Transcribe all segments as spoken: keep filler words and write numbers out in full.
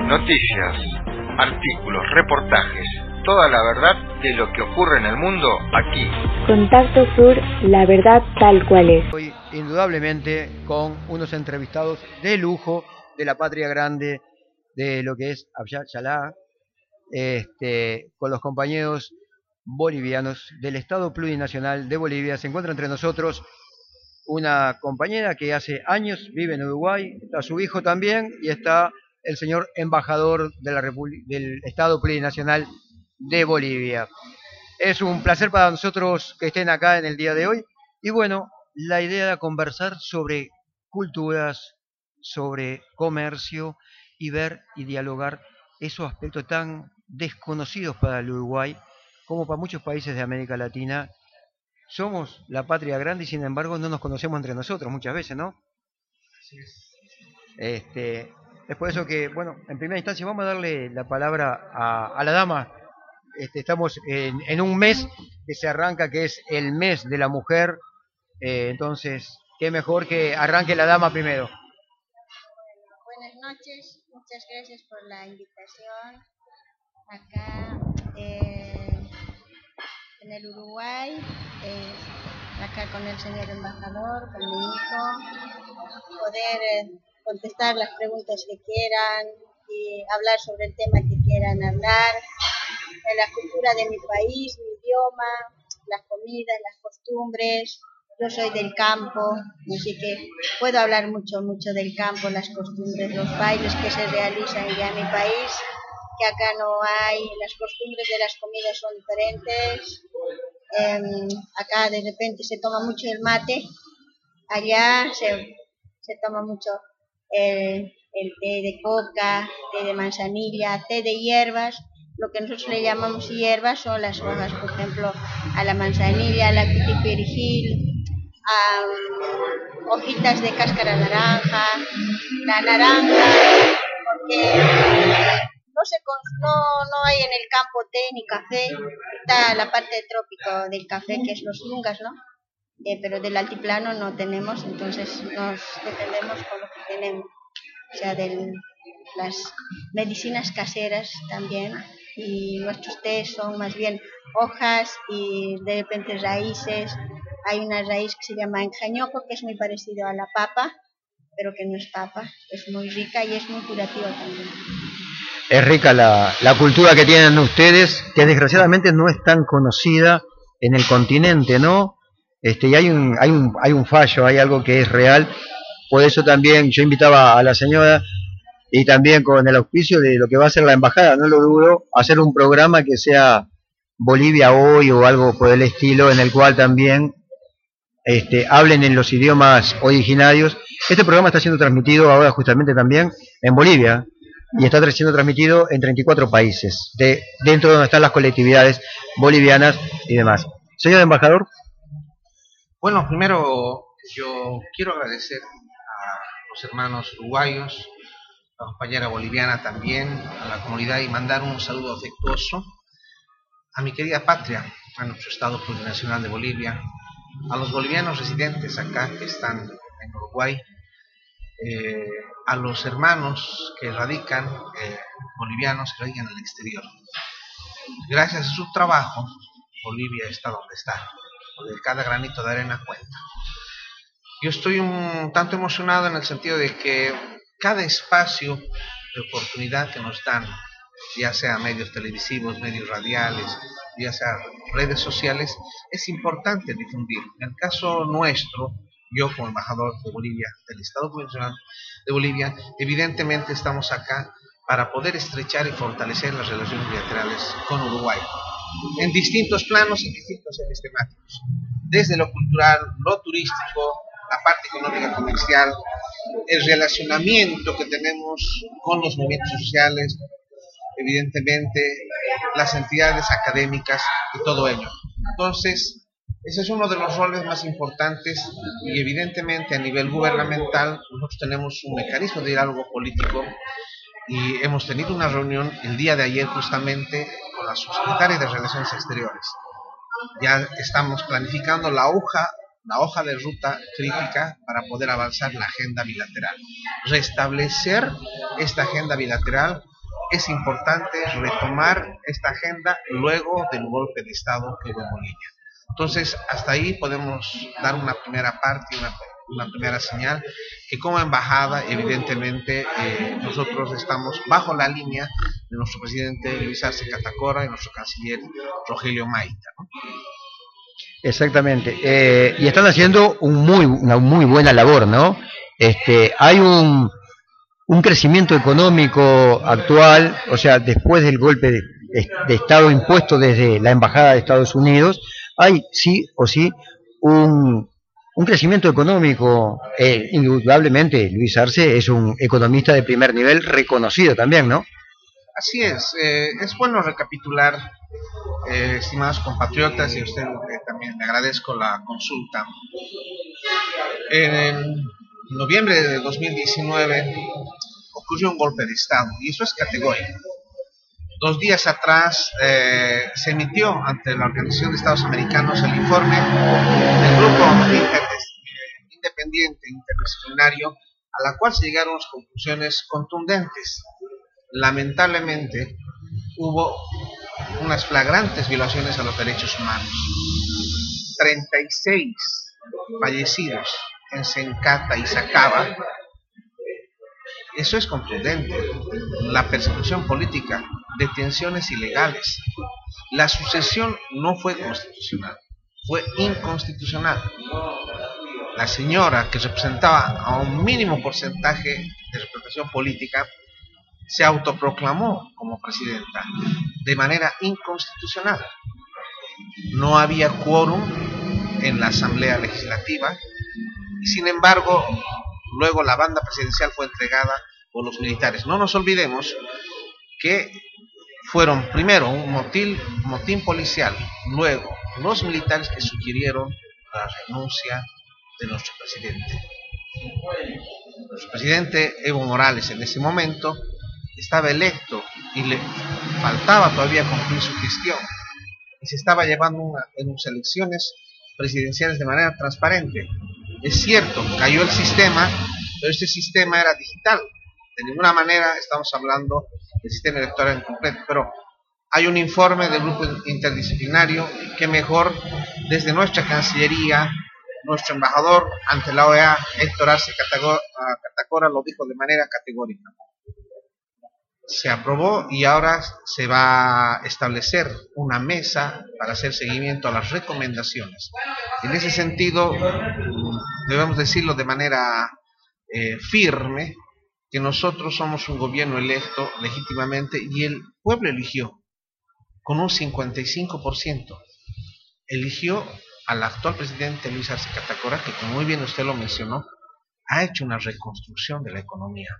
Noticias, artículos, reportajes, toda la verdad de lo que ocurre en el mundo aquí. Contacto Sur, la verdad tal cual es. Hoy, indudablemente, con unos entrevistados de lujo de la patria grande de lo que es Abya Yala, este, con los compañeros bolivianos del Estado Plurinacional de Bolivia. Se encuentra entre nosotros una compañera que hace años vive en Uruguay, está su hijo también, y está el señor embajador de la República, del Estado Plurinacional de Bolivia. Es un placer para nosotros que estén acá en el día de hoy. Y bueno, la idea era conversar sobre culturas, sobre comercio y ver y dialogar esos aspectos tan desconocidos para el Uruguay como para muchos países de América Latina. Somos la patria grande y sin embargo no nos conocemos entre nosotros muchas veces, ¿no? Así es. Este, es por eso que, bueno, en primera instancia vamos a darle la palabra a, a la dama. Este, estamos en, en un mes que se arranca, que es el mes de la mujer. Eh, entonces, qué mejor que arranque la dama primero. Bueno, buenas noches, muchas gracias por la invitación acá eh, en el Uruguay, eh, acá con el señor embajador, con mi hijo, poder eh, contestar las preguntas que quieran y hablar sobre el tema que quieran hablar, de la cultura de mi país, mi idioma, las comidas, las costumbres. Yo soy del campo, así que puedo hablar mucho, mucho del campo, las costumbres, los bailes que se realizan ya en mi país, que acá no hay, las costumbres de las comidas son diferentes. Eh, acá de repente se toma mucho el mate, allá se, se toma mucho el, el té de coca, té de manzanilla, té de hierbas. Lo que nosotros le llamamos hierbas son las hojas, por ejemplo, a la manzanilla, a la quitiperjil, a um, hojitas de cáscara naranja, la naranja, porque no, se cons- no, no hay en el campo té ni café. Está la parte trópico del café, que es los yungas, ¿no? Eh, pero del altiplano no tenemos, entonces nos defendemos con lo que tenemos, o sea, de las medicinas caseras también. Y nuestros tés son más bien hojas y de repente raíces. Hay una raíz que se llama enjañoco, que es muy parecido a la papa, pero que no es papa, es muy rica y es muy curativa también. Es rica la, la cultura que tienen ustedes, que desgraciadamente no es tan conocida en el continente, ¿no? Este, y hay un, hay un, hay un fallo, hay algo que es real. Por eso también yo invitaba a la señora, y también con el auspicio de lo que va a ser la embajada, no lo dudo, hacer un programa que sea Bolivia Hoy o algo por el estilo, en el cual también este, hablen en los idiomas originarios. Este programa está siendo transmitido ahora justamente también en Bolivia y está siendo transmitido en treinta y cuatro países, de, dentro de donde están las colectividades bolivianas y demás. Señor embajador. Bueno, primero yo quiero agradecer a los hermanos uruguayos, a la compañera boliviana también, a la comunidad, y mandar un saludo afectuoso a mi querida patria, a nuestro Estado Plurinacional de Bolivia, a los bolivianos residentes acá que están en Uruguay, eh, a los hermanos que radican, eh, bolivianos que radican en el exterior. Gracias a su trabajo, Bolivia está donde está, porque cada granito de arena cuenta. Yo estoy un tanto emocionado en el sentido de que cada espacio de oportunidad que nos dan, ya sea medios televisivos, medios radiales, ya sea redes sociales, es importante difundir. En el caso nuestro, yo como embajador de Bolivia, del Estado Plurinacional de Bolivia, evidentemente estamos acá para poder estrechar y fortalecer las relaciones bilaterales con Uruguay, en distintos planos, en distintos ejes temáticos, desde lo cultural, lo turístico, la parte económica comercial, el relacionamiento que tenemos con los movimientos sociales, evidentemente las entidades académicas y todo ello. Entonces, ese es uno de los roles más importantes y evidentemente a nivel gubernamental nosotros tenemos un mecanismo de diálogo político y hemos tenido una reunión el día de ayer justamente con la subsecretaria de Relaciones Exteriores. Ya estamos planificando la hoja la hoja de ruta crítica para poder avanzar la agenda bilateral, restablecer esta agenda bilateral es importante retomar esta agenda luego del golpe de Estado que hubo en Bolivia. Entonces, hasta ahí podemos dar una primera parte, una, una primera señal, que como embajada, evidentemente, eh, nosotros estamos bajo la línea de nuestro presidente Luis Arce Catacora y nuestro canciller Rogelio Maita, ¿no? Exactamente, eh, y están haciendo un muy, una muy buena labor, ¿no? Este, hay un, un crecimiento económico actual, o sea, después del golpe de, de, de Estado impuesto desde la Embajada de Estados Unidos, hay sí o sí un, un crecimiento económico, eh, indudablemente Luis Arce es un economista de primer nivel reconocido también, ¿no? Así es, eh, es bueno recapitular, eh, estimados compatriotas, y a usted eh, también le agradezco la consulta. En noviembre de dos mil diecinueve ocurrió un golpe de Estado, y eso es categórico. Dos días atrás eh, se emitió ante la Organización de Estados Americanos el informe del Grupo Inter Independiente Interdisciplinario, a la cual se llegaron conclusiones contundentes. Lamentablemente hubo unas flagrantes violaciones a los derechos humanos. treinta y seis fallecidos en Sencata y Sacaba. Eso es contundente. La persecución política, detenciones ilegales. La sucesión no fue constitucional, fue inconstitucional. La señora, que representaba a un mínimo porcentaje de representación política, se autoproclamó como presidenta de manera inconstitucional. No había quórum en la Asamblea Legislativa y, sin embargo, luego la banda presidencial fue entregada por los militares. No nos olvidemos que fueron primero un motín, motín policial, luego los militares que sugirieron la renuncia de nuestro presidente. Nuestro presidente Evo Morales en ese momento estaba electo y le faltaba todavía cumplir su gestión y se estaba llevando una, en unas elecciones presidenciales de manera transparente. Es cierto, cayó el sistema, pero este sistema era digital. De ninguna manera estamos hablando del sistema electoral en completo, pero hay un informe del grupo interdisciplinario que mejor desde nuestra Cancillería, nuestro embajador ante la O E A, Héctor Arce Catacora, lo dijo de manera categórica. Se aprobó y ahora se va a establecer una mesa para hacer seguimiento a las recomendaciones. En ese sentido, debemos decirlo de manera eh, firme, que nosotros somos un gobierno electo legítimamente y el pueblo eligió con un cincuenta y cinco por ciento. Eligió al actual presidente Luis Arce Catacora, que como muy bien usted lo mencionó, ha hecho una reconstrucción de la economía.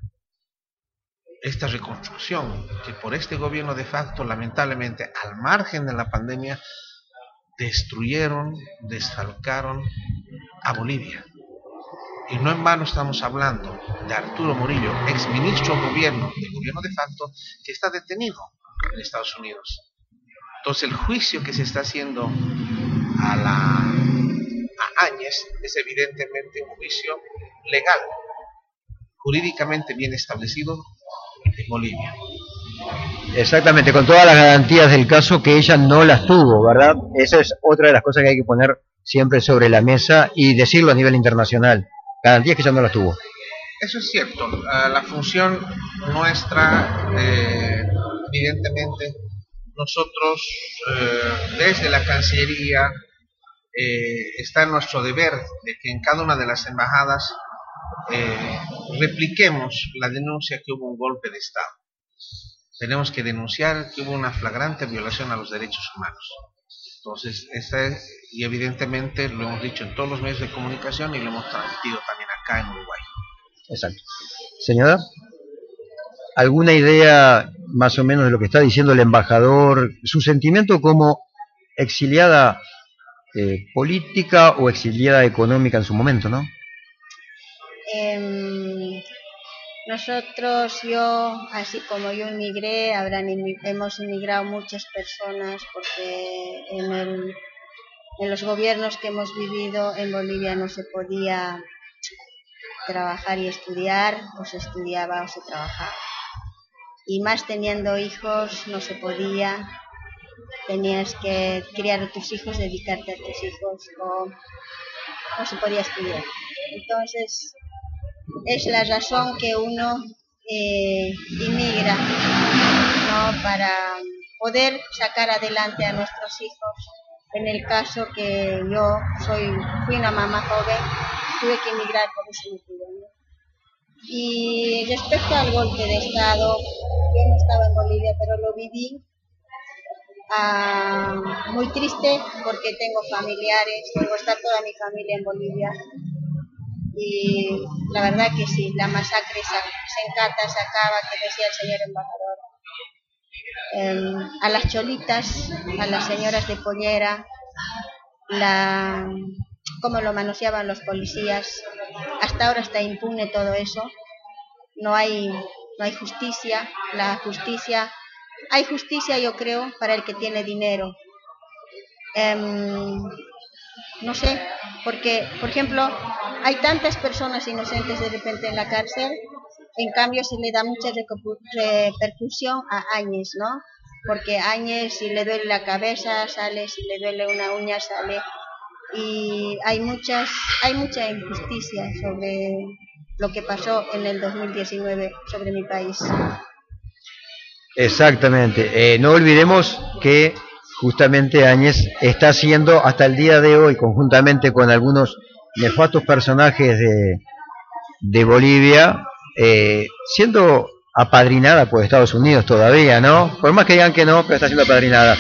Esta reconstrucción que por este gobierno de facto, lamentablemente, al margen de la pandemia, destruyeron, desfalcaron a Bolivia. Y no en vano estamos hablando de Arturo Murillo, ex ministro del gobierno, del gobierno de facto, que está detenido en Estados Unidos. Entonces el juicio que se está haciendo a la a Áñez es evidentemente un juicio legal, jurídicamente bien establecido en Bolivia. Exactamente, con todas las garantías del caso que ella no las tuvo, ¿verdad? Esa es otra de las cosas que hay que poner siempre sobre la mesa y decirlo a nivel internacional. Garantías que ella no las tuvo. Eso es cierto. Uh, la función nuestra, eh, evidentemente, nosotros eh, desde la Cancillería eh, está en nuestro deber de que en cada una de las embajadas eh, repliquemos la denuncia que hubo un golpe de Estado. Tenemos que denunciar que hubo una flagrante violación a los derechos humanos. Entonces, esta es, y evidentemente lo hemos dicho en todos los medios de comunicación y lo hemos transmitido también acá en Uruguay. Exacto. Señora, ¿alguna idea más o menos de lo que está diciendo el embajador, su sentimiento como exiliada eh, política o exiliada económica en su momento, ¿no? Eh, nosotros, yo, así como yo emigré, habrán, hemos emigrado muchas personas porque en, el, en los gobiernos que hemos vivido en Bolivia no se podía trabajar y estudiar, o se estudiaba o se trabajaba. y más teniendo hijos no se podía. Tenías que criar a tus hijos, dedicarte a tus hijos, o no se podía estudiar. Entonces, es la razón que uno eh, inmigra, ¿no? Para poder sacar adelante a nuestros hijos. En el caso que yo soy, fui una mamá joven, tuve que emigrar por ese motivo, ¿no? Y respecto al golpe de Estado, yo no estaba en Bolivia, pero lo viví. Ah, muy triste porque tengo familiares, tengo está toda mi familia en Bolivia y la verdad que sí, la masacre se, se encata, se acaba, que decía el señor embajador. Eh, a las cholitas, a las señoras de pollera, la, cómo lo manoseaban los policías, hasta ahora está impune todo eso, no hay, no hay justicia, la justicia... Hay justicia, yo creo, para el que tiene dinero. Um, no sé, porque, por ejemplo, hay tantas personas inocentes de repente en la cárcel, en cambio se le da mucha repercusión a Áñez, ¿no? Porque Áñez, si le duele la cabeza, sale, si le duele una uña, sale. Y hay muchas, hay mucha injusticia sobre lo que pasó en el dos mil diecinueve sobre mi país. Exactamente. Eh, no olvidemos que justamente Áñez está haciendo hasta el día de hoy, conjuntamente con algunos nefastos personajes de, de Bolivia, eh, siendo apadrinada por Estados Unidos todavía, ¿no? Por más que digan que no, pero está siendo apadrinada.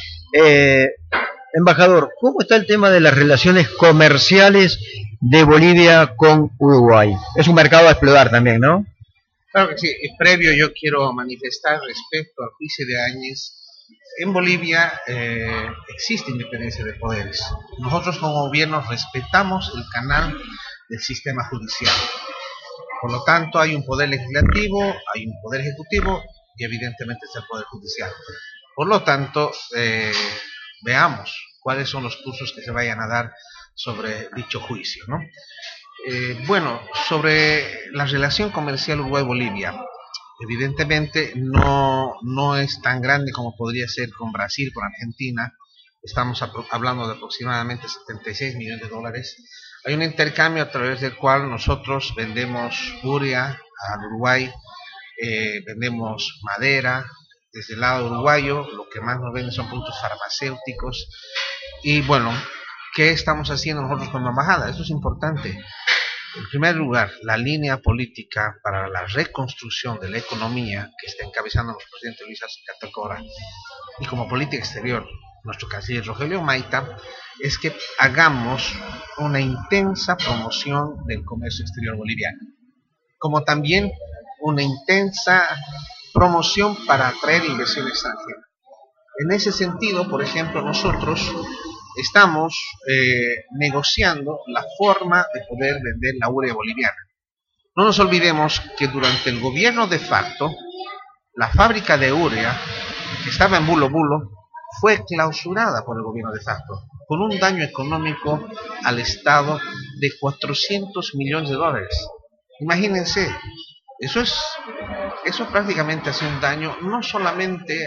Eh, embajador, ¿cómo está el tema de las relaciones comerciales de Bolivia con Uruguay? Es un mercado a explorar también, ¿no? Claro que sí. Previo yo quiero manifestar respecto al juicio de Áñez. En Bolivia eh, existe independencia de poderes. Nosotros como gobierno respetamos el canal del sistema judicial. Por lo tanto, hay un poder legislativo, hay un poder ejecutivo y evidentemente está el poder judicial. Por lo tanto, eh, veamos cuáles son los cursos que se vayan a dar sobre dicho juicio, ¿no? Eh, bueno, sobre la relación comercial Uruguay-Bolivia, evidentemente no, no es tan grande como podría ser con Brasil, con Argentina. Estamos hablando de aproximadamente setenta y seis millones de dólares. Hay un intercambio a través del cual nosotros vendemos urea al Uruguay, eh, vendemos madera. Desde el lado uruguayo, lo que más nos venden son productos farmacéuticos. Y bueno, ¿qué estamos haciendo nosotros con la embajada? Esto es importante. En primer lugar, la línea política para la reconstrucción de la economía que está encabezando nuestro presidente Luis Arce Catacora, y como política exterior nuestro canciller Rogelio Maita, es que hagamos una intensa promoción del comercio exterior boliviano, como también una intensa promoción para atraer inversión extranjera. En ese sentido, por ejemplo, nosotros estamos eh, negociando la forma de poder vender la urea boliviana. No nos olvidemos que durante el gobierno de facto, la fábrica de urea que estaba en Bulo Bulo fue clausurada por el gobierno de facto, con un daño económico al Estado de cuatrocientos millones de dólares. Imagínense, eso es, eso prácticamente hace un daño no solamente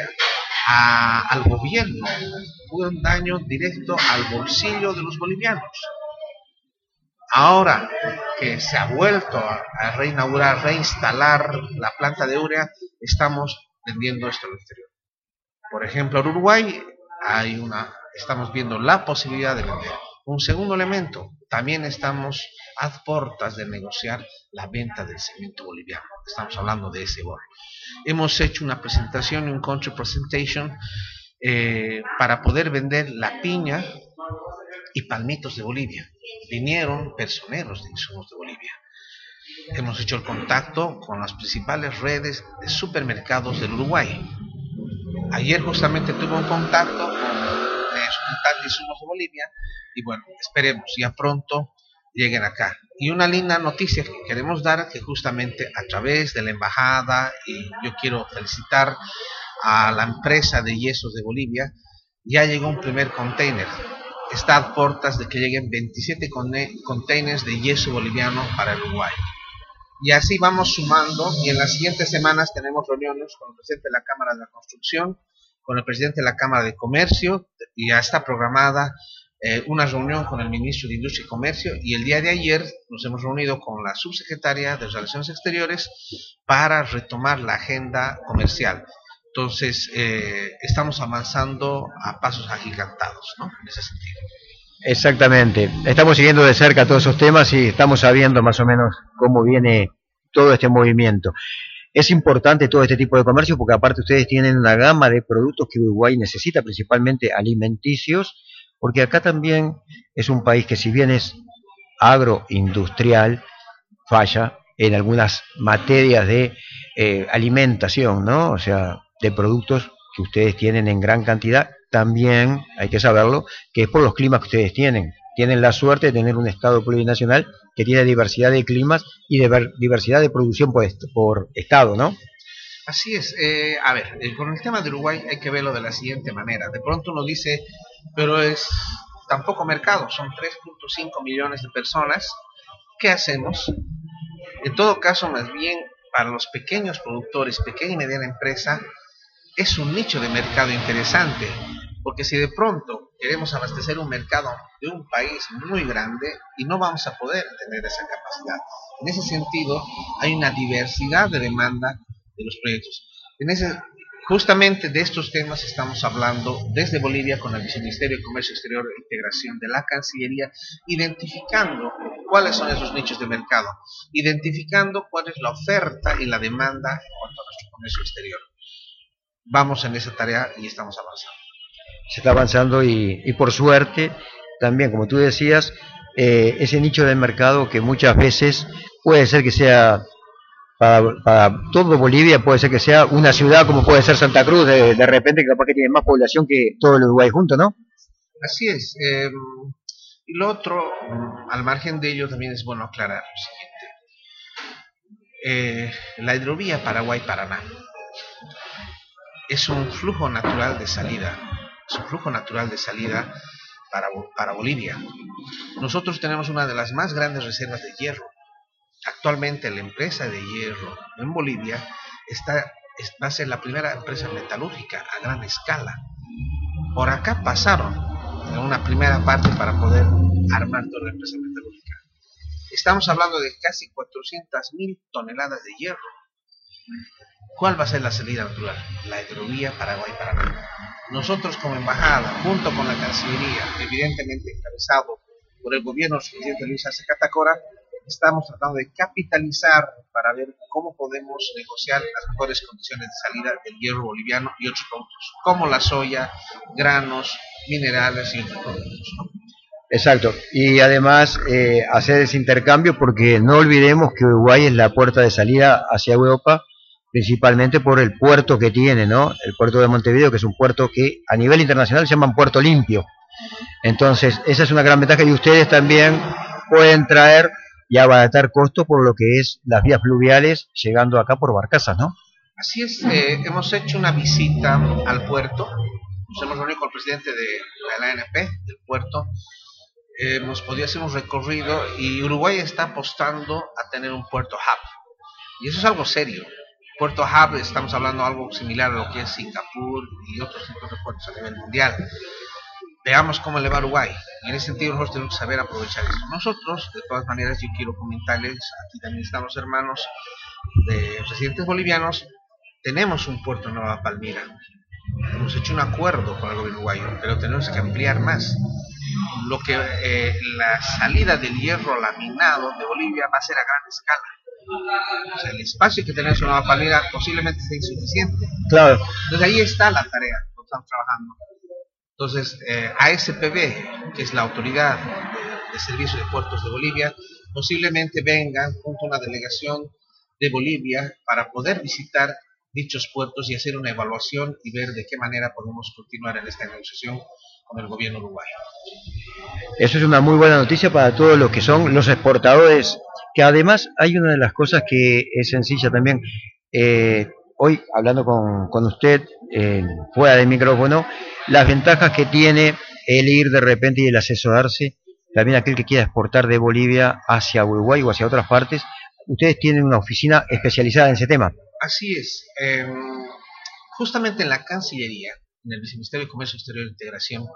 a, al gobierno, fue un daño directo al bolsillo de los bolivianos. Ahora que se ha vuelto a, a reinaugurar, reinstalar la planta de urea, estamos vendiendo esto al exterior. Por ejemplo, en Uruguay hay una, estamos viendo la posibilidad de vender. Un segundo elemento, también estamos a puertas de negociar la venta del cemento boliviano. Estamos hablando de ese bono. Hemos hecho una presentación, un country presentation, eh, para poder vender la piña y palmitos de Bolivia. Vinieron personeros de insumos de Bolivia. Hemos hecho el contacto con las principales redes de supermercados del Uruguay. Ayer justamente tuve un contacto con el representante de insumos de Bolivia y bueno, esperemos ya pronto lleguen acá. Y una linda noticia que queremos dar, que justamente a través de la embajada, y yo quiero felicitar a la empresa de yesos de Bolivia, ya llegó un primer container. Está a puertas de que lleguen veintisiete containers de yeso boliviano para el Uruguay. Y así vamos sumando, y en las siguientes semanas tenemos reuniones con el presidente de la Cámara de la Construcción, con el presidente de la Cámara de Comercio, y ya está programada eh, una reunión con el ministro de Industria y Comercio, y el día de ayer nos hemos reunido con la subsecretaria de Relaciones Exteriores para retomar la agenda comercial. Entonces, eh, estamos avanzando a pasos agigantados, ¿no? En ese sentido. Exactamente. Estamos siguiendo de cerca todos esos temas y estamos sabiendo más o menos cómo viene todo este movimiento. Es importante todo este tipo de comercio porque aparte ustedes tienen una gama de productos que Uruguay necesita, principalmente alimenticios, porque acá también es un país que si bien es agroindustrial, falla en algunas materias de eh, alimentación, ¿no? O sea, de productos que ustedes tienen en gran cantidad, también hay que saberlo, que es por los climas que ustedes tienen. Tienen la suerte de tener un estado plurinacional que tiene diversidad de climas y de diversidad de producción por, est por estado, ¿no? Así es. Eh, a ver, eh, con el tema de Uruguay hay que verlo de la siguiente manera. De pronto uno dice, pero es tan poco mercado, son tres punto cinco millones de personas. ¿Qué hacemos? En todo caso, más bien, para los pequeños productores, pequeña y mediana empresa, es un nicho de mercado interesante, porque si de pronto queremos abastecer un mercado de un país muy grande y no vamos a poder tener esa capacidad. En ese sentido, hay una diversidad de demanda de los proyectos. En ese, justamente de estos temas estamos hablando desde Bolivia con el Viceministerio de Comercio Exterior e Integración de la Cancillería, identificando cuáles son esos nichos de mercado, identificando cuál es la oferta y la demanda en cuanto a nuestro comercio exterior. Vamos en esa tarea y estamos avanzando. Se está avanzando y, y por suerte también, como tú decías, eh, ese nicho de mercado que muchas veces puede ser que sea para, para todo Bolivia, puede ser que sea una ciudad como puede ser Santa Cruz, de, de repente capaz que tiene más población que todo el Uruguay junto, ¿no? Así es. Eh, y lo otro, al margen de ello, también es bueno aclarar lo siguiente. Eh, la hidrovía Paraguay-Paraná es un flujo natural de salida, es un flujo natural de salida para, para Bolivia. Nosotros tenemos una de las más grandes reservas de hierro. Actualmente la empresa de hierro en Bolivia está, es, va a ser la primera empresa metalúrgica a gran escala. Por acá pasaron en una primera parte para poder armar toda la empresa metalúrgica. Estamos hablando de casi cuatrocientas mil toneladas de hierro. ¿Cuál va a ser la salida natural? La hidrovía Paraguay-Paraná. Nosotros como embajada, junto con la Cancillería, evidentemente encabezado por el gobierno del presidente Luis Arce Catacora, estamos tratando de capitalizar para ver cómo podemos negociar las mejores condiciones de salida del hierro boliviano y otros productos, como la soya, granos, minerales y otros productos, ¿no? Exacto, y además eh, hacer ese intercambio porque no olvidemos que Uruguay es la puerta de salida hacia Europa, principalmente por el puerto que tiene, ¿no? El puerto de Montevideo, que es un puerto que a nivel internacional se llama puerto limpio. Entonces, esa es una gran ventaja y ustedes también pueden traer y abaratar costos por lo que es las vías fluviales llegando acá por barcazas, ¿no? Así es, eh, hemos hecho una visita al puerto, nos hemos reunido con el presidente de la A N P del puerto, eh, hemos podido hacer un recorrido y Uruguay está apostando a tener un puerto hub, y eso es algo serio. Puerto hub, estamos hablando de algo similar a lo que es Singapur y otros tipos de puertos a nivel mundial. Veamos cómo le va a Uruguay, y en ese sentido nosotros tenemos que saber aprovechar esto. Nosotros, de todas maneras, yo quiero comentarles, aquí también están los hermanos de residentes bolivianos, tenemos un puerto en Nueva Palmira, hemos hecho un acuerdo con el gobierno uruguayo, pero tenemos que ampliar más. Lo que eh, la salida del hierro laminado de Bolivia va a ser a gran escala. O sea, el espacio que tenemos en Nueva Palmira posiblemente sea insuficiente. Claro. Entonces ahí está la tarea, lo estamos trabajando. Entonces, eh, A S P B, que es la autoridad de, de servicio de puertos de Bolivia, posiblemente vengan junto a una delegación de Bolivia para poder visitar dichos puertos y hacer una evaluación y ver de qué manera podemos continuar en esta negociación con el gobierno uruguayo. Eso es una muy buena noticia para todos los que son los exportadores, que además hay una de las cosas que es sencilla también. Eh, hoy, hablando con, con usted, eh, fuera del micrófono, las ventajas que tiene el ir de repente y el asesorarse, también aquel que quiera exportar de Bolivia hacia Uruguay o hacia otras partes, ustedes tienen una oficina especializada en ese tema. Así es. Eh, justamente en la Cancillería, en el Viceministerio de Comercio Exterior e Integración,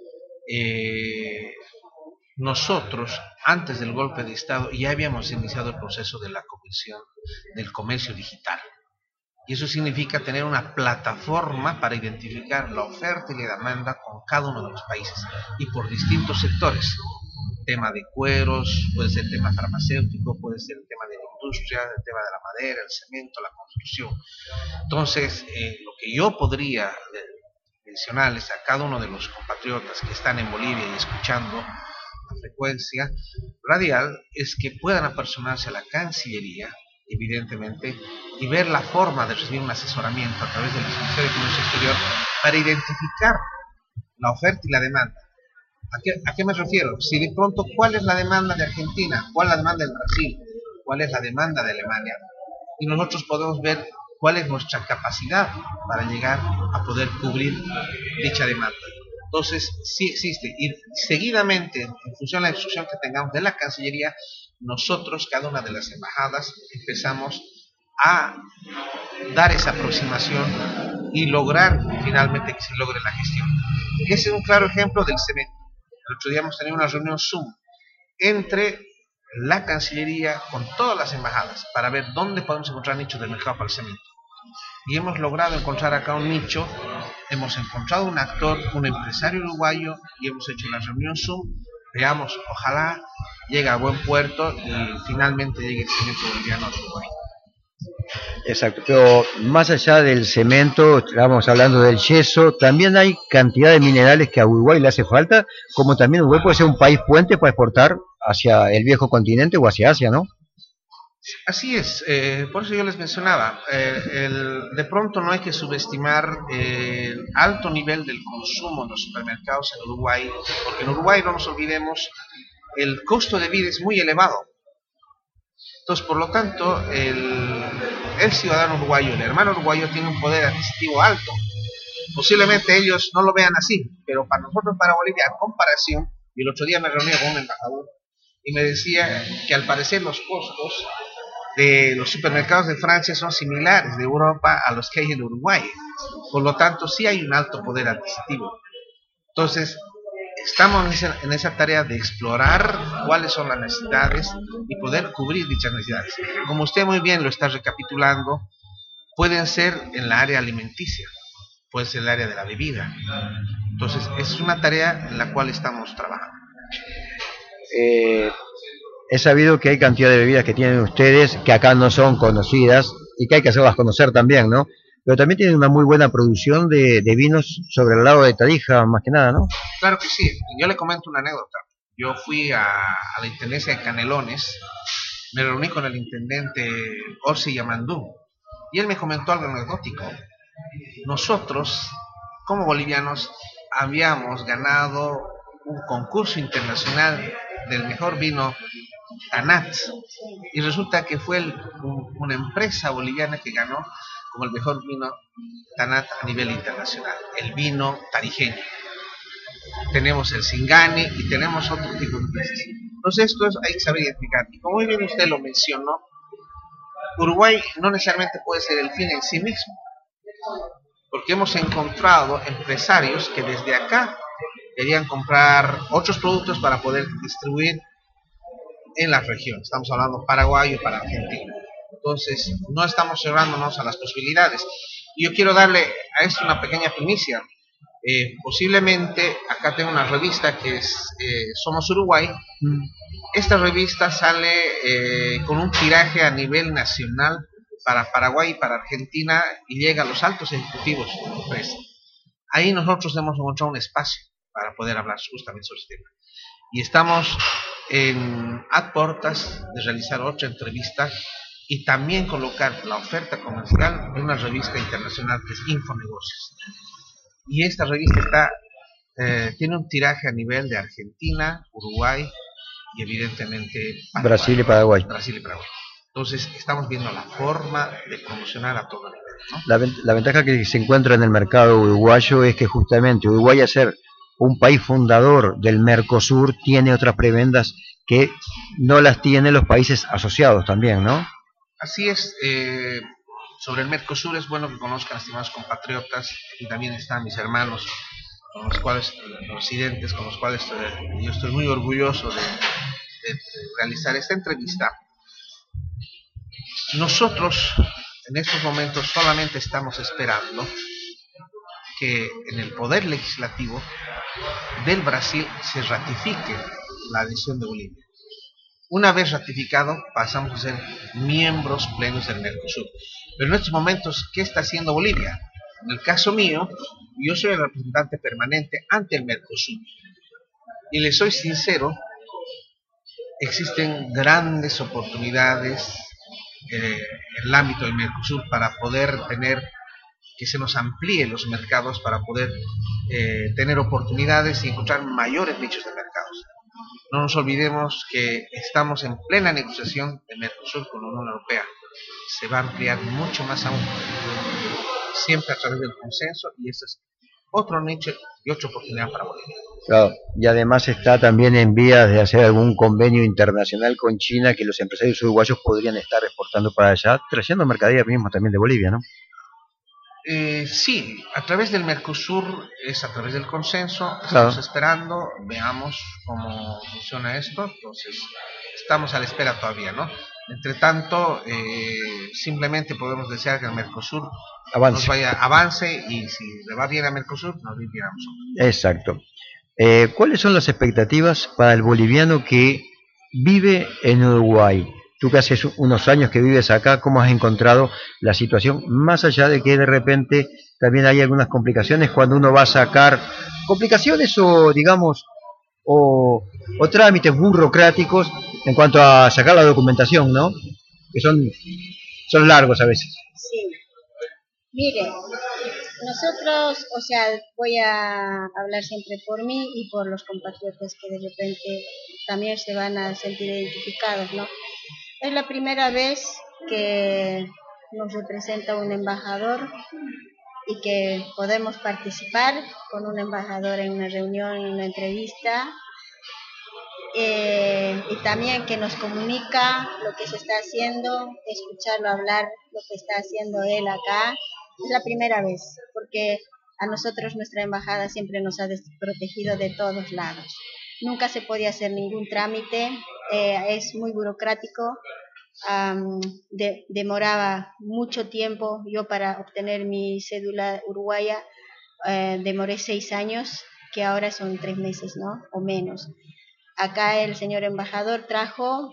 eh, nosotros, antes del golpe de Estado, ya habíamos iniciado el proceso de la Comisión del Comercio Digital. Y eso significa tener una plataforma para identificar la oferta y la demanda con cada uno de los países y por distintos sectores. Tema de cueros, puede ser tema farmacéutico, puede ser el tema de la industria, el tema de la madera, el cemento, la construcción. Entonces, eh, lo que yo podría mencionarles a cada uno de los compatriotas que están en Bolivia y escuchando la frecuencia radial es que puedan apersonarse a la Cancillería, evidentemente, y ver la forma de recibir un asesoramiento a través del Ministerio de Comercio Exterior para identificar la oferta y la demanda. ¿A qué, ¿A qué me refiero? Si de pronto, ¿cuál es la demanda de Argentina? ¿Cuál es la demanda de Brasil? ¿Cuál es la demanda de Alemania? Y nosotros podemos ver cuál es nuestra capacidad para llegar a poder cubrir dicha demanda. Entonces, sí existe. Y seguidamente, en función de la instrucción que tengamos de la Cancillería, nosotros, cada una de las embajadas, empezamos a dar esa aproximación y lograr finalmente que se logre la gestión. Y ese es un claro ejemplo del cemento. El otro día hemos tenido una reunión Zoom entre la Cancillería con todas las embajadas para ver dónde podemos encontrar nichos de mercado para el cemento. Y hemos logrado encontrar acá un nicho, hemos encontrado un actor, un empresario uruguayo, y hemos hecho la reunión Zoom. Veamos, ojalá llegue a buen puerto y finalmente llegue el cemento boliviano a Uruguay. Exacto, pero más allá del cemento, estamos hablando del yeso, también hay cantidad de minerales que a Uruguay le hace falta, como también Uruguay puede ser un país puente para exportar hacia el viejo continente o hacia Asia, ¿no? Así es, eh, por eso yo les mencionaba, eh, el, de pronto no hay que subestimar eh, el alto nivel del consumo en los supermercados en Uruguay, porque en Uruguay, no nos olvidemos, el costo de vida es muy elevado. Entonces, por lo tanto, el, el ciudadano uruguayo, el hermano uruguayo, tiene un poder adquisitivo alto. Posiblemente ellos no lo vean así, pero para nosotros, para Bolivia, a comparación, y el otro día me reuní con un embajador y me decía que al parecer los costos de los supermercados de Francia son similares de Europa a los que hay en Uruguay. Por lo tanto, sí hay un alto poder adquisitivo. Entonces, estamos en esa, en esa tarea de explorar cuáles son las necesidades y poder cubrir dichas necesidades. Como usted muy bien lo está recapitulando, pueden ser en la área alimenticia, puede ser en el área de la bebida. Entonces, es una tarea en la cual estamos trabajando. Eh, he sabido que hay cantidad de bebidas que tienen ustedes que acá no son conocidas y que hay que hacerlas conocer también, ¿no? Pero también tienen una muy buena producción de, de vinos sobre el lado de Tarija, más que nada, ¿no? Claro que sí. Yo le comento una anécdota. Yo fui a, a la Intendencia de Canelones, me reuní con el intendente Orsi Yamandú, y él me comentó algo anecdótico. Nosotros, como bolivianos, habíamos ganado un concurso internacional del mejor vino Tanat, y resulta que fue el, un, una empresa boliviana que ganó como el mejor vino Tanat a nivel internacional, el vino tarijeño. Tenemos el Singani y tenemos otro tipo de empresas. Entonces esto es, hay que saber identificar. Y como muy bien usted lo mencionó, Uruguay no necesariamente puede ser el fin en sí mismo, porque hemos encontrado empresarios que desde acá querían comprar otros productos para poder distribuir en la región. Estamos hablando Paraguay o para Argentina. Entonces, no estamos cerrándonos a las posibilidades. Y yo quiero darle a esto una pequeña primicia. Eh, posiblemente, acá tengo una revista que es eh, Somos Uruguay. Mm. Esta revista sale eh, con un tiraje a nivel nacional para Paraguay y para Argentina y llega a los altos ejecutivos de la empresa. Ahí nosotros hemos encontrado un espacio para poder hablar justamente sobre este tema. Y estamos en a puertas de realizar otra entrevista y también colocar la oferta comercial de una revista internacional que es Infonegocios. Y esta revista está, eh, tiene un tiraje a nivel de Argentina, Uruguay y evidentemente Paraguay, Brasil y Paraguay. Brasil y Paraguay. Entonces estamos viendo la forma de promocionar a todo nivel, ¿no? La, la ventaja que se encuentra en el mercado uruguayo es que justamente Uruguay, a ser un país fundador del Mercosur, tiene otras prebendas que no las tienen los países asociados también, ¿no? Así es. Eh, sobre el Mercosur es bueno que conozcan, estimados compatriotas, y también están mis hermanos, con los cuales, los residentes, con los cuales eh, yo estoy muy orgulloso de, de, de realizar esta entrevista. Nosotros en estos momentos solamente estamos esperando que en el Poder Legislativo del Brasil se ratifique la adhesión de Bolivia. Una vez ratificado, pasamos a ser miembros plenos del Mercosur. Pero en estos momentos, ¿qué está haciendo Bolivia? En el caso mío, yo soy el representante permanente ante el Mercosur. Y les soy sincero, existen grandes oportunidades eh, en el ámbito del Mercosur para poder tener, que se nos amplíe los mercados, para poder eh, tener oportunidades y encontrar mayores nichos de mercados. No nos olvidemos que estamos en plena negociación de Mercosur con la Unión Europea. Se va a ampliar mucho más aún, siempre a través del consenso, y ese es otro nicho y otra oportunidad para Bolivia. Claro, y además está también en vías de hacer algún convenio internacional con China, que los empresarios uruguayos podrían estar exportando para allá, trayendo mercadería mismo también de Bolivia, ¿no? Eh, sí, a través del Mercosur es a través del consenso. Estamos Claro. esperando, veamos cómo funciona esto. Entonces, estamos a la espera todavía, ¿no? Entre tanto, eh, simplemente podemos desear que el Mercosur Avance. nos vaya, avance, y si le va bien a Mercosur, nos va bien a nosotros. Exacto. Eh, ¿Cuáles son las expectativas para el boliviano que vive en Uruguay? Tú que hace unos años que vives acá, ¿cómo has encontrado la situación? Más allá de que de repente también hay algunas complicaciones cuando uno va a sacar complicaciones o, digamos, o, o trámites burocráticos en cuanto a sacar la documentación, ¿no? Que son, son largos a veces. Sí. Mire, nosotros, o sea, voy a hablar siempre por mí y por los compatriotas que de repente también se van a sentir identificados, ¿no? Es la primera vez que nos representa un embajador y que podemos participar con un embajador en una reunión, en una entrevista, eh, y también que nos comunica lo que se está haciendo, escucharlo hablar lo que está haciendo él acá. Es la primera vez, porque a nosotros nuestra embajada siempre nos ha desprotegido de todos lados. Nunca se podía hacer ningún trámite, eh, es muy burocrático, um, de, demoraba mucho tiempo. Yo para obtener mi cédula uruguaya eh, demoré seis años, que ahora son tres meses, ¿no? O menos. Acá el señor embajador trajo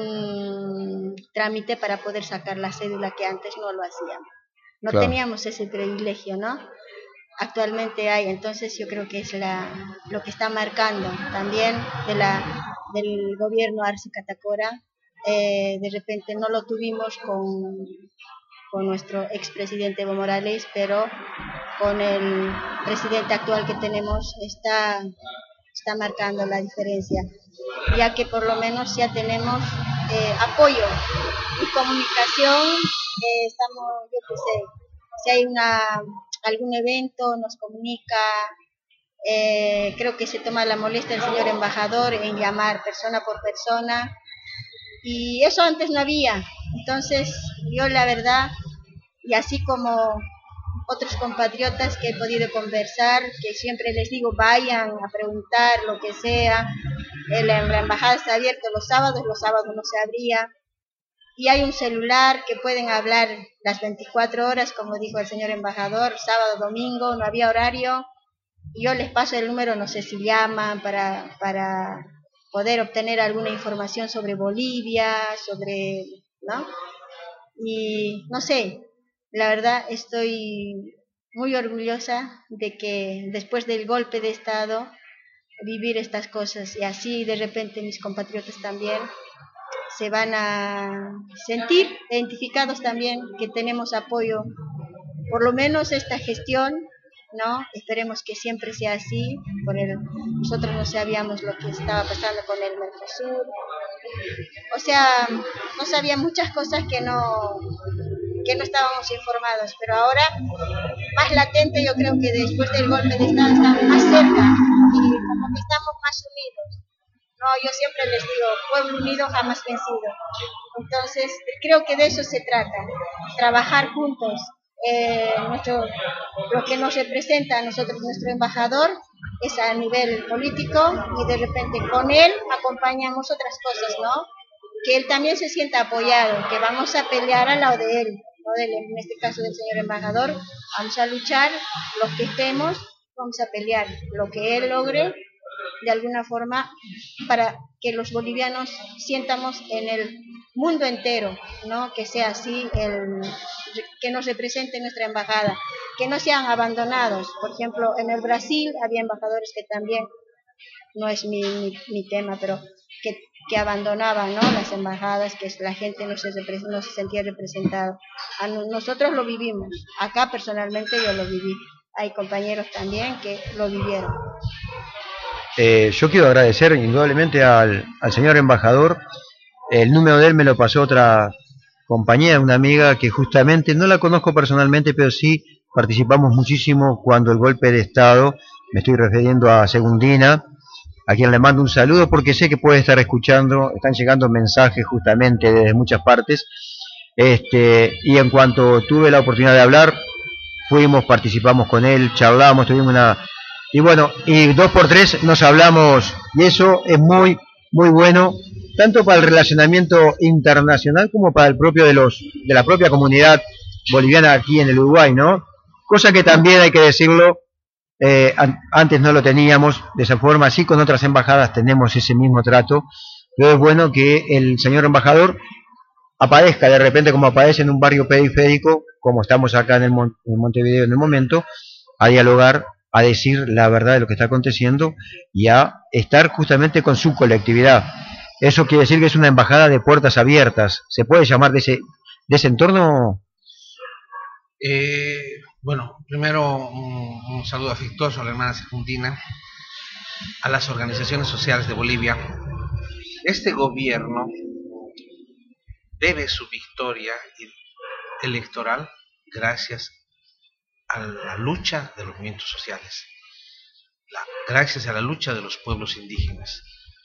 un trámite para poder sacar la cédula que antes no lo hacíamos. No Claro. teníamos ese privilegio, ¿no? Actualmente hay, entonces yo creo que es la, lo que está marcando también de la, del gobierno Arce Catacora. Eh, de repente no lo tuvimos con, con nuestro expresidente Evo Morales, pero con el presidente actual que tenemos está, está marcando la diferencia, ya que por lo menos ya tenemos eh, apoyo y comunicación. Eh, estamos, yo qué sé, si hay una, algún evento nos comunica, eh, creo que se toma la molestia el señor embajador en llamar persona por persona, y eso antes no había. Entonces yo la verdad, y así como otros compatriotas que he podido conversar, que siempre les digo vayan a preguntar lo que sea, la, la embajada está abierta los sábados, los sábados no se abría, y hay un celular que pueden hablar las veinticuatro horas, como dijo el señor embajador, sábado, domingo, no había horario. Yo les paso el número, no sé si llaman para, para poder obtener alguna información sobre Bolivia, sobre, ¿no? Y no sé, la verdad estoy muy orgullosa de que después del golpe de Estado, vivir estas cosas, y así de repente mis compatriotas también se van a sentir identificados también, que tenemos apoyo, por lo menos esta gestión, ¿no? Esperemos que siempre sea así. Por el, nosotros no sabíamos lo que estaba pasando con el Mercosur, o sea, no sabía muchas cosas que no, que no estábamos informados, pero ahora más latente, yo creo que después del golpe de Estado estamos más cerca y como que estamos más unidos. No, yo siempre les digo, pueblo unido jamás vencido. Entonces, creo que de eso se trata, trabajar juntos. Eh, nuestro, lo que nos representa a nosotros, nuestro embajador, es a nivel político y de repente con él acompañamos otras cosas, ¿no? Que él también se sienta apoyado, que vamos a pelear al lado de él, ¿no? De él, en este caso del señor embajador, vamos a luchar, los que estemos, vamos a pelear, lo que él logre, de alguna forma, para que los bolivianos sientamos en el mundo entero, ¿no? Que sea así, el, que nos represente nuestra embajada, que no sean abandonados. Por ejemplo, en el Brasil había embajadores que también, no es mi, mi, mi tema, pero que, que abandonaban, ¿no? Las embajadas, que la gente no se, no se sentía representada. A nosotros lo vivimos, acá personalmente yo lo viví, hay compañeros también que lo vivieron. Eh, yo quiero agradecer indudablemente al, al señor embajador. El número de él me lo pasó otra compañera, una amiga que justamente, no la conozco personalmente, pero sí participamos muchísimo cuando el golpe de Estado, me estoy refiriendo a Segundina, a quien le mando un saludo porque sé que puede estar escuchando, están llegando mensajes justamente desde muchas partes, este, y en cuanto tuve la oportunidad de hablar, fuimos, participamos con él, charlamos, tuvimos una... Y bueno, y dos por tres nos hablamos, y eso es muy, muy bueno, tanto para el relacionamiento internacional como para el propio de los de la propia comunidad boliviana aquí en el Uruguay, ¿no? Cosa que también hay que decirlo, eh, an antes no lo teníamos de esa forma, sí con otras embajadas tenemos ese mismo trato, pero es bueno que el señor embajador aparezca de repente como aparece en un barrio periférico, como estamos acá en, el Mon en Montevideo en el momento, a dialogar, a decir la verdad de lo que está aconteciendo y a estar justamente con su colectividad. Eso quiere decir que es una embajada de puertas abiertas. ¿Se puede llamar de ese, de ese entorno? Eh, bueno, primero un, un saludo afectuoso a la hermana Segundina, a las organizaciones sociales de Bolivia. Este gobierno debe su victoria electoral gracias a la lucha de los movimientos sociales, la, gracias a la lucha de los pueblos indígenas.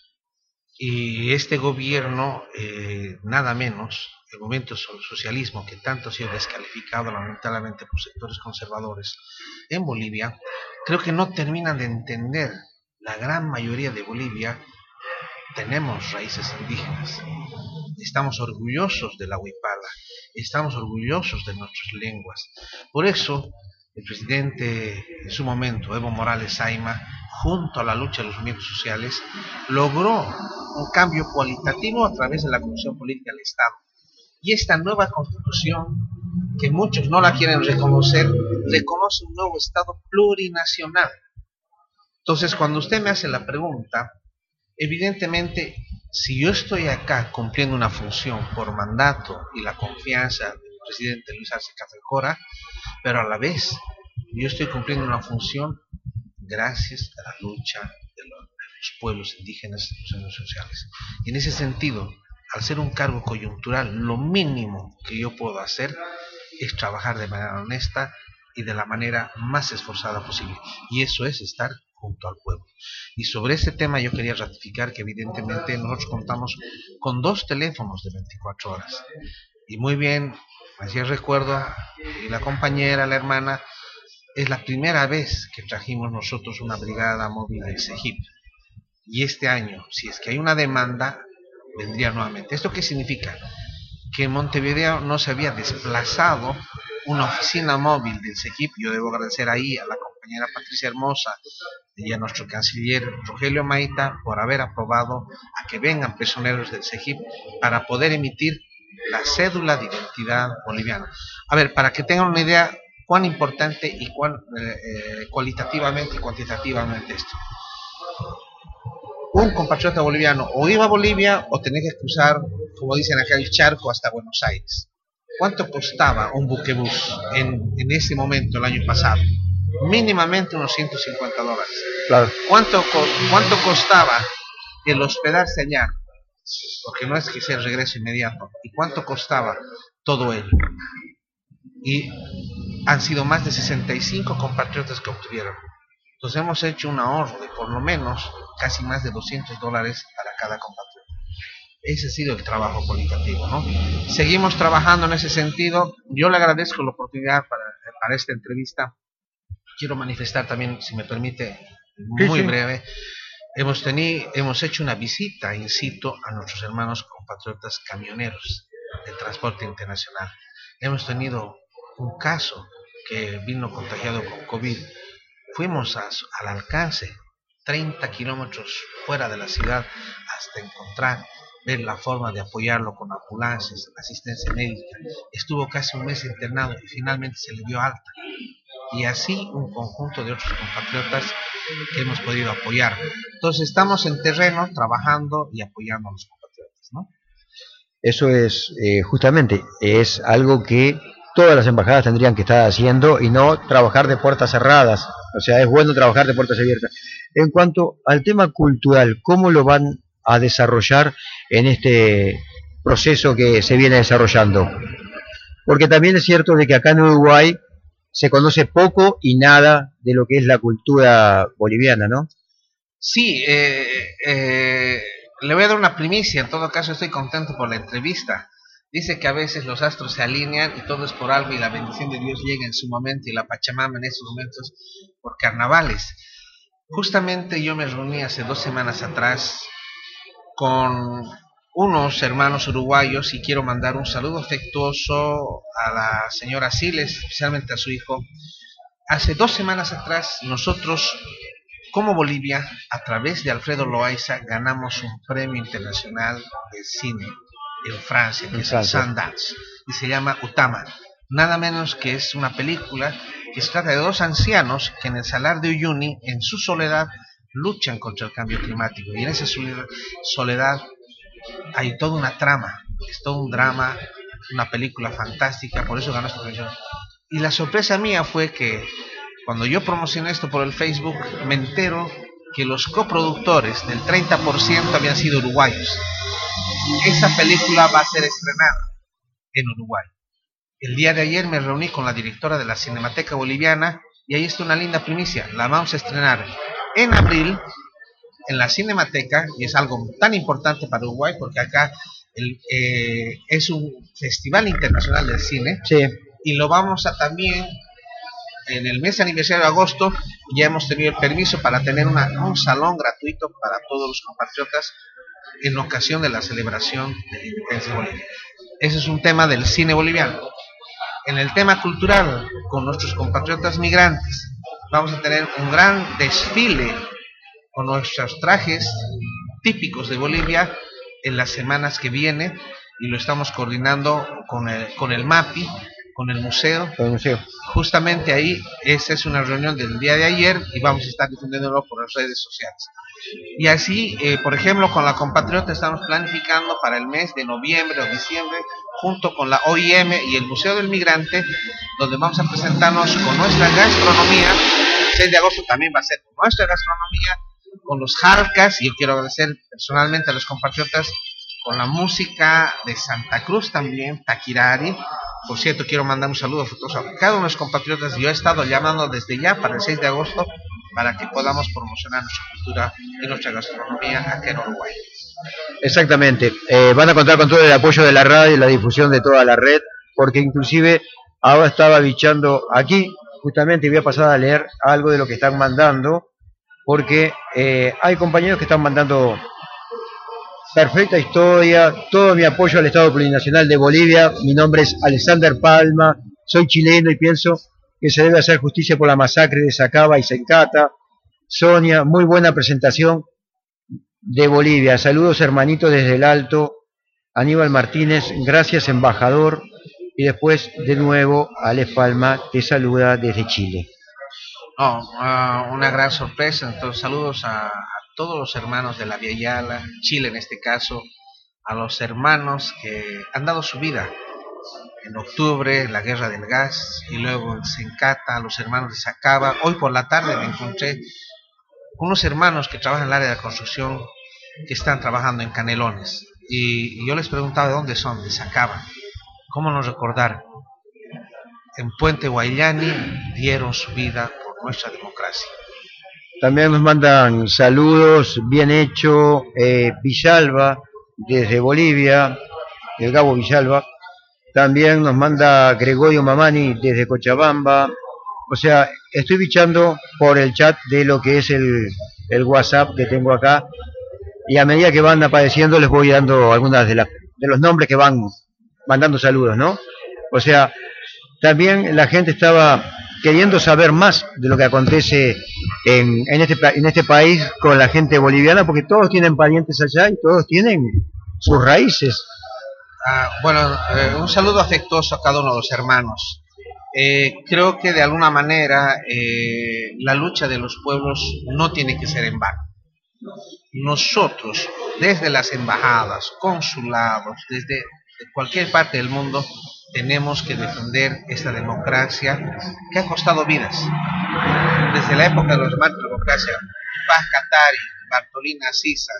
Y este gobierno, eh, nada menos, el movimiento socialismo, que tanto ha sido descalificado lamentablemente por sectores conservadores en Bolivia, creo que no terminan de entender. La gran mayoría de Bolivia tenemos raíces indígenas, estamos orgullosos de la huipala, estamos orgullosos de nuestras lenguas. Por eso el presidente en su momento, Evo Morales Ayma, junto a la lucha de los movimientos sociales, logró un cambio cualitativo a través de la Constitución Política del Estado. Y esta nueva Constitución, que muchos no la quieren reconocer, reconoce un nuevo Estado plurinacional. Entonces, cuando usted me hace la pregunta, evidentemente, si yo estoy acá cumpliendo una función por mandato y la confianza del presidente Luis Arce Catacora, pero a la vez yo estoy cumpliendo una función gracias a la lucha de los, de los pueblos indígenas y los movimientos sociales. Y en ese sentido, al ser un cargo coyuntural, lo mínimo que yo puedo hacer es trabajar de manera honesta y de la manera más esforzada posible. Y eso es estar junto al pueblo. Y sobre este tema yo quería ratificar que evidentemente nosotros contamos con dos teléfonos de veinticuatro horas. Y muy bien, así recuerdo, y la compañera, la hermana, es la primera vez que trajimos nosotros una brigada móvil del CEGIP. Y este año, si es que hay una demanda, vendría nuevamente. ¿Esto qué significa? Que en Montevideo no se había desplazado una oficina móvil del CEGIP. Yo debo agradecer ahí a la compañera Patricia Hermosa y a nuestro canciller Rogelio Maita por haber aprobado a que vengan personeros del CEGIP para poder emitir la cédula de identidad boliviana. A ver, para que tengan una idea cuán importante y cuán eh, eh, cualitativamente y cuantitativamente esto. Un compatriota boliviano o iba a Bolivia o tenía que cruzar, como dicen acá, el charco hasta Buenos Aires. ¿Cuánto costaba un buquebús en, en ese momento, el año pasado? Mínimamente unos ciento cincuenta dólares. Claro. ¿Cuánto, ¿Cuánto costaba el hospedarse allá? Porque no es que sea el regreso inmediato. ¿Y cuánto costaba todo ello? Y han sido más de sesenta y cinco compatriotas que obtuvieron Entonces hemos hecho un ahorro de por lo menos casi más de doscientos dólares para cada compatriota. Ese ha sido el trabajo cualitativo, ¿no? Seguimos trabajando en ese sentido. Yo le agradezco la oportunidad para, para esta entrevista. Quiero manifestar también, si me permite, muy sí, sí. breve. Hemos, tenido, hemos hecho una visita in situ a nuestros hermanos compatriotas camioneros de transporte internacional. Hemos tenido un caso que vino contagiado con COVID. Fuimos a, al alcance, treinta kilómetros fuera de la ciudad, hasta encontrar, ver la forma de apoyarlo con ambulancias, asistencia médica. Estuvo casi un mes internado y finalmente se le dio alta. Y así un conjunto de otros compatriotas que hemos podido apoyar. Entonces estamos en terreno trabajando y apoyando a los compatriotas, ¿no? Eso es, eh, justamente, es algo que todas las embajadas tendrían que estar haciendo y no trabajar de puertas cerradas. O sea, es bueno trabajar de puertas abiertas. En cuanto al tema cultural, ¿cómo lo van a desarrollar en este proceso que se viene desarrollando? Porque también es cierto de que acá en Uruguay se conoce poco y nada de lo que es la cultura boliviana, ¿no? Sí, eh, eh, le voy a dar una primicia. En todo caso, estoy contento por la entrevista. Dice que a veces los astros se alinean y todo es por algo y la bendición de Dios llega en su momento y la Pachamama en estos momentos por carnavales. Justamente yo me reuní hace dos semanas atrás con unos hermanos uruguayos y quiero mandar un saludo afectuoso a la señora Siles, especialmente a su hijo. Hace dos semanas atrás nosotros, como Bolivia, a través de Alfredo Loaiza, ganamos un premio internacional de cine en Francia, que es el Sundance, y se llama Utama. Nada menos que es una película que se trata de dos ancianos que en el Salar de Uyuni, en su soledad, luchan contra el cambio climático. Y en esa soledad hay toda una trama, es todo un drama, una película fantástica, por eso ganó esta premio. Y la sorpresa mía fue que cuando yo promocioné esto por el Facebook, me entero que los coproductores del treinta por ciento habían sido uruguayos. Esa película va a ser estrenada en Uruguay. El día de ayer me reuní con la directora de la Cinemateca Boliviana y ahí está una linda primicia. La vamos a estrenar en abril en la Cinemateca, y es algo tan importante para Uruguay porque acá el, eh, es un festival internacional del cine. Sí. Y lo vamos a también, en el mes de aniversario de agosto, ya hemos tenido el permiso para tener una, un salón gratuito para todos los compatriotas en ocasión de la celebración de la independencia de Bolivia. Ese es un tema del cine boliviano. En el tema cultural, con nuestros compatriotas migrantes, vamos a tener un gran desfile con nuestros trajes típicos de Bolivia en las semanas que vienen, y lo estamos coordinando con el, con el MAPI, con el museo. Con el museo. Justamente ahí, esa es una reunión del día de ayer y vamos a estar difundiéndolo por las redes sociales. Y así, eh, por ejemplo, con la Compatriota estamos planificando para el mes de noviembre o diciembre, junto con la O I M y el Museo del Migrante, donde vamos a presentarnos con nuestra gastronomía. El seis de agosto también va a ser con nuestra gastronomía, con los jarcas, y yo quiero agradecer personalmente a los compatriotas con la música de Santa Cruz también, Taquirari. Por cierto, quiero mandar un saludo afectuoso a cada uno de los compatriotas. Yo he estado llamando desde ya para el seis de agosto para que podamos promocionar nuestra cultura y nuestra gastronomía aquí en Uruguay. Exactamente. Eh, van a contar con todo el apoyo de la radio y la difusión de toda la red, porque inclusive ahora estaba bichando aquí, justamente voy a pasar a leer algo de lo que están mandando, porque eh, hay compañeros que están mandando perfecta historia, todo mi apoyo al Estado Plurinacional de Bolivia. Mi nombre es Alexander Palma, soy chileno y pienso que se debe hacer justicia por la masacre de Sacaba y Sencata. Sonia, muy buena presentación de Bolivia. Saludos hermanitos desde el Alto. Aníbal Martínez, gracias embajador. Y después de nuevo Alex Palma te saluda desde Chile. Oh, uh, una gran sorpresa. Entonces, saludos a, a todos los hermanos de la Via Yala, Chile en este caso, a los hermanos que han dado su vida en octubre, la guerra del gas, y luego en Sencata, a los hermanos de Sacaba. Hoy por la tarde me encontré con unos hermanos que trabajan en el área de construcción, que están trabajando en Canelones, y, y yo les preguntaba de dónde son, de Sacaba. ¿Cómo no recordar? En Puente Guayllani dieron su vida por nuestra democracia. También nos mandan saludos, bien hecho, eh, Villalba, desde Bolivia, el Gabo Villalba. También nos manda Gregorio Mamani desde Cochabamba. O sea, estoy bichando por el chat de lo que es el, el WhatsApp que tengo acá. Y a medida que van apareciendo les voy dando algunas de, las, de los nombres que van mandando saludos, ¿no? O sea, también la gente estaba queriendo saber más de lo que acontece en, en, este, en este país con la gente boliviana, porque todos tienen parientes allá y todos tienen sus raíces. Ah, bueno, eh, un saludo afectuoso a cada uno de los hermanos. Eh, creo que de alguna manera eh, la lucha de los pueblos no tiene que ser en vano. Nosotros, desde las embajadas, consulados, desde cualquier parte del mundo, tenemos que defender esta democracia que ha costado vidas. Desde la época de los mártires de la democracia, Paz Katari, Bartolina Sisa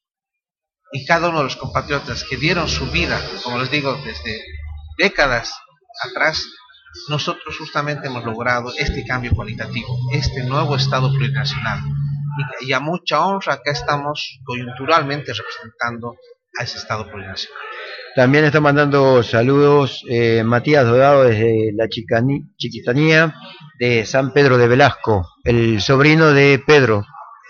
y cada uno de los compatriotas que dieron su vida, como les digo, desde décadas atrás, nosotros justamente hemos logrado este cambio cualitativo, este nuevo Estado plurinacional. Y, y a mucha honra acá estamos coyunturalmente representando a ese Estado plurinacional. También está mandando saludos eh, Matías Dorado desde la Chicani, Chiquitanía de San Pedro de Velasco, el sobrino de Pedro.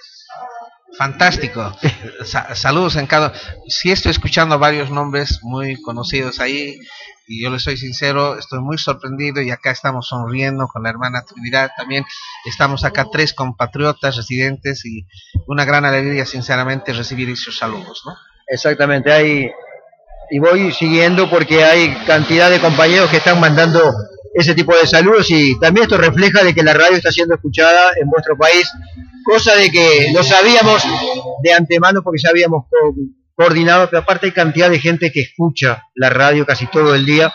Fantástico. Sa saludos en cada... Sí, estoy escuchando varios nombres muy conocidos ahí y yo les soy sincero, estoy muy sorprendido y acá estamos sonriendo con la hermana Trinidad también. Estamos acá tres compatriotas residentes y una gran alegría sinceramente recibir esos saludos, ¿no? Exactamente, hay... Y voy siguiendo porque hay cantidad de compañeros que están mandando ese tipo de saludos y también esto refleja de que la radio está siendo escuchada en vuestro país, cosa de que lo sabíamos de antemano porque ya habíamos co coordinado, pero aparte hay cantidad de gente que escucha la radio casi todo el día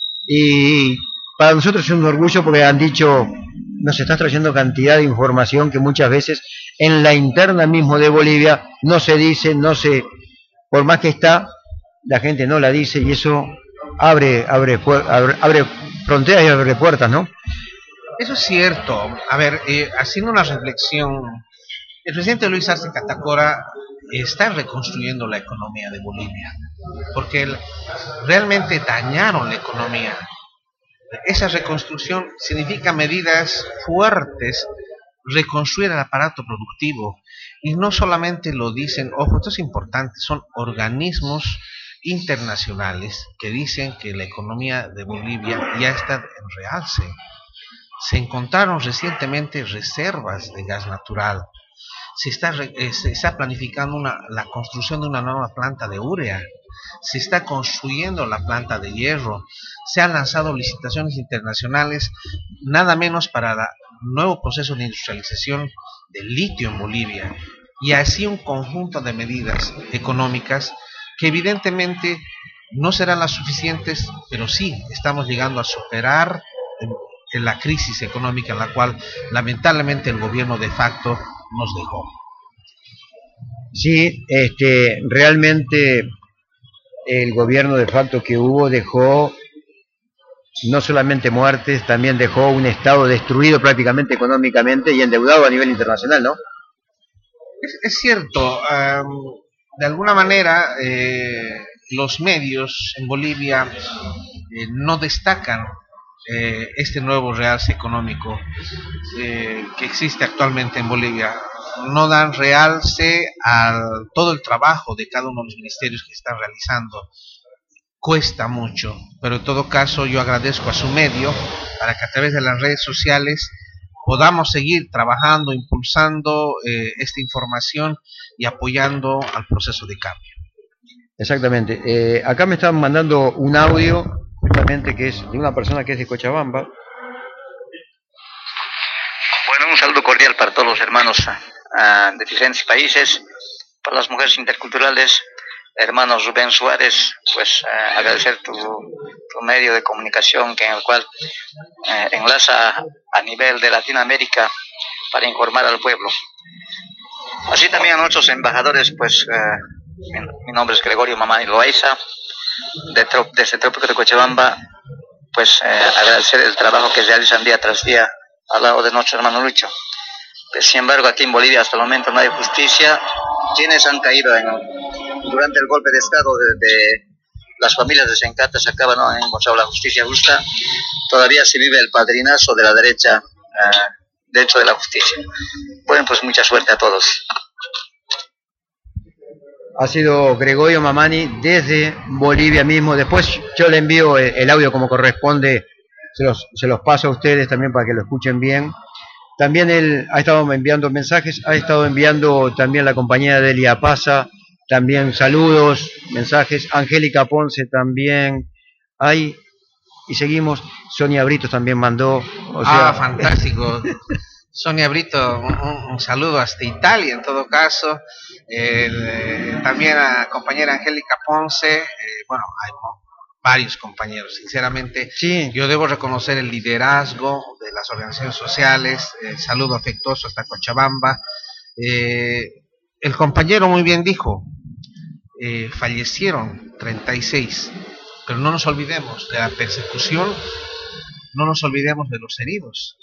y para nosotros es un orgullo porque han dicho, nos estás trayendo cantidad de información que muchas veces en la interna mismo de Bolivia no se dice, no se, por más que está, la gente no la dice y eso abre abre abre, abre fronteras y abre puertas, ¿no? Eso es cierto. A ver, eh, haciendo una reflexión, el presidente Luis Arce Catacora está reconstruyendo la economía de Bolivia, porque el, realmente dañaron la economía. Esa reconstrucción significa medidas fuertes, reconstruir el aparato productivo, y no solamente lo dicen, ojo, esto es importante, son organismos internacionales que dicen que la economía de Bolivia ya está en realce. Se encontraron recientemente reservas de gas natural. Se está, eh, se está planificando una, la construcción de una nueva planta de urea. Se está construyendo la planta de hierro. Se han lanzado licitaciones internacionales, nada menos para el nuevo proceso de industrialización del litio en Bolivia. Y así un conjunto de medidas económicas que evidentemente no serán las suficientes, pero sí estamos llegando a superar en la crisis económica en la cual lamentablemente el gobierno de facto nos dejó. Sí, este, realmente el gobierno de facto que hubo dejó no solamente muertes, también dejó un Estado destruido prácticamente económicamente y endeudado a nivel internacional, ¿no? Es, es cierto, um, de alguna manera eh, los medios en Bolivia eh, no destacan eh, este nuevo realce económico eh, que existe actualmente en Bolivia. No dan realce a todo el trabajo de cada uno de los ministerios que están realizando. Cuesta mucho, pero en todo caso yo agradezco a su medio para que a través de las redes sociales podamos seguir trabajando, impulsando eh, esta información y apoyando al proceso de cambio. Exactamente. Eh, acá me están mandando un audio, justamente que es de una persona que es de Cochabamba. Bueno, un saludo cordial para todos los hermanos uh, de diferentes países, para las mujeres interculturales. Hermano Rubén Suárez, pues uh, agradecer tu, tu medio de comunicación que en el cual uh, enlaza a nivel de Latinoamérica para informar al pueblo. Así también a nuestros embajadores, pues uh, mi, mi nombre es Gregorio Mamani Loaiza, de trop, desde Trópico de Cochabamba, pues uh, agradecer el trabajo que realizan día tras día al lado de nuestro hermano Lucho. Pues, sin embargo, aquí en Bolivia hasta el momento no hay justicia. Quienes han caído en, durante el golpe de Estado de, de las familias de Sencata Sacaba, no han encontrado la justicia justa. Todavía se vive el padrinazo de la derecha eh, dentro de la justicia. Bueno, pues mucha suerte a todos. Ha sido Gregorio Mamani desde Bolivia mismo. Después yo le envío el, el audio como corresponde, se los, se los paso a ustedes también para que lo escuchen bien. También él ha estado enviando mensajes, ha estado enviando también la compañera Delia Paza, también saludos, mensajes, Angélica Ponce también, hay, y seguimos, Sonia Brito también mandó. O sea, ah, fantástico. Sonia Brito, un, un saludo hasta Italia en todo caso. Eh, también a compañera Angélica Ponce, eh, bueno, hay varios compañeros, sinceramente. Sí. Yo debo reconocer el liderazgo de las organizaciones sociales, el saludo afectuoso hasta Cochabamba. Eh, el compañero muy bien dijo, eh, fallecieron treinta y seis, pero no nos olvidemos de la persecución, no nos olvidemos de los heridos.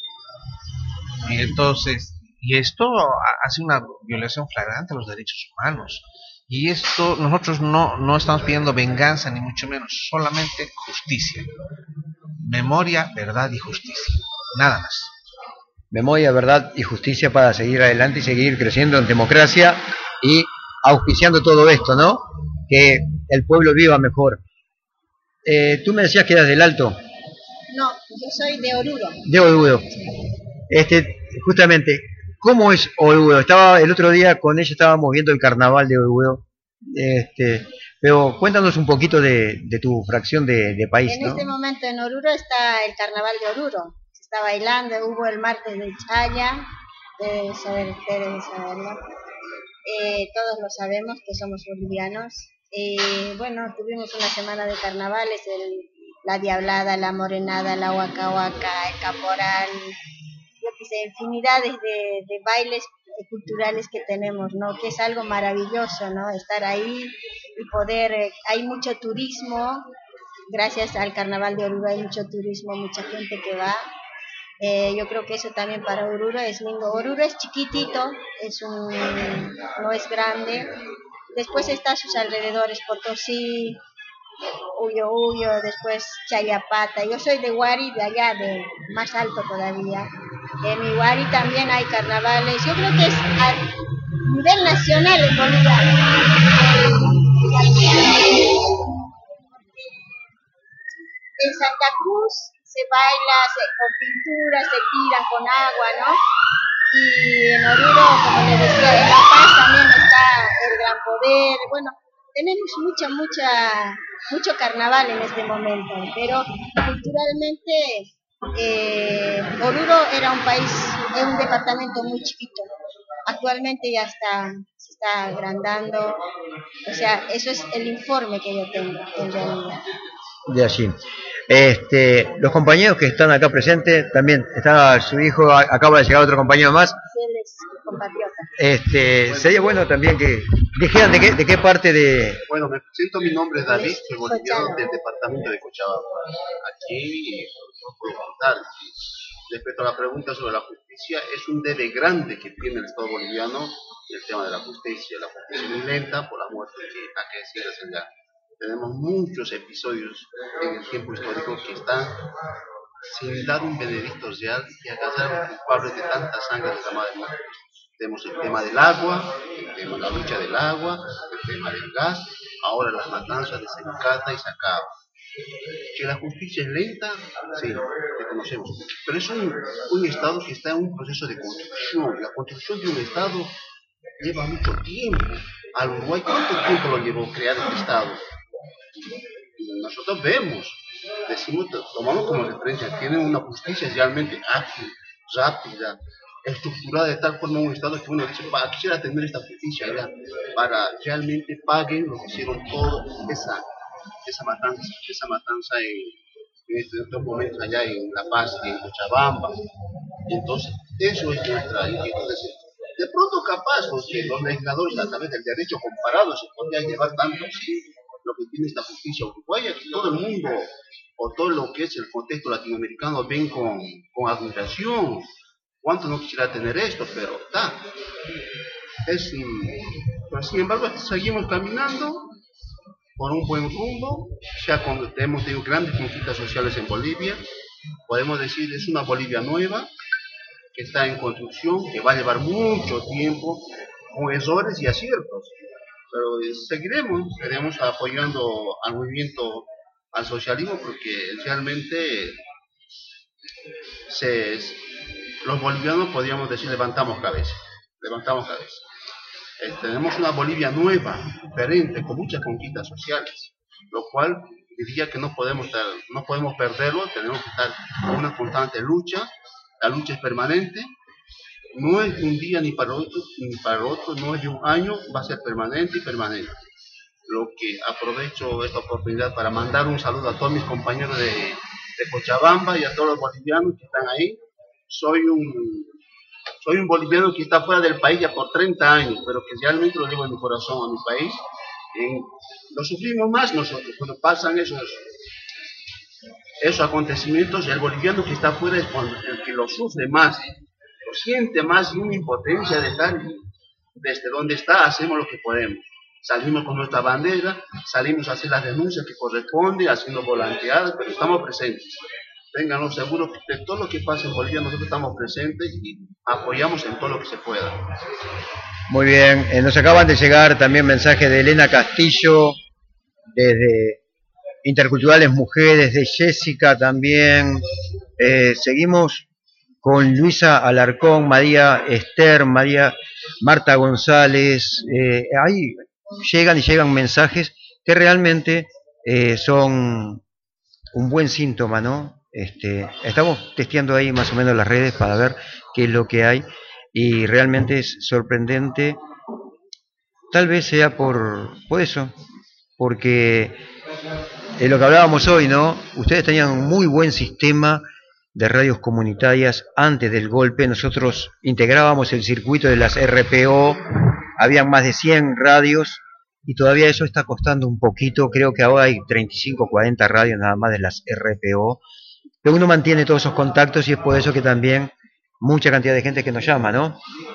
Y entonces, y esto hace una violación flagrante a los derechos humanos. Y esto, nosotros no, no estamos pidiendo venganza, ni mucho menos, solamente justicia. Memoria, verdad y justicia. Nada más. Memoria, verdad y justicia para seguir adelante y seguir creciendo en democracia y auspiciando todo esto, ¿no? Que el pueblo viva mejor. Eh, tú me decías que eras del Alto. No, yo soy de Oruro. De Oruro. Este, justamente, ¿cómo es Oruro? Estaba el otro día con ella, estábamos viendo el carnaval de Oruro. Este, pero cuéntanos un poquito de, de tu fracción de, de país, En ¿no? este momento en Oruro está el carnaval de Oruro. Se está bailando, hubo el martes de Chaya, deben saber ustedes de saberlo. Eh, todos lo sabemos que somos bolivianos. Eh, bueno, tuvimos una semana de carnavales, el, la Diablada, la Morenada, la Huaca Huaca, el Caporal, yo que sé, infinidades de, de bailes culturales que tenemos, ¿no? Que es algo maravilloso, ¿no? Estar ahí y poder, eh, hay mucho turismo, gracias al Carnaval de Oruro hay mucho turismo, mucha gente que va. Eh, yo creo que eso también para Oruro es lindo. Oruro es chiquitito, es un, no es grande. Después está a sus alrededores, Potosí, Huyo Huyo, después Chayapata. Yo soy de Huari, de allá, de más alto todavía. En mi Huari también hay carnavales. Yo creo que es a nivel nacional en Bolivia. En Santa Cruz se baila se, con pintura, se tiran con agua, ¿no? Y en Oruro, como les decía, en La Paz también está el Gran Poder. Bueno, tenemos mucha, mucha, mucho carnaval en este momento, pero culturalmente eh, Oruro era un país, era un departamento muy chiquito. Actualmente ya está, se está agrandando. O sea, eso es el informe que yo tengo en realidad. De allí. Este, los compañeros que están acá presentes, también está su hijo, acaba de llegar otro compañero más. Él es compatriota. Este, bueno, sería bueno también que dijeran de qué, de qué parte de... Bueno, me presento, mi nombre es David, soy boliviano del departamento de Cochabamba. Aquí puedo contar. Respecto a la pregunta sobre la justicia, es un debe grande que tiene el Estado boliviano el tema de la justicia. La justicia es muy lenta por la muerte que acaecidas allá. Tenemos muchos episodios en el tiempo histórico que están sin dar un veredicto real y acabar culpables de tanta sangre derramada en muertos. Tenemos el tema del agua, el tema de la lucha del agua, el tema del gas, ahora las matanzas de Sencata y Sacaba. Que la justicia es lenta, sí, reconocemos, pero es un, un Estado que está en un proceso de construcción. La construcción de un Estado lleva mucho tiempo. Al Uruguay, ¿cuánto tiempo lo llevó crear este Estado? Nosotros vemos, decimos, tomamos como referencia, tienen una justicia realmente ágil, rápida, estructurada de tal forma un Estado que uno dice, para quisiera tener esta justicia ya, para realmente paguen lo que hicieron todo esa, esa matanza, esa matanza en, en estos momentos allá en La Paz y en Cochabamba. Entonces, eso es nuestra inquietud. De pronto capaz, porque los legisladores a través del derecho comparado se podrían llevar tanto, ¿sí? Lo que tiene esta justicia uruguaya, que todo el mundo, o todo lo que es el contexto latinoamericano, ven con, con admiración. ¿Cuánto no quisiera tener esto? Pero está. Es, pero sin embargo, seguimos caminando por un buen rumbo. Ya con, hemos tenido grandes conquistas sociales en Bolivia. Podemos decir, es una Bolivia nueva, que está en construcción, que va a llevar mucho tiempo, con errores y aciertos. Pero seguiremos, seguiremos apoyando al movimiento, al socialismo, porque realmente se, los bolivianos, podríamos decir, levantamos cabeza, levantamos cabeza. Eh, tenemos una Bolivia nueva, diferente, con muchas conquistas sociales, lo cual diría que no podemos, estar, no podemos perderlo, tenemos que estar en una constante lucha. La lucha es permanente, no es de un día ni para otro, ni para otro, no es de un año, va a ser permanente y permanente. Lo que aprovecho esta oportunidad para mandar un saludo a todos mis compañeros de, de Cochabamba y a todos los bolivianos que están ahí. Soy un, soy un boliviano que está fuera del país ya por treinta años, pero que realmente lo llevo en mi corazón a mi país. En, lo sufrimos más nosotros, cuando pasan esos, esos acontecimientos, el boliviano que está fuera es cuando, el que lo sufre más, lo siente más, y una impotencia de estar desde donde está, hacemos lo que podemos. Salimos con nuestra bandera, salimos a hacer las denuncias que corresponden, haciendo volanteadas, pero estamos presentes. Ténganlo seguro que de todo lo que pasa en Bolivia nosotros estamos presentes y apoyamos en todo lo que se pueda. Muy bien, eh, nos acaban de llegar también mensajes de Elena Castillo, desde Interculturales Mujeres, de Jessica también. Eh, seguimos con Luisa Alarcón, María Esther, María Marta González. Eh, ahí llegan y llegan mensajes que realmente eh, son un buen síntoma, ¿no? Este, estamos testeando ahí más o menos las redes para ver qué es lo que hay y realmente es sorprendente. Tal vez sea por, por eso, porque es lo que hablábamos hoy, ¿no? Ustedes tenían un muy buen sistema de radios comunitarias antes del golpe. Nosotros integrábamos el circuito de las R P O, habían más de cien radios y todavía eso está costando un poquito. Creo que ahora hay treinta y cinco, cuarenta radios nada más de las R P O, pero uno mantiene todos esos contactos y es por eso que también mucha cantidad de gente que nos llama, ¿no?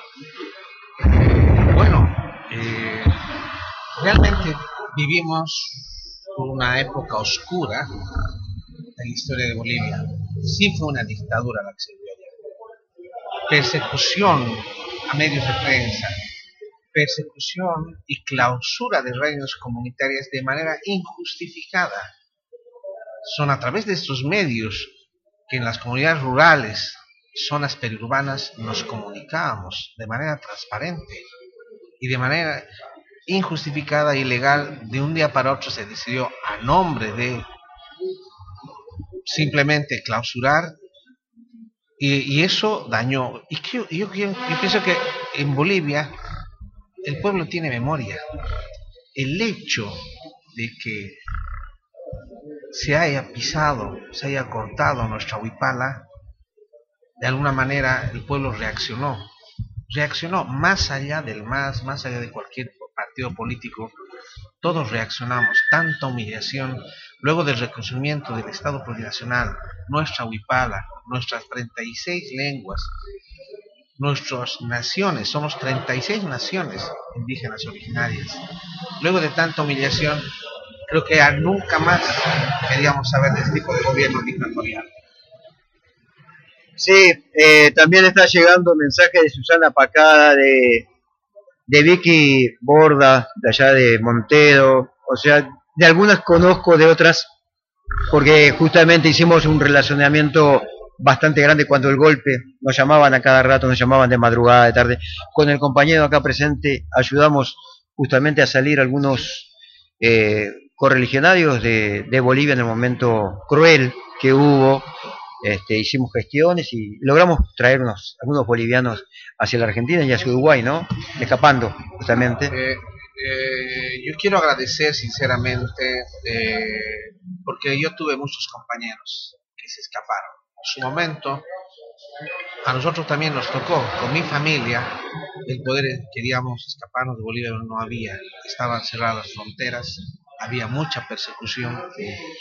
Bueno, eh, realmente vivimos una época oscura en la historia de Bolivia. Sí fue una dictadura la que se vivió allá. Persecución a medios de prensa, persecución y clausura de radios comunitarias de manera injustificada. Son a través de estos medios que en las comunidades rurales, zonas periurbanas, nos comunicábamos de manera transparente y de manera injustificada e ilegal. De un día para otro se decidió, a nombre de simplemente clausurar, y, y eso dañó. Y que, yo, yo, yo pienso que en Bolivia el pueblo tiene memoria. El hecho de que se haya pisado, se haya cortado nuestra huipala, de alguna manera el pueblo reaccionó, reaccionó más allá del MAS, más allá de cualquier partido político. Todos reaccionamos. Tanta humillación, luego del reconocimiento del Estado plurinacional, nuestra huipala, nuestras treinta y seis lenguas, nuestras naciones, somos treinta y seis naciones indígenas originarias. Luego de tanta humillación, creo que nunca más queríamos saber de este tipo de gobierno dictatorial. Sí, eh, también está llegando mensaje de Susana Pacada, de, de Vicky Borda, de allá de Montero. O sea, de algunas conozco, de otras, porque justamente hicimos un relacionamiento bastante grande cuando el golpe, nos llamaban a cada rato, nos llamaban de madrugada, de tarde. Con el compañero acá presente ayudamos justamente a salir algunos eh, correligionarios de, de Bolivia en el momento cruel que hubo. Este, hicimos gestiones y logramos traer unos, algunos bolivianos hacia la Argentina y hacia Uruguay, ¿no? Escapando, justamente. Eh, eh, yo quiero agradecer sinceramente, eh, porque yo tuve muchos compañeros que se escaparon. En su momento, a nosotros también nos tocó, con mi familia, el poder, queríamos escaparnos de Bolivia, pero no había, estaban cerradas las fronteras. Había mucha persecución,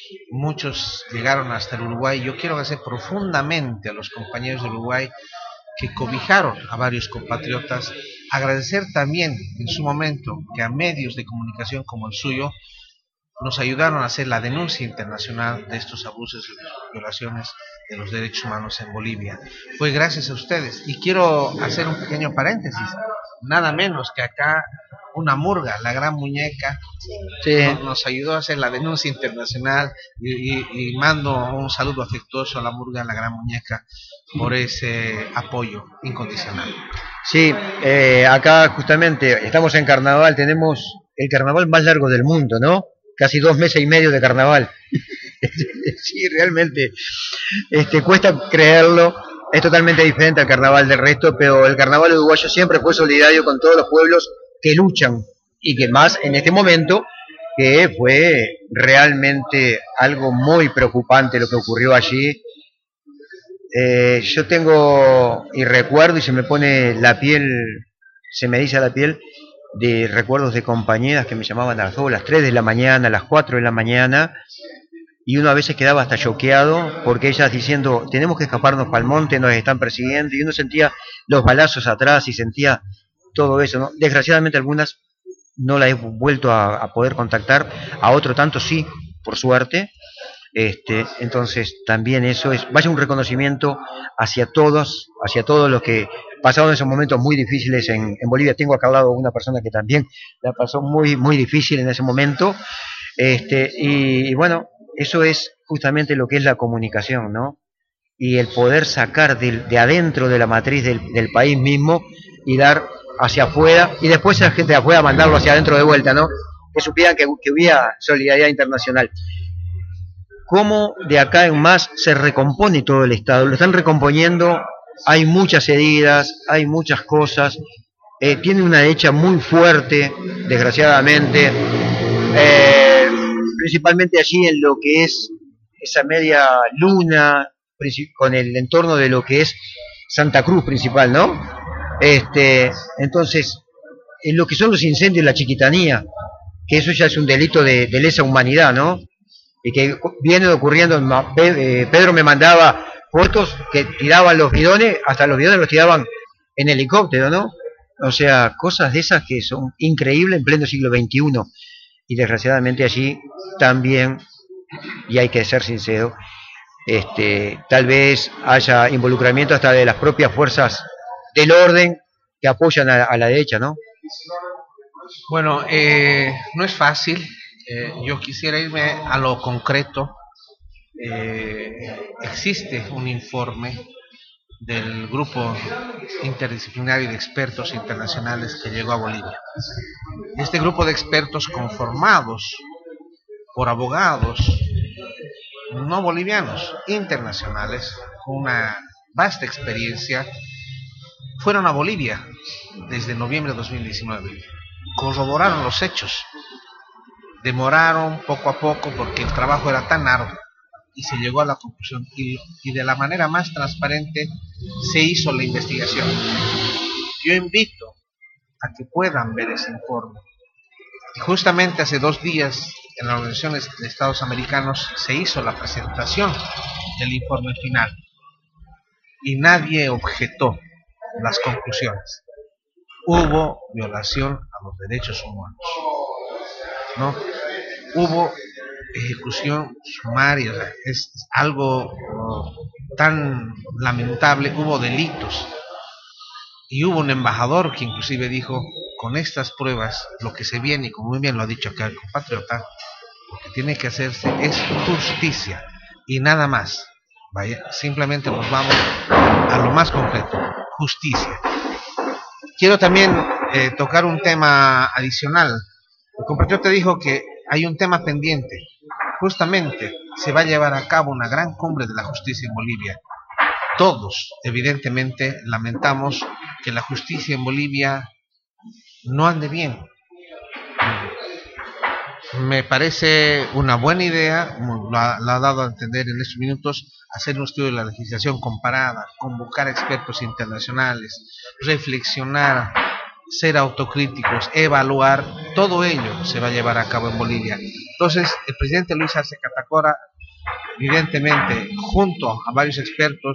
muchos llegaron hasta el Uruguay. Yo quiero agradecer profundamente a los compañeros del Uruguay que cobijaron a varios compatriotas. Agradecer también en su momento que a medios de comunicación como el suyo nos ayudaron a hacer la denuncia internacional de estos abusos y violaciones de los derechos humanos en Bolivia. Fue gracias a ustedes. Y quiero hacer un pequeño paréntesis. Nada menos que acá una murga, la gran muñeca, Sí. nos, nos ayudó a hacer la denuncia internacional y, y, y mando un saludo afectuoso a la murga, la gran muñeca, por ese apoyo incondicional. Sí, eh, acá justamente estamos en carnaval, tenemos el carnaval más largo del mundo, ¿no? Casi dos meses y medio de carnaval. Sí, realmente, este, cuesta creerlo, es totalmente diferente al carnaval del resto, pero el carnaval uruguayo siempre fue solidario con todos los pueblos que luchan, y que más en este momento, que fue realmente algo muy preocupante lo que ocurrió allí. Eh, yo tengo y recuerdo, y se me pone la piel, se me eriza la piel, de recuerdos de compañeras que me llamaban a las dos, a las tres de la mañana, a las cuatro de la mañana, y uno a veces quedaba hasta choqueado, porque ellas diciendo, tenemos que escaparnos para el monte, nos están persiguiendo, y uno sentía los balazos atrás y sentía todo eso, ¿no? Desgraciadamente algunas no la he vuelto a, a poder contactar, a otro tanto sí, por suerte. Este, entonces también eso es, vaya un reconocimiento hacia todos, hacia todos los que pasaron esos momentos muy difíciles en, en Bolivia. Tengo acá al lado una persona que también la pasó muy, muy difícil en ese momento, este, y, y bueno, eso es justamente lo que es la comunicación, ¿no? Y el poder sacar de, de adentro de la matriz del, del país mismo y dar hacia afuera, y después a la gente de afuera mandarlo hacia adentro de vuelta, ¿no? Que supieran que, que hubiera solidaridad internacional. Cómo de acá en más se recompone todo el Estado, lo están recomponiendo, hay muchas heridas, hay muchas cosas, eh, tiene una derecha muy fuerte, desgraciadamente, eh, principalmente allí en lo que es esa media luna, con el entorno de lo que es Santa Cruz principal, ¿no? Este, entonces, en lo que son los incendios en la Chiquitanía, que eso ya es un delito de, de lesa humanidad, ¿no? Y que viene ocurriendo, Pedro me mandaba fotos que tiraban los bidones, hasta los bidones los tiraban en helicóptero, ¿no? O sea, cosas de esas que son increíbles en pleno siglo veintiuno, y desgraciadamente allí también, y hay que ser sincero, este, tal vez haya involucramiento hasta de las propias fuerzas del orden que apoyan a, a la derecha, ¿no? Bueno, eh, no es fácil. Eh, yo quisiera irme a lo concreto. Eh, existe un informe del grupo interdisciplinario de expertos internacionales que llegó a Bolivia. Este grupo de expertos, conformados por abogados no bolivianos, internacionales, con una vasta experiencia, fueron a Bolivia desde noviembre de dos mil diecinueve. Corroboraron los hechos. Demoraron poco a poco porque el trabajo era tan arduo, y se llegó a la conclusión, y, y de la manera más transparente se hizo la investigación. Yo invito a que puedan ver ese informe. Y justamente hace dos días en la Organización de Estados Americanos se hizo la presentación del informe final y nadie objetó las conclusiones. Hubo violación a los derechos humanos, ¿no? Hubo ejecución sumaria, es algo uh, tan lamentable, hubo delitos, y hubo un embajador que inclusive dijo, con estas pruebas, lo que se viene, y como muy bien lo ha dicho acá el compatriota, lo que tiene que hacerse es justicia, y nada más. Vaya, simplemente nos vamos a lo más concreto, justicia. Quiero también eh, tocar un tema adicional. El compatriota dijo que hay un tema pendiente. Justamente se va a llevar a cabo una gran cumbre de la justicia en Bolivia. Todos, evidentemente, lamentamos que la justicia en Bolivia no ande bien. Me parece una buena idea, lo ha, lo ha dado a entender en estos minutos, hacer un estudio de la legislación comparada, convocar expertos internacionales, reflexionar, ser autocríticos, evaluar, todo ello se va a llevar a cabo en Bolivia. Entonces, el presidente Luis Arce Catacora, evidentemente, junto a varios expertos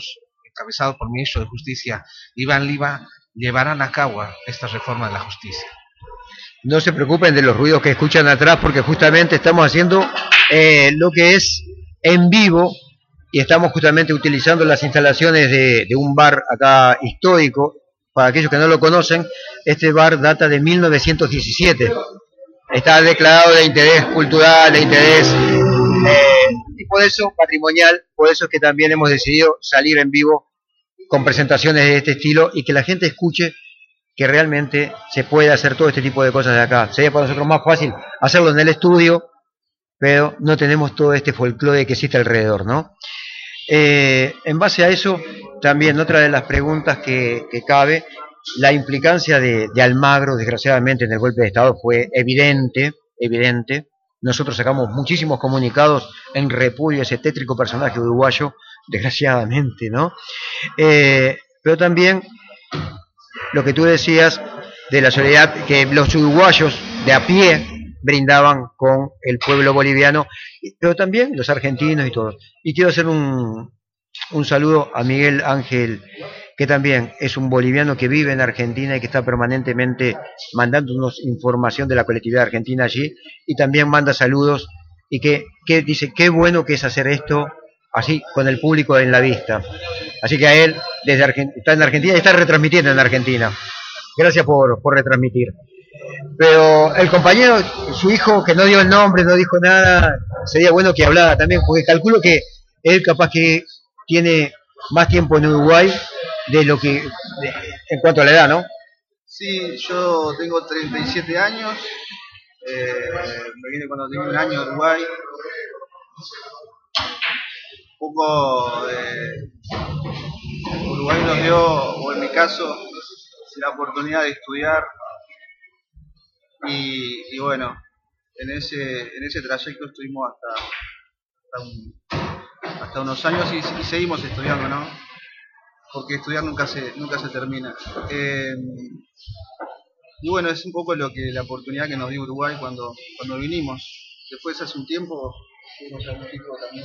encabezados por el ministro de Justicia, Iván Liva, llevarán a cabo esta reforma de la justicia. No se preocupen de los ruidos que escuchan atrás, porque justamente estamos haciendo eh, lo que es en vivo, y estamos justamente utilizando las instalaciones de, de un bar acá histórico. Para aquellos que no lo conocen, este bar data de mil novecientos diecisiete. Está declarado de interés cultural, de interés eh, y por eso patrimonial. Por eso es que también hemos decidido salir en vivo con presentaciones de este estilo y que la gente escuche que realmente se puede hacer todo este tipo de cosas de acá. Sería para nosotros más fácil hacerlo en el estudio, pero no tenemos todo este folclore que existe alrededor, ¿no? Eh, en base a eso, también otra de las preguntas que, que cabe, la implicancia de, de Almagro, desgraciadamente, en el golpe de Estado fue evidente, evidente. Nosotros sacamos muchísimos comunicados en repudio a ese tétrico personaje uruguayo, desgraciadamente, ¿no? Eh, pero también lo que tú decías de la solidaridad que los uruguayos de a pie brindaban con el pueblo boliviano, pero también los argentinos y todos. Y quiero hacer un, un saludo a Miguel Ángel, que también es un boliviano que vive en Argentina y que está permanentemente mandándonos información de la colectividad argentina allí, y también manda saludos y que, que dice qué bueno que es hacer esto así con el público en la vista. Así que a él, desde Argent- está en Argentina y está retransmitiendo en Argentina. Gracias por, por retransmitir. Pero el compañero, su hijo, que no dio el nombre, no dijo nada, sería bueno que hablara también, porque calculo que él capaz que tiene más tiempo en Uruguay de lo que, de, en cuanto a la edad, ¿no? Sí, yo tengo treinta y siete años, eh, me vine cuando tenía un año a Uruguay. Un poco eh, Uruguay nos dio, o en mi caso, la oportunidad de estudiar y, y bueno, en ese en ese trayecto estuvimos hasta hasta, un, hasta unos años y, y seguimos estudiando, ¿no? Porque estudiar nunca se nunca se termina. Eh, y bueno, es un poco lo que la oportunidad que nos dio Uruguay cuando cuando vinimos. Después hace un tiempo fuimos a un tipo también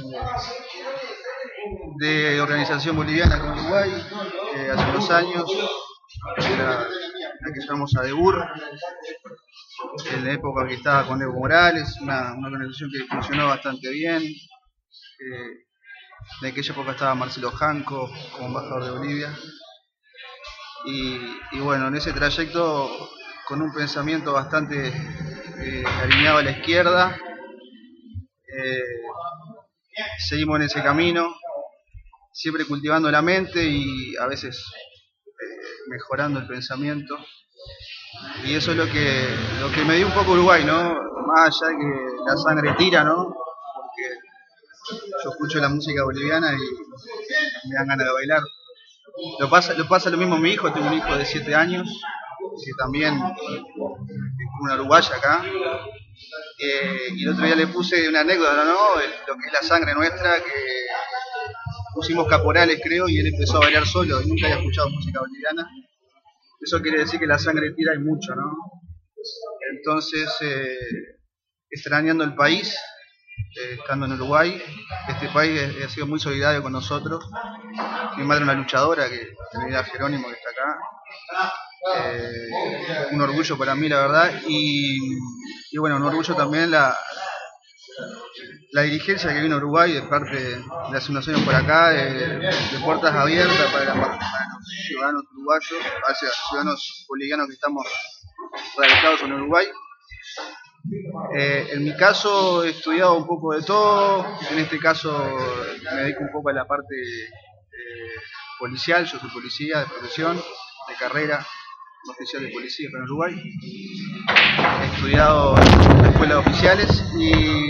de, de organización boliviana con Uruguay, eh, hace unos años, era la que llamamos ADEUR, en la época que estaba con Evo Morales, una, una organización que funcionó bastante bien. Eh, en aquella época estaba Marcelo Janco como embajador de Bolivia. Y, y bueno, en ese trayecto, con un pensamiento bastante eh, alineado a la izquierda, eh, seguimos en ese camino, siempre cultivando la mente y a veces eh, mejorando el pensamiento. Y eso es lo que lo que me dio un poco Uruguay, ¿no? Más allá de que la sangre tira, ¿no? Porque yo escucho la música boliviana y me dan ganas de bailar. Lo pasa lo pasa lo mismo a mi hijo, tengo un hijo de siete años, que también es una uruguaya acá. Eh, y el otro día le puse una anécdota, ¿no? Lo que es la sangre nuestra, que pusimos caporales, creo, y él empezó a bailar solo, y nunca había escuchado música boliviana. Eso quiere decir que la sangre tira y mucho, ¿no? Entonces, eh, extrañando el país, eh, estando en Uruguay, este país ha sido muy solidario con nosotros. Mi madre es una luchadora, que tenía Jerónimo, que está acá. Eh, un orgullo para mí, la verdad, y, y bueno, un orgullo también la, la dirigencia que vino a Uruguay de parte de hace unos años por acá, de, de puertas abiertas para, la, para los ciudadanos uruguayos, hacia los ciudadanos bolivianos que estamos radicados en Uruguay. Eh, en mi caso he estudiado un poco de todo, en este caso me dedico un poco a la parte eh, policial, yo soy policía de profesión, de carrera, oficial de policía acá en Uruguay. He estudiado en la escuela de oficiales y,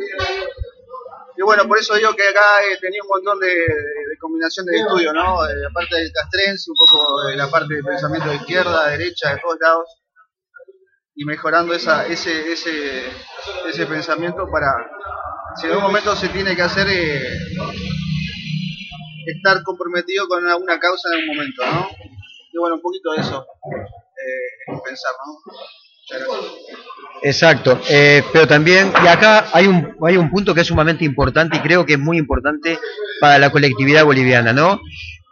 y bueno, por eso digo que acá he tenido un montón de, de combinación de estudios, ¿no? Eh, aparte del castrense, un poco de la parte de pensamiento de izquierda, derecha, de todos lados, y mejorando esa, ese, ese, ese pensamiento para, si en algún momento se tiene que hacer, eh, estar comprometido con alguna causa en algún momento, ¿no? Y bueno, un poquito de eso, eh, pensar, ¿no? Muchas gracias. Exacto, eh, pero también, y acá hay un, hay un punto que es sumamente importante y creo que es muy importante para la colectividad boliviana, ¿no?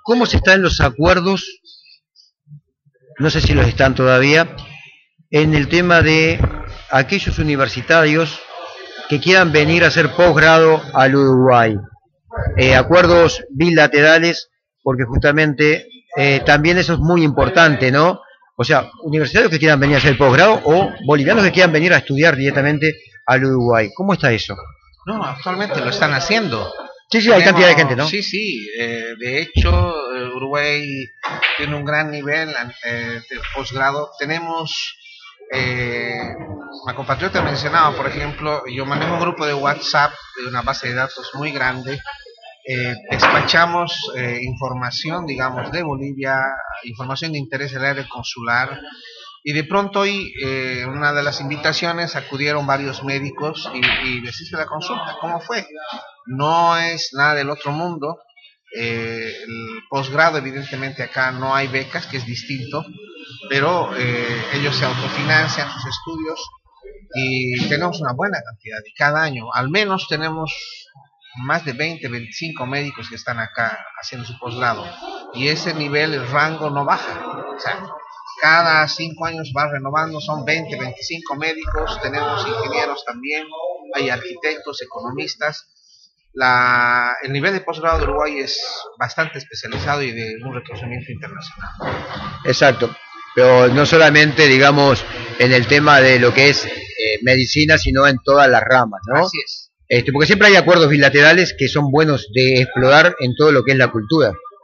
¿cómo se están los acuerdos? No sé si los están todavía, en el tema de aquellos universitarios que quieran venir a hacer posgrado al Uruguay. Eh, acuerdos bilaterales, porque justamente eh, también eso es muy importante, ¿no? O sea, universitarios que quieran venir a hacer posgrado o bolivianos que quieran venir a estudiar directamente al Uruguay. ¿Cómo está eso? No, actualmente lo están haciendo. Sí, sí, hay cantidad de gente, ¿no? Sí, sí. Eh, de hecho, eh, Uruguay tiene un gran nivel eh, de posgrado. Tenemos, eh, mi compatriota mencionaba, por ejemplo, yo manejo un grupo de WhatsApp de una base de datos muy grande. Eh, despachamos eh, información, digamos, de Bolivia, información de interés del área consular, y de pronto hoy eh, una de las invitaciones acudieron varios médicos y, y les hice la consulta. ¿Cómo fue? No es nada del otro mundo. Eh, el posgrado, evidentemente acá no hay becas, que es distinto, pero eh, ellos se autofinancian sus estudios y tenemos una buena cantidad, y cada año al menos tenemos más de veinte, veinticinco médicos que están acá haciendo su posgrado, y ese nivel, el rango no baja. O sea, cada cinco años va renovando, son veinte, veinticinco médicos, tenemos ingenieros también, hay arquitectos, economistas. La, el nivel de posgrado de Uruguay es bastante especializado y de un reconocimiento internacional. Exacto, pero no solamente, digamos, en el tema de lo que es eh, medicina, sino en todas las ramas, ¿no? Así es. Este, porque siempre hay acuerdos bilaterales que son buenos de explorar en todo lo que es la cultura.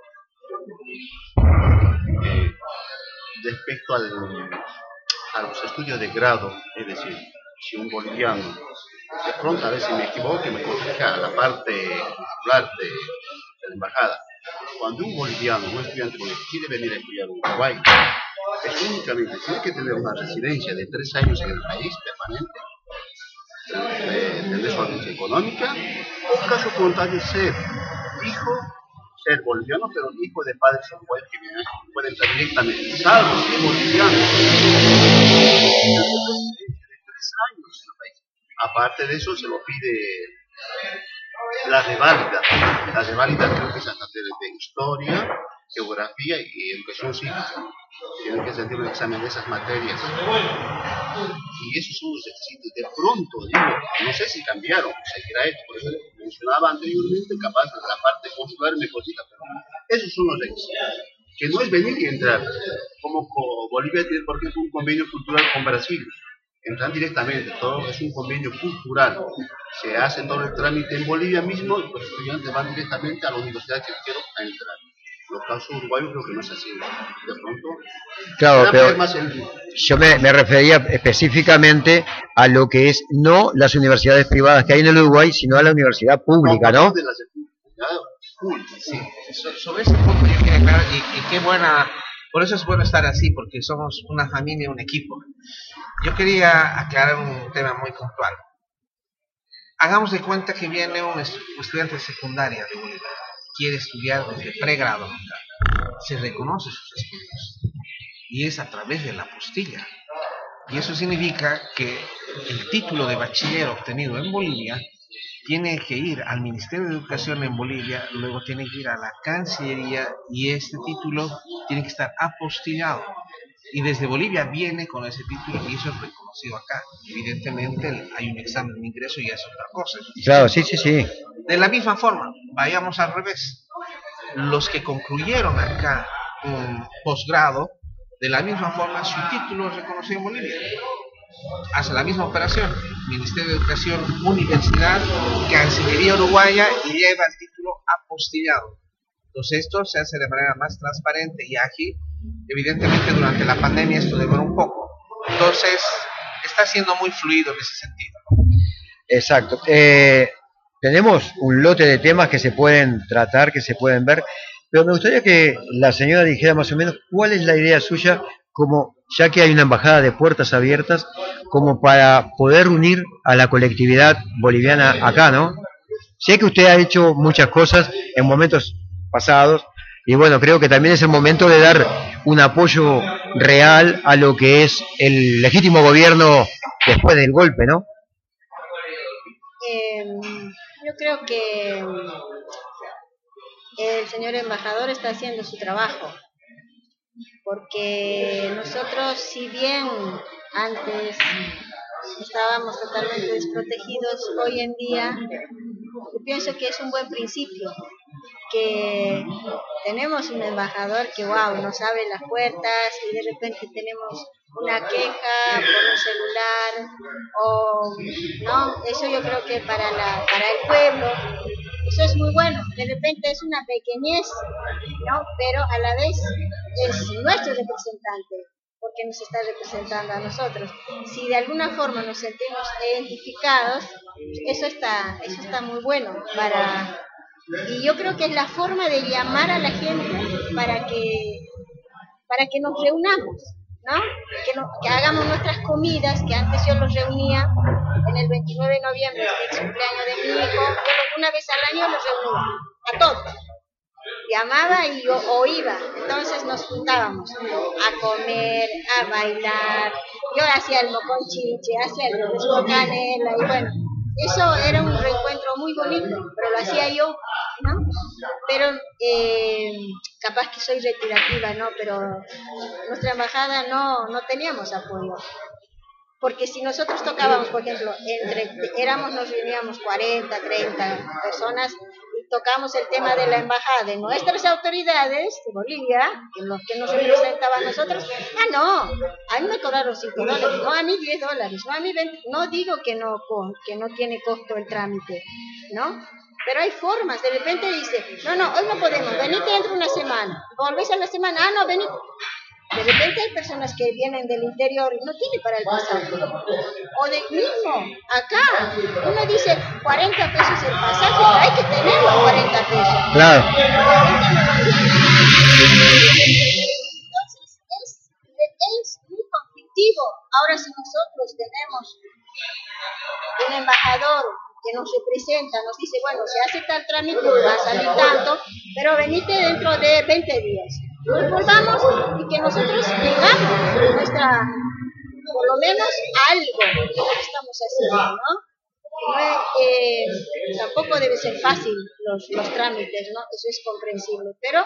Eh, respecto al, a los estudios de grado, es decir, si un boliviano, de pronto a veces me equivoco y me corrija la parte titular de, de la embajada, cuando un boliviano, un estudiante boliviano quiere venir a estudiar en Uruguay, es únicamente, tiene que tener una residencia de tres años en el país permanente, eh, tener solvencia económica, o caso contrario ser hijo, ser boliviano, pero hijo de padres uruguayos que vienen aquí, pueden entrar directamente, salvo si es boliviano, de tres años en el país. Aparte de eso, se lo pide la reválida. La reválida creo que es hasta de, de historia, geografía y educación cívica. Tienen que sentir un examen de esas materias. Y esos son los requisitos. De pronto, digo, no sé si cambiaron, seguirá esto. Por eso mencionaba anteriormente, capaz de la parte consular me cosita, pero esos son los requisitos. Que no es venir y entrar. Como Bolivia tiene, por ejemplo, un convenio cultural con Brasil. Entran directamente, todo es un convenio cultural. Se hace todo el trámite en Bolivia mismo y los estudiantes van directamente a la universidad que quiero a entrar. Los casos uruguayos creo que no es así. De pronto, claro, pero más el... yo me, me refería específicamente a lo que es no las universidades privadas que hay en el Uruguay, sino a la universidad pública, ¿no? De las públicas, sí. Sobre ese punto yo quería aclarar, y, y qué buena, por eso es bueno estar así, porque somos una familia, un equipo. Yo quería aclarar un tema muy puntual. Hagamos de cuenta que viene un estudiante de secundaria de Bolivia, quiere estudiar desde pregrado, se reconoce sus estudios y es a través de la apostilla, y eso significa que el título de bachiller obtenido en Bolivia tiene que ir al Ministerio de Educación en Bolivia, luego tiene que ir a la Cancillería y este título tiene que estar apostillado. Y desde Bolivia viene con ese título y eso es reconocido acá. Evidentemente hay un examen de ingreso y es otra cosa. Claro, sí, sí, sí. De la misma forma, vayamos al revés. Los que concluyeron acá un posgrado, de la misma forma su título es reconocido en Bolivia. Hace la misma operación. Ministerio de Educación, Universidad, Cancillería Uruguaya y lleva el título apostillado. Entonces esto se hace de manera más transparente y ágil. Evidentemente durante la pandemia esto demoró un poco, entonces está siendo muy fluido en ese sentido. Exacto. Eh, tenemos un lote de temas que se pueden tratar, que se pueden ver, pero me gustaría que la señora dijera más o menos cuál es la idea suya, como ya que hay una embajada de puertas abiertas, como para poder unir a la colectividad boliviana acá, ¿no? Sé que usted ha hecho muchas cosas en momentos pasados, y bueno, creo que también es el momento de dar un apoyo real a lo que es el legítimo gobierno después del golpe, ¿no? Eh, yo creo que el señor embajador está haciendo su trabajo, porque nosotros, si bien antes estábamos totalmente desprotegidos, hoy en día yo pienso que es un buen principio, que tenemos un embajador que wow, nos abre las puertas y de repente tenemos una queja por un celular o no, eso yo creo que para la para el pueblo eso es muy bueno. De repente es una pequeñez, no, pero a la vez es nuestro representante, porque nos está representando a nosotros. Si de alguna forma nos sentimos identificados, eso está eso está muy bueno para. Y yo creo que es la forma de llamar a la gente para que para que nos reunamos, ¿no? Que, no, que hagamos nuestras comidas, que antes yo los reunía en el veintinueve de noviembre, que es el cumpleaños de mi hijo, yo una vez al año los reunía, a todos. Llamaba y yo, o iba, entonces nos juntábamos a comer, a bailar, yo hacía el moconchiche, hacía el refresco canela, y bueno, eso era un reencuentro muy bonito, pero lo hacía yo, ¿no? Pero eh, capaz que soy retirativa, ¿no? Pero nuestra embajada no, no teníamos apoyo. Porque si nosotros tocábamos, por ejemplo, entre éramos, nos reuníamos cuarenta, treinta personas y tocábamos el tema de la embajada de nuestras autoridades de Bolivia, que los que nos representaban a nosotros, ah no, a mí me cobraron cinco dólares, no a mí diez dólares, no a mí veinte, no digo que no, que no tiene costo el trámite, ¿no? Pero hay formas, de repente dice, no, no, hoy no podemos, venite dentro de una semana, volvés a la semana, ah no, venite. De repente hay personas que vienen del interior y no tienen para el pasaje. O de mismo, acá, uno dice cuarenta pesos el pasaje, pero hay que tener los cuarenta pesos. Claro. Entonces, es, es muy conflictivo. Ahora si nosotros tenemos un embajador que nos representa, nos dice, bueno, se hace tal trámite, va a salir tanto, pero venite dentro de veinte días. Nos volvamos y que nosotros tengamos nuestra, por lo menos algo de lo que estamos haciendo, ¿no? no es, eh, tampoco debe ser fácil los, los trámites, ¿no? Eso es comprensible, pero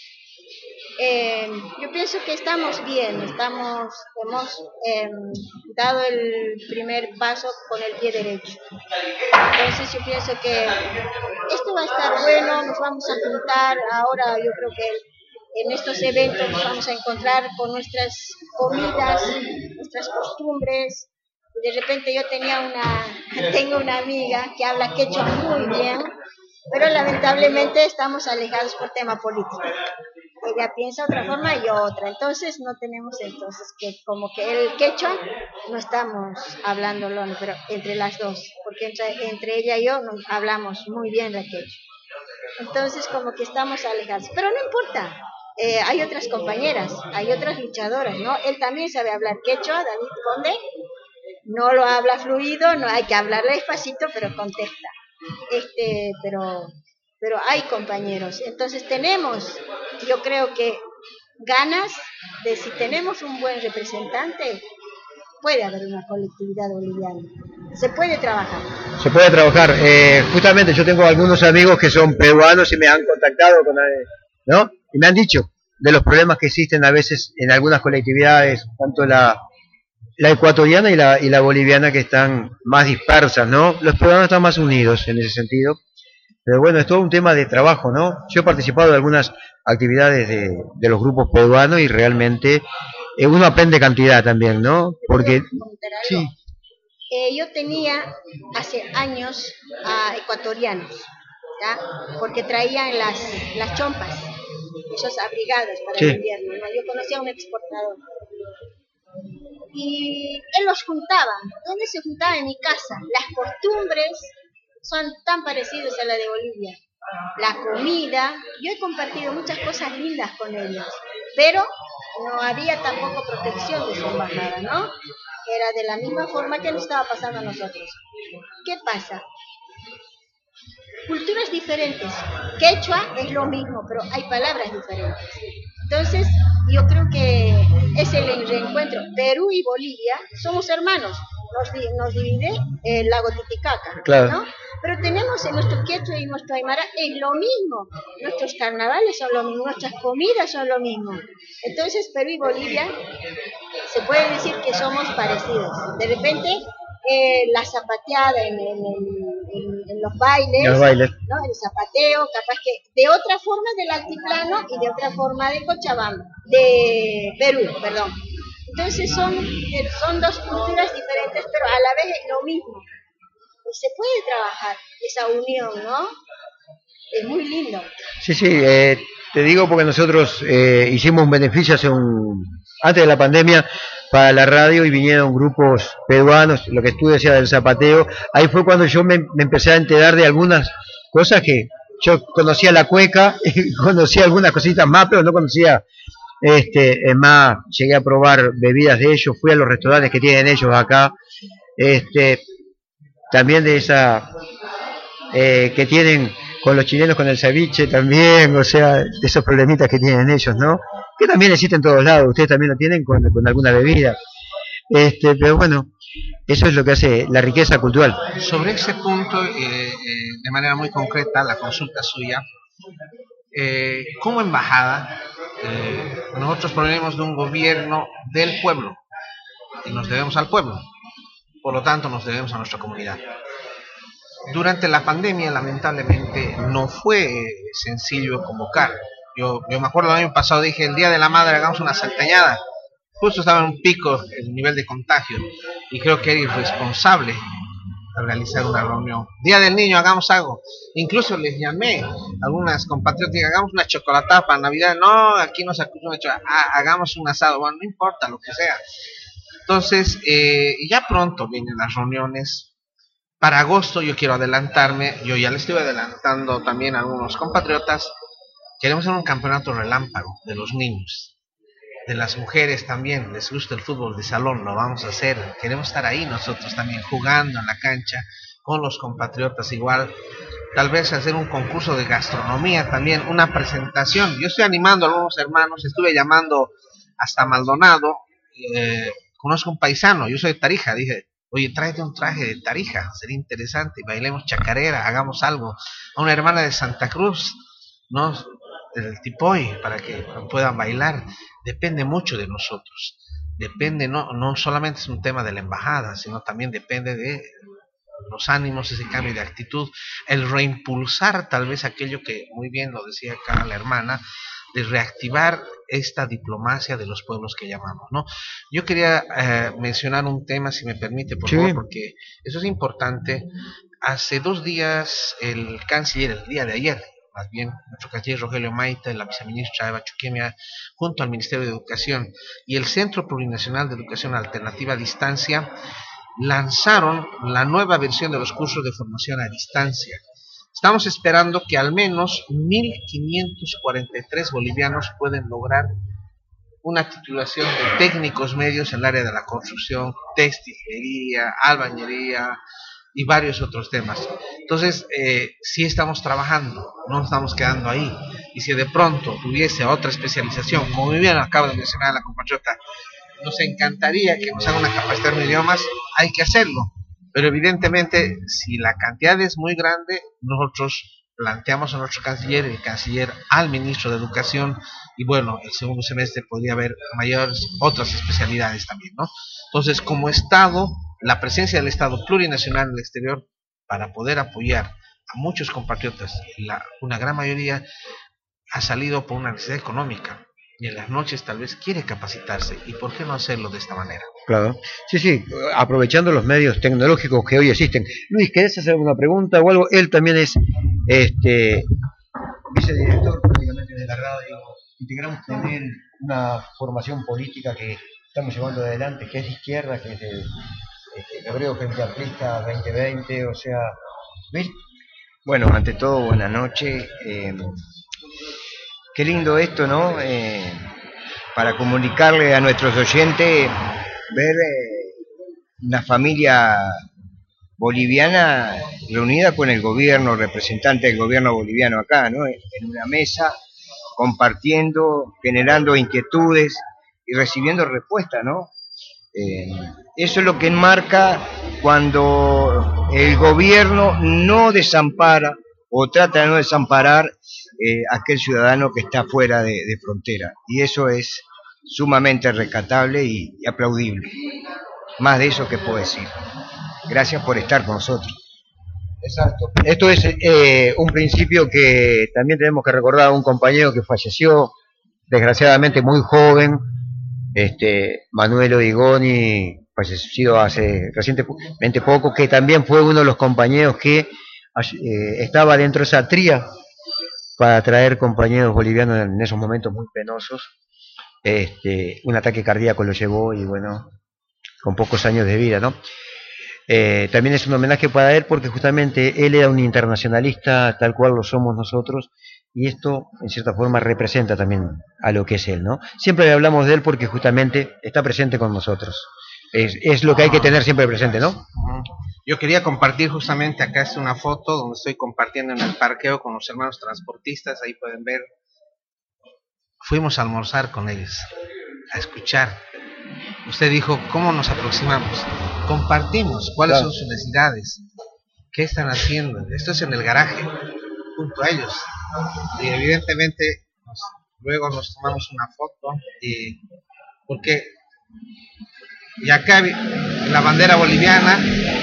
eh, yo pienso que estamos bien, estamos, hemos eh, dado el primer paso con el pie derecho. Entonces yo pienso que esto va a estar bueno, nos vamos a juntar, ahora yo creo que en estos eventos nos vamos a encontrar con nuestras comidas, nuestras costumbres. De repente yo tenía una, tengo una amiga que habla quechua muy bien, pero lamentablemente estamos alejados por tema político. Ella piensa otra forma y yo otra, entonces no tenemos entonces que como que el quechua no estamos hablándolo, pero entre las dos, porque entre, entre ella y yo nos hablamos muy bien la quechua. Entonces como que estamos alejados, pero no importa. Eh, hay otras compañeras, hay otras luchadoras, ¿no? Él también sabe hablar quechua, David Conde, no lo habla fluido, no hay que hablarle despacito, pero contesta. Este, pero, pero hay compañeros, entonces tenemos, yo creo que ganas de si tenemos un buen representante, puede haber una colectividad boliviana, se puede trabajar. Se puede trabajar, eh, justamente yo tengo algunos amigos que son peruanos y me han contactado con... ¿no? Y me han dicho de los problemas que existen a veces en algunas colectividades, tanto la, la ecuatoriana y la, y la boliviana, que están más dispersas, ¿no? Los peruanos están más unidos en ese sentido, pero bueno, es todo un tema de trabajo, ¿no? Yo he participado de algunas actividades de, de los grupos peruanos y realmente eh, uno aprende cantidad también, ¿no? Porque... Sí. Eh, yo tenía hace años a ecuatorianos, ¿ya? Porque traían las, las chompas, esos abrigados para sí. El invierno, ¿no? Yo conocía a un exportador y él los juntaba. ¿Dónde se juntaba? En mi casa. Las costumbres son tan parecidas a la de Bolivia, la comida, yo he compartido muchas cosas lindas con ellos, pero no había tampoco protección de su embajada, ¿no? Era de la misma forma que nos estaba pasando a nosotros. ¿Qué pasa? Culturas diferentes. Quechua es lo mismo, pero hay palabras diferentes. Entonces, yo creo que es el reencuentro. Perú y Bolivia somos hermanos. Nos, nos divide el lago Titicaca, claro. ¿No? Pero tenemos en nuestro quechua y nuestro aymara es lo mismo. Nuestros carnavales son lo mismo, nuestras comidas son lo mismo. Entonces Perú y Bolivia se puede decir que somos parecidos. De repente eh, la zapateada en, en, en, en los bailes, los bailes. ¿no? El zapateo, capaz que de otra forma del altiplano y de otra forma de Cochabamba, de Perú, perdón. Entonces son, son dos culturas diferentes, pero a la vez es lo mismo. Y se puede trabajar esa unión, ¿no? Es muy lindo. Sí, sí, eh, te digo porque nosotros eh, hicimos un beneficio hace un antes de la pandemia para la radio y vinieron grupos peruanos, lo que tú decías del zapateo. Ahí fue cuando yo me, me empecé a enterar de algunas cosas que yo conocía la cueca, y conocía algunas cositas más, pero no conocía, este, es más, llegué a probar bebidas de ellos, fui a los restaurantes que tienen ellos acá, este, también de esa eh, que tienen con los chilenos con el ceviche también, o sea, de esos problemitas que tienen ellos, ¿no? Que también existen en todos lados, ustedes también lo tienen con, con alguna bebida. Este, pero bueno, eso es lo que hace la riqueza cultural. Sobre ese punto, eh, eh, de manera muy concreta, la consulta suya, eh, como embajada, eh, nosotros provenimos de un gobierno del pueblo y nos debemos al pueblo, por lo tanto nos debemos a nuestra comunidad. Durante la pandemia, lamentablemente, no fue sencillo convocar. Yo, yo me acuerdo el año pasado, dije, el Día de la Madre hagamos una salteñada. Justo estaba en un pico el nivel de contagio y creo que era irresponsable realizar una reunión. Día del Niño, hagamos algo. Incluso les llamé a algunas compatriotas, hagamos una chocolatada para Navidad. No, aquí nos acusan de hecho, hagamos un asado. Bueno, no importa, lo que sea. Entonces, eh, ya pronto vienen las reuniones. Para agosto yo quiero adelantarme, yo ya le estoy adelantando también a algunos compatriotas, queremos hacer un campeonato relámpago de los niños, de las mujeres también, les gusta el fútbol de salón, lo vamos a hacer, queremos estar ahí nosotros también jugando en la cancha con los compatriotas igual, tal vez hacer un concurso de gastronomía también, una presentación, yo estoy animando a algunos hermanos, estuve llamando hasta Maldonado, eh, conozco un paisano, yo soy de Tarija, dije, oye, tráete un traje de Tarija, sería interesante, bailemos chacarera, hagamos algo. A una hermana de Santa Cruz, ¿no? El tipoy, para que puedan bailar. Depende mucho de nosotros. Depende, no, no solamente es un tema de la embajada, sino también depende de los ánimos, ese cambio de actitud, el reimpulsar tal vez aquello que muy bien lo decía acá la hermana, de reactivar esta diplomacia de los pueblos que llamamos, ¿no? Yo quería eh, mencionar un tema, si me permite, por sí. favor, porque eso es importante. Hace dos días, el canciller, el día de ayer, más bien, nuestro canciller Rogelio Maita, la viceministra Eva Chuquemia, junto al Ministerio de Educación y el Centro Plurinacional de Educación Alternativa a Distancia, lanzaron la nueva versión de los cursos de formación a distancia. Estamos esperando que al menos mil quinientos cuarenta y tres bolivianos pueden lograr una titulación de técnicos medios en el área de la construcción, textilería, albañería y varios otros temas. Entonces, eh, sí estamos trabajando, no nos estamos quedando ahí. Y si de pronto tuviese otra especialización, como bien acaba de mencionar la compatriota, nos encantaría que nos haga una capacitación de idiomas, hay que hacerlo. Pero evidentemente, si la cantidad es muy grande, nosotros planteamos a nuestro canciller, el canciller al ministro de Educación, y bueno, el segundo semestre podría haber mayores otras especialidades también, ¿no? Entonces, como Estado, la presencia del Estado plurinacional en el exterior, para poder apoyar a muchos compatriotas, la, una gran mayoría ha salido por una necesidad económica, y en las noches tal vez quiere capacitarse, y ¿por qué no hacerlo de esta manera? Claro, sí, sí, aprovechando los medios tecnológicos que hoy existen. Luis, ¿querés hacer alguna pregunta o algo? Él también es este vicedirector prácticamente de la radio, y queremos tener una formación política que estamos llevando adelante, que es de izquierda, que es de este, Febrero Frente Amplista veinte veinte, o sea, Luis. Bueno, ante todo, buenas noches. Eh, Qué lindo esto, ¿no? Eh, para comunicarle a nuestros oyentes, ver eh, una familia boliviana reunida con el gobierno, representante del gobierno boliviano acá, ¿no? En una mesa, compartiendo, generando inquietudes y recibiendo respuestas, ¿no? Eh, eso es lo que enmarca cuando el gobierno no desampara o trata de no desamparar eh, a aquel ciudadano que está fuera de, de frontera. Y eso es sumamente rescatable y, y aplaudible. Más de eso que puedo decir. Gracias por estar con nosotros. Exacto. Esto es eh, un principio que también tenemos que recordar a un compañero que falleció, desgraciadamente muy joven, este Manuel Odigoni, fallecido hace recientemente poco, que también fue uno de los compañeros que eh, estaba dentro de esa tría para traer compañeros bolivianos en esos momentos muy penosos. Este, un ataque cardíaco lo llevó y bueno, con pocos años de vida, ¿no? Eh, también es un homenaje para él porque justamente él era un internacionalista tal cual lo somos nosotros y esto en cierta forma representa también a lo que es él, ¿no? Siempre hablamos de él porque justamente está presente con nosotros. Es, es lo que hay que tener siempre presente, ¿no? Yo quería compartir justamente, acá es una foto donde estoy compartiendo en el parqueo con los hermanos transportistas, ahí pueden ver. Fuimos a almorzar con ellos, a escuchar. Usted dijo, ¿cómo nos aproximamos? Compartimos, ¿cuáles claro. son sus necesidades? ¿Qué están haciendo? Esto es en el garaje, junto a ellos. Y evidentemente, nos, luego nos tomamos una foto, y, porque y acá la bandera boliviana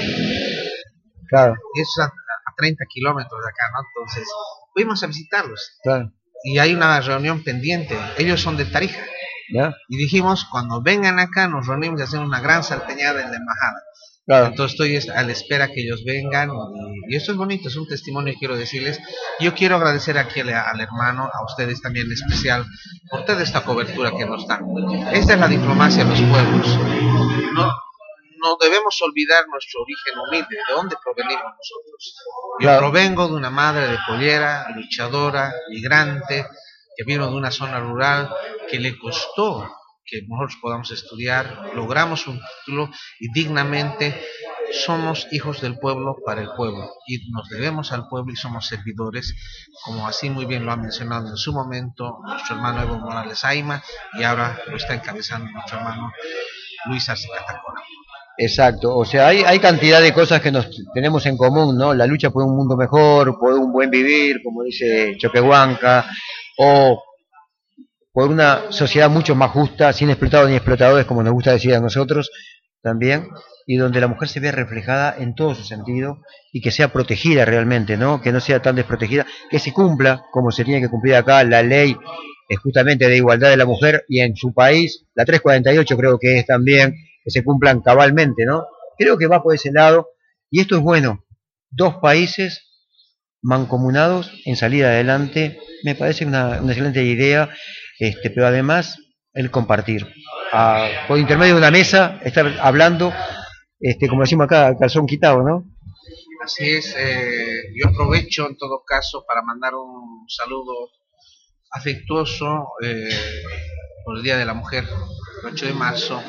claro. es a, a treinta kilómetros de acá, ¿no? Entonces, fuimos a visitarlos. Claro. Y hay una reunión pendiente, ellos son de Tarija. ¿Ya? Y dijimos, cuando vengan acá, nos reunimos y hacemos una gran salteñada en la embajada. Claro. Entonces estoy a la espera que ellos vengan. Y, y esto es bonito, es un testimonio que quiero decirles. Yo quiero agradecer aquí al, al hermano, a ustedes también en especial, por toda esta cobertura que nos dan. Esta es la diplomacia de los pueblos. No, no debemos olvidar nuestro origen humilde, de dónde provenimos nosotros. Yo claro. provengo de una madre de pollera, luchadora, migrante, que vino de una zona rural, que le costó que nosotros podamos estudiar, logramos un título y dignamente somos hijos del pueblo para el pueblo y nos debemos al pueblo y somos servidores, como así muy bien lo ha mencionado en su momento nuestro hermano Evo Morales Ayma y ahora lo está encabezando nuestro hermano Luis Arce Catacora. Exacto, o sea, hay, hay cantidad de cosas que nos tenemos en común, ¿no? La lucha por un mundo mejor, por un buen vivir, como dice Choquehuanca, o por una sociedad mucho más justa, sin explotados ni explotadores, como nos gusta decir a nosotros también, y donde la mujer se ve reflejada en todo su sentido y que sea protegida realmente, ¿no? Que no sea tan desprotegida, que se cumpla, como se tiene que cumplir acá, la ley es justamente de igualdad de la mujer y en su país, la trescientos cuarenta y ocho creo que es también, que se cumplan cabalmente, ¿no? Creo que va por ese lado, y esto es bueno, dos países mancomunados en salir adelante, me parece una, una excelente idea, este, pero además el compartir, a, por intermedio de una mesa, estar hablando, este, como decimos acá, calzón quitado, ¿no? Así es, eh, yo aprovecho en todo caso para mandar un saludo afectuoso eh, por el Día de la Mujer, el ocho de marzo.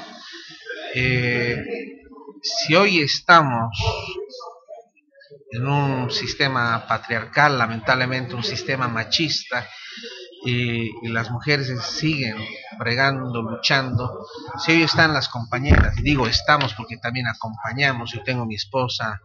Eh, si hoy estamos en un sistema patriarcal, lamentablemente un sistema machista, y, y las mujeres siguen bregando, luchando, si hoy están las compañeras, y digo estamos porque también acompañamos, yo tengo mi esposa,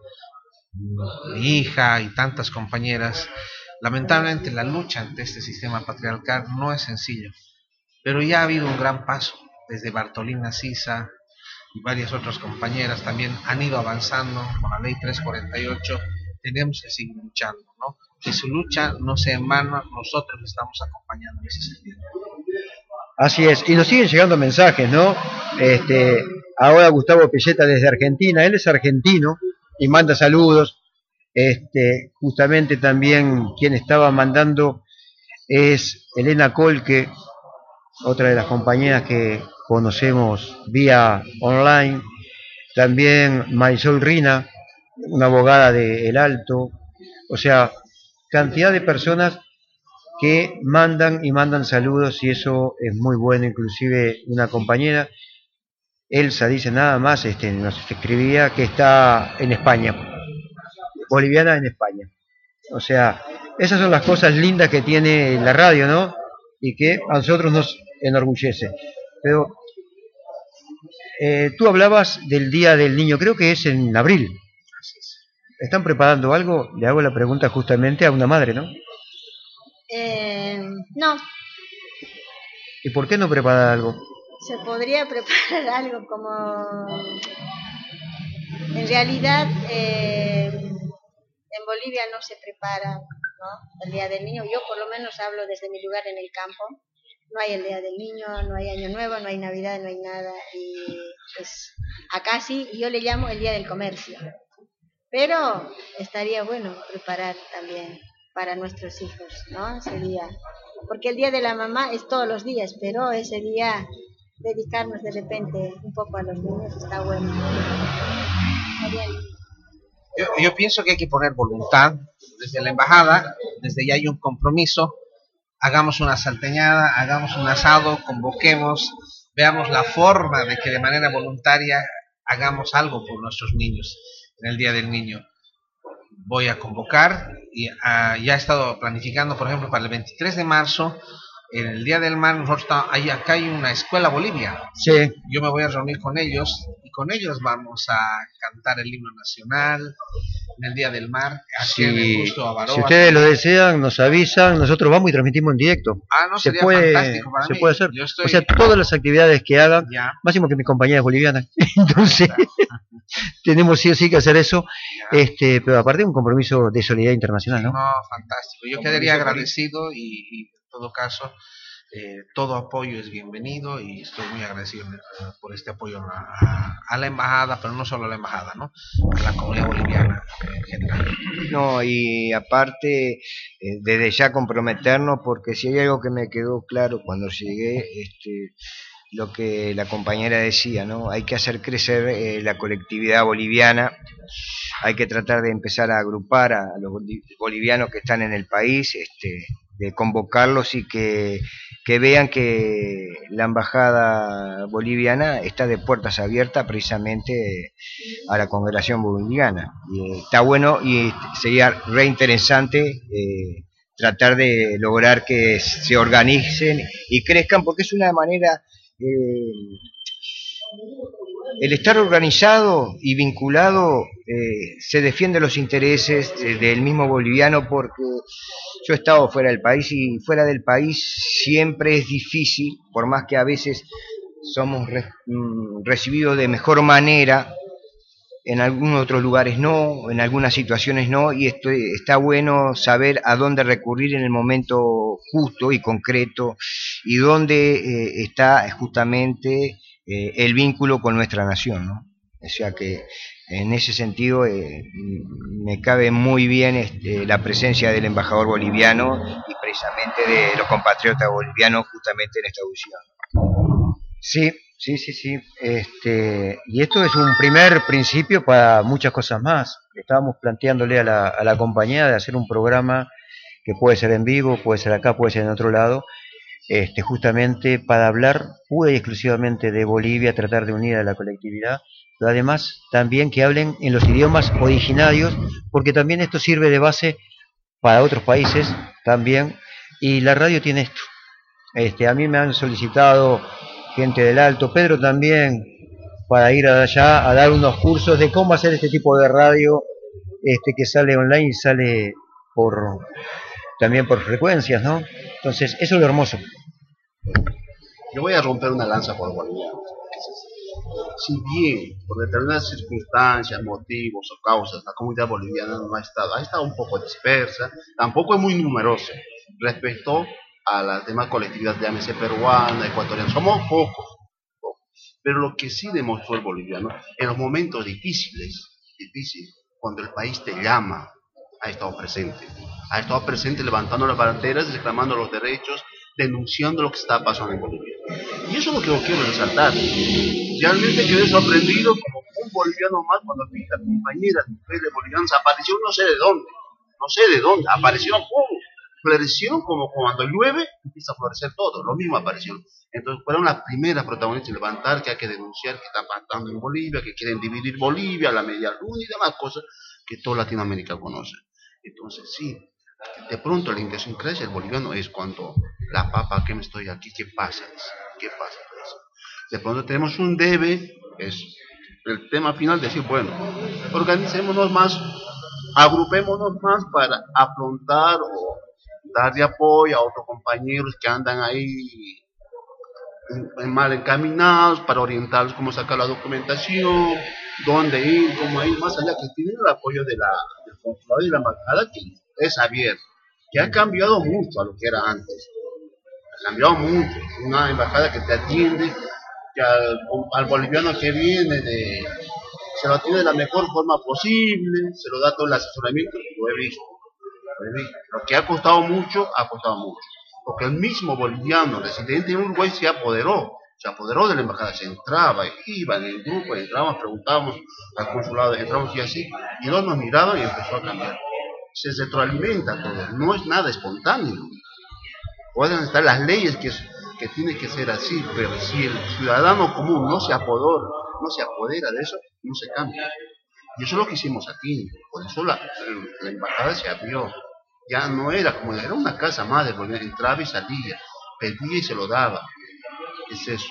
mi hija y tantas compañeras, lamentablemente la lucha ante este sistema patriarcal no es sencillo, pero ya ha habido un gran paso, desde Bartolina Sisa y varias otras compañeras también han ido avanzando con la ley trescientos cuarenta y ocho, tenemos que seguir luchando, ¿no? Que su lucha no sea en vano, nosotros estamos acompañando en ese sentido. Así es, y nos siguen llegando mensajes, ¿no? Este, ahora Gustavo Pelleta desde Argentina, él es argentino y manda saludos. Este, justamente también quien estaba mandando es Elena Colque, otra de las compañeras que conocemos vía online, también Marisol Rina, una abogada de El Alto, o sea, cantidad de personas que mandan y mandan saludos y eso es muy bueno, inclusive una compañera, Elsa dice nada más, este, nos escribía que está en España, boliviana en España, o sea, esas son las cosas lindas que tiene la radio, ¿no? Y que a nosotros nos enorgullece, pero Eh, tú hablabas del Día del Niño, creo que es en abril. ¿Están preparando algo? Le hago la pregunta justamente a una madre, ¿no? Eh, no. ¿Y por qué no prepara algo? Se podría preparar algo como... En realidad, eh, en Bolivia no se prepara, ¿no?, el Día del Niño. Yo por lo menos hablo desde mi lugar en el campo. No hay el Día del Niño, no hay Año Nuevo, no hay Navidad, no hay nada. Y pues acá sí, yo le llamo el Día del Comercio. Pero estaría bueno preparar también para nuestros hijos, ¿no?, ese día. Porque el Día de la Mamá es todos los días, pero ese día dedicarnos de repente un poco a los niños está bueno. Yo, yo pienso que hay que poner voluntad desde la embajada, desde ya hay un compromiso. Hagamos una salteñada, hagamos un asado, convoquemos, veamos la forma de que de manera voluntaria hagamos algo por nuestros niños en el Día del Niño. Voy a convocar y uh, ya he estado planificando, por ejemplo, para el veintitrés de marzo, en el Día del Mar, nosotros está, hay, acá hay una escuela Bolivia. Sí. Yo me voy a reunir con ellos y con ellos vamos a cantar el himno nacional en el Día del Mar. Aquí en el Justo Avaroa. Si ustedes lo desean, nos avisan, nosotros vamos y transmitimos en directo. Ah, no, se sería puede, fantástico para se mí. puede hacer. Yo estoy... O sea, todas las actividades que hagan, ya. máximo que mi compañera es boliviana. Entonces, tenemos sí o sí que hacer eso. Ya. Este, pero aparte un compromiso de solidaridad internacional, ¿no? No, fantástico. Yo quedaría agradecido y, y en todo caso, eh, todo apoyo es bienvenido y estoy muy agradecido uh, por este apoyo a, a, a la embajada, pero no solo a la embajada, ¿no?, a la comunidad boliviana en general. No, y aparte, eh, desde ya comprometernos, porque si hay algo que me quedó claro cuando llegué, este, lo que la compañera decía, ¿no? Hay que hacer crecer eh, la colectividad boliviana, hay que tratar de empezar a agrupar a los bolivianos que están en el país, este, de convocarlos y que, que vean que la embajada boliviana está de puertas abiertas precisamente a la congregación boliviana. Y, eh, está bueno y sería re interesante eh, tratar de lograr que se organicen y crezcan, porque es una manera... Eh, el estar organizado y vinculado eh, se defiende los intereses eh, del mismo boliviano, porque yo he estado fuera del país y fuera del país siempre es difícil, por más que a veces somos re, mm, recibidos de mejor manera, en algunos otros lugares no, en algunas situaciones no, y esto, está bueno saber a dónde recurrir en el momento justo y concreto y dónde eh, está justamente eh, el vínculo con nuestra nación, ¿no? O sea que en ese sentido eh, me cabe muy bien este, la presencia del embajador boliviano y precisamente de los compatriotas bolivianos justamente en esta audición. Sí, sí, sí, sí. Este, y esto es un primer principio para muchas cosas más. Estábamos planteándole a la, a la compañía de hacer un programa que puede ser en vivo, puede ser acá, puede ser en otro lado, este, justamente para hablar pura y exclusivamente de Bolivia, tratar de unir a la colectividad, pero además también que hablen en los idiomas originarios, porque también esto sirve de base para otros países también, y la radio tiene esto. Este, a mí me han solicitado gente del Alto, Pedro también, para ir allá a dar unos cursos de cómo hacer este tipo de radio, este, que sale online y sale por también por frecuencias, ¿no? Entonces, eso es lo hermoso. Yo voy a romper una lanza por bolivianos. Si bien, por determinadas circunstancias, motivos o causas, la comunidad boliviana no ha estado, ha estado un poco dispersa, tampoco es muy numerosa respecto a las demás colectividades, llámese peruana, ecuatoriana, somos pocos, pocos. Pero lo que sí demostró el boliviano, en los momentos difíciles, difíciles, cuando el país te llama, ha estado presente, ha estado presente levantando las banderas, reclamando los derechos, denunciando lo que está pasando en Bolivia. Y eso es lo que yo quiero resaltar. Realmente quedé sorprendido como un boliviano más cuando vi a compañeras mujeres bolivianas apareció no sé de dónde, no sé de dónde, apareció, ¡pum! Florecieron como cuando llueve, empieza a florecer todo, lo mismo apareció. Entonces fueron las primeras protagonistas de levantar que hay que denunciar que están pasando en Bolivia, que quieren dividir Bolivia, la media luna y demás cosas que toda Latinoamérica conoce. Entonces sí, de pronto la idiosincrasia del boliviano es cuando la papa, ¿qué me estoy aquí? ¿Qué pasa? ¿Qué pasa? De pronto tenemos un debe Es el tema final, decir, bueno, organicémonos más, agrupémonos más para afrontar o darle apoyo a otros compañeros que andan ahí mal encaminados, para orientarlos cómo sacar la documentación, dónde ir, cómo ir, más allá que tienen el apoyo de la, del consulado y la embajada, que es abierto, que ha cambiado mucho a lo que era antes, ha cambiado mucho, una embajada que te atiende, que al, al boliviano que viene de, se lo atiende de la mejor forma posible, se lo da todo el asesoramiento, lo he visto, lo he visto. Lo que ha costado mucho, ha costado mucho. Porque el mismo boliviano residente en Uruguay se apoderó, se apoderó de la embajada, se entraba, iba en el grupo, entrábamos, preguntábamos al consulado, entramos y así, y no nos miraban y empezó a cambiar. Se retroalimenta todo, no es nada espontáneo. Pueden estar las leyes que, que tiene que ser así, pero si el ciudadano común no se apodera, no se apodera de eso, no se cambia. Y eso es lo que hicimos aquí, por eso la, la embajada se abrió. Ya no era como, era una casa más de Bolivia, entraba y salía, pedía y se lo daba. Es eso.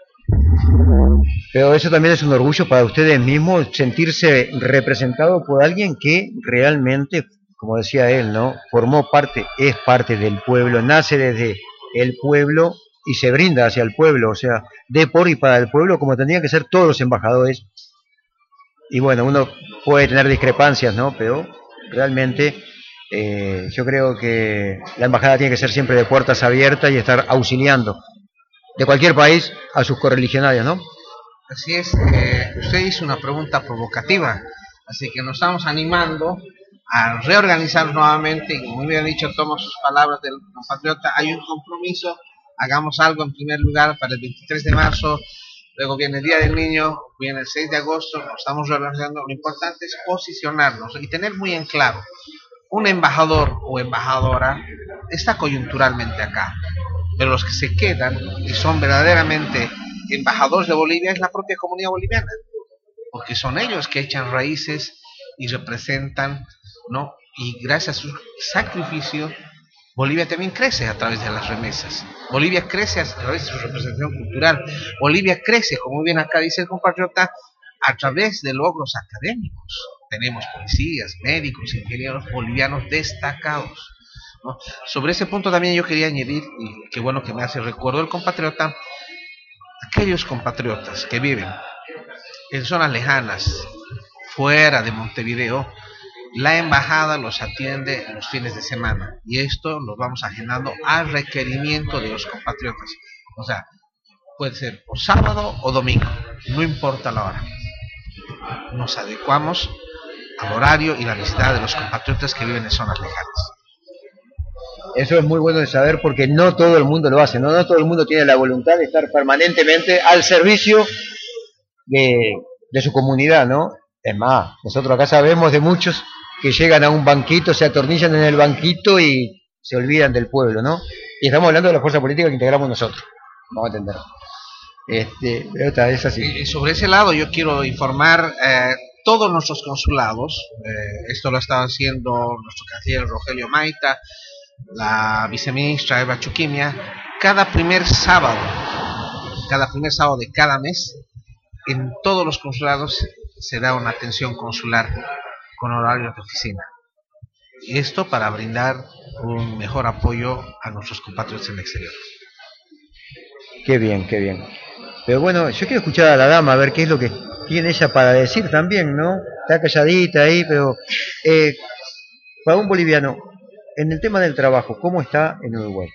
Pero eso también es un orgullo para ustedes mismos, sentirse representado por alguien que realmente, como decía él, ¿no?, formó parte, es parte del pueblo, nace desde el pueblo y se brinda hacia el pueblo, o sea, de por y para el pueblo, como tendrían que ser todos los embajadores. Y bueno, uno puede tener discrepancias, ¿no?, pero realmente eh, yo creo que la embajada tiene que ser siempre de puertas abiertas y estar auxiliando de cualquier país a sus correligionarios, ¿no? Así es, eh, usted hizo una pregunta provocativa, así que nos estamos animando a reorganizar nuevamente, y como muy bien dicho, tomo sus palabras del compatriota, hay un compromiso, hagamos algo en primer lugar para el veintitrés de marzo, luego viene el Día del Niño, viene el seis de agosto, nos estamos reorganizando, lo importante es posicionarnos y tener muy en claro, un embajador o embajadora está coyunturalmente acá, pero los que se quedan y son verdaderamente embajadores de Bolivia es la propia comunidad boliviana, porque son ellos que echan raíces y representan, ¿no? Y gracias a su sacrificio, Bolivia también crece a través de las remesas. Bolivia crece a través de su representación cultural. Bolivia crece, como bien acá dice el compatriota, a través de logros académicos. Tenemos policías, médicos, ingenieros bolivianos destacados, ¿no? Sobre ese punto también yo quería añadir, y qué bueno que me hace recuerdo el compatriota, aquellos compatriotas que viven en zonas lejanas, fuera de Montevideo, la embajada los atiende en los fines de semana, y esto lo vamos agendando al requerimiento de los compatriotas. O sea, puede ser por sábado o domingo, no importa la hora. Nos adecuamos al horario y la necesidad de los compatriotas que viven en zonas lejanas. Eso es muy bueno de saber, porque no todo el mundo lo hace, no, no todo el mundo tiene la voluntad de estar permanentemente al servicio de, de su comunidad, ¿no? Es más, nosotros acá sabemos de muchos que llegan a un banquito, se atornillan en el banquito y se olvidan del pueblo, ¿no? Y estamos hablando de la fuerza política que integramos nosotros, vamos a entender. Este, pero esta es así. Y sobre ese lado yo quiero informar eh, todos nuestros consulados, eh, esto lo estaba haciendo nuestro canciller Rogelio Maita, la viceministra Eva Chuquimia, cada primer sábado, cada primer sábado de cada mes, en todos los consulados se da una atención consular con horarios de oficina. Y esto para brindar un mejor apoyo a nuestros compatriotas en el exterior. Qué bien, qué bien. Pero bueno, yo quiero escuchar a la dama, a ver qué es lo que tiene ella para decir también, ¿no? Está calladita ahí, pero eh, para un boliviano, en el tema del trabajo, ¿cómo está en Uruguay?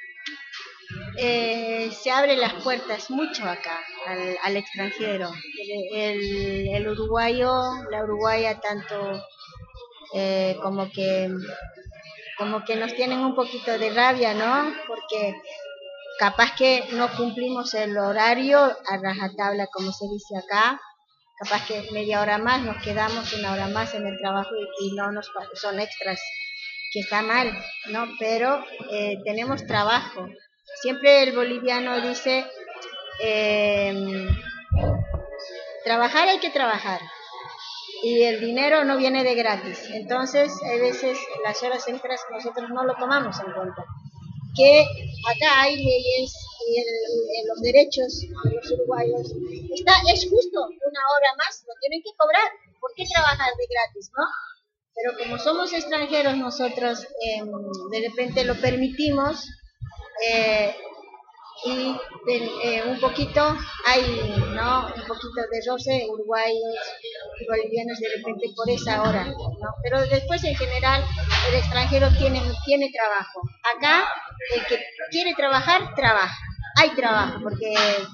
Eh, se abren las puertas mucho acá, al, al extranjero. El, el, el uruguayo, la uruguaya, tanto eh, como que como que nos tienen un poquito de rabia, ¿no? Porque capaz que no cumplimos el horario a rajatabla, como se dice acá. Capaz que media hora más, nos quedamos una hora más en el trabajo y, y no nos son extras, que está mal, ¿no? Pero eh, tenemos trabajo. Siempre el boliviano dice, eh, trabajar hay que trabajar, y el dinero no viene de gratis. Entonces, a veces las horas extras nosotros no lo tomamos en cuenta. Que acá hay leyes y el, el, los derechos de los uruguayos, está, es justo una hora más, lo tienen que cobrar. ¿Por qué trabajar de gratis, no? Pero como somos extranjeros nosotros, eh, de repente lo permitimos, eh, y de, eh, un poquito hay, ¿no? Un poquito de roce, uruguayos y bolivianos de repente por esa hora, ¿no? Pero después en general el extranjero tiene, tiene trabajo. Acá el que quiere trabajar, trabaja. Hay trabajo, porque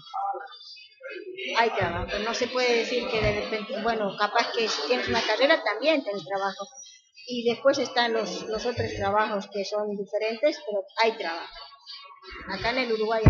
hay trabajo. No se puede decir que de repente, bueno, capaz que si tienes una carrera también tienes trabajo. Y después están los, los otros trabajos que son diferentes, pero hay trabajo. Acá en el Uruguay.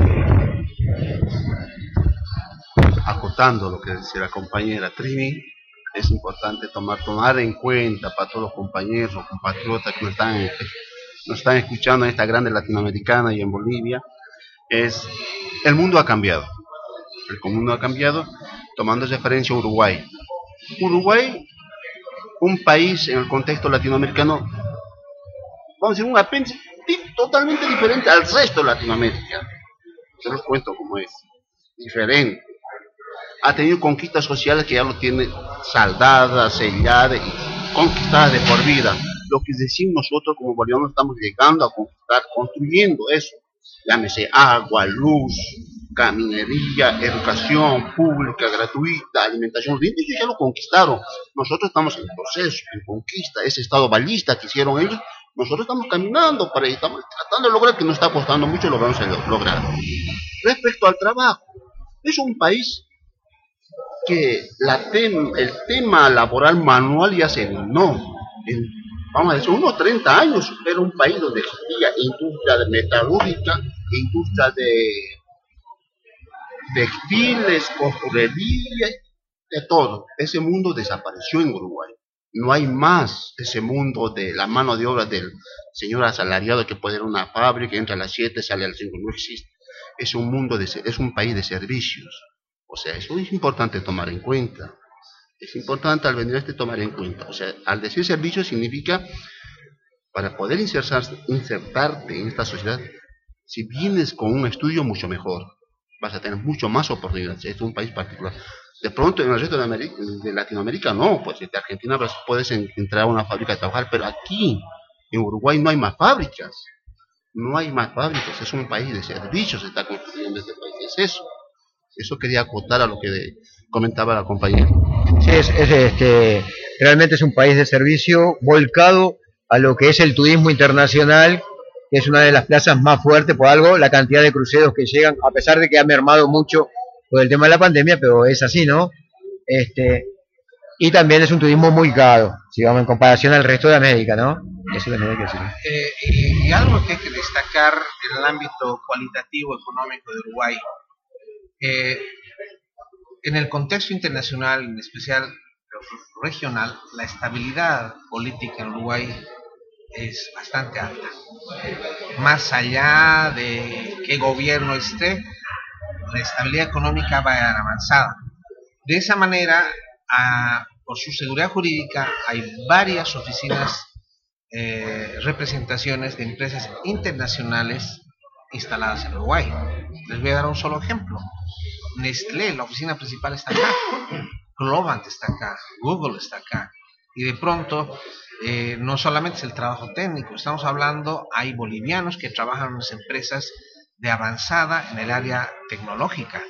Acotando lo que decía la compañera Trini, es importante tomar, tomar en cuenta para todos los compañeros, los compatriotas que nos están, nos están escuchando en esta grande latinoamericana y en Bolivia, es el mundo ha cambiado. El mundo ha cambiado, tomando referencia a Uruguay. Uruguay, un país en el contexto latinoamericano, vamos a decir, un apéndice totalmente diferente al resto de Latinoamérica. Se los cuento cómo es, diferente. Ha tenido conquistas sociales que ya lo tiene saldadas, selladas y conquistadas de por vida. Lo que decimos nosotros como bolivianos estamos llegando a conquistar, construyendo eso. Llámese agua, luz, caminería, educación pública, gratuita, alimentación. Ellos ya lo conquistaron. Nosotros estamos en proceso, en conquista. Ese estado ballista que hicieron ellos, nosotros estamos caminando para ahí, estamos tratando de lograr, que nos está costando mucho y lo vamos a lograr. Respecto al trabajo, es un país que la tem, el tema laboral manual ya se eliminó. En, vamos a decir, unos treinta años era un país donde existía industria de metalúrgica, industria de textiles, costurería, de todo. Ese mundo desapareció en Uruguay. No hay más ese mundo de la mano de obra del señor asalariado que puede ir a una fábrica, entra a las siete, sale a las cinco. No existe. Es un mundo de, es un país de servicios. O sea, eso es importante tomar en cuenta. Es importante al venir a este tomar en cuenta. O sea, al decir servicio significa, para poder insertar, insertarte en esta sociedad, si vienes con un estudio, mucho mejor. Vas a tener mucho más oportunidades. Es un país particular. De pronto en el resto de, América, de Latinoamérica no, pues en Argentina puedes entrar a una fábrica a trabajar, pero aquí en Uruguay no hay más fábricas. No hay más fábricas. Es un país de servicios, se está construyendo este país. Es eso. Eso quería acotar a lo que de, comentaba la compañera. Sí, es, es, este, realmente es un país de servicio volcado a lo que es el turismo internacional, que es una de las plazas más fuertes por algo, la cantidad de cruceros que llegan, a pesar de que ha mermado mucho por el tema de la pandemia, pero es así, ¿no? Este, y también es un turismo muy caro, digamos, en comparación al resto de América, ¿no? Eso también hay que decirlo. Eh, y, y algo que hay que destacar en el ámbito cualitativo económico de Uruguay, eh, en el contexto internacional, en especial regional, la estabilidad política en Uruguay es bastante alta. Más allá de qué gobierno esté, la estabilidad económica va avanzada. De esa manera, a, por su seguridad jurídica, hay varias oficinas, eh, representaciones de empresas internacionales instaladas en Uruguay. Les voy a dar un solo ejemplo. Nestlé, la oficina principal está acá. Globant está acá. Google está acá. Y de pronto, eh, no solamente es el trabajo técnico, estamos hablando, hay bolivianos que trabajan en las empresas de avanzada en el área tecnológica.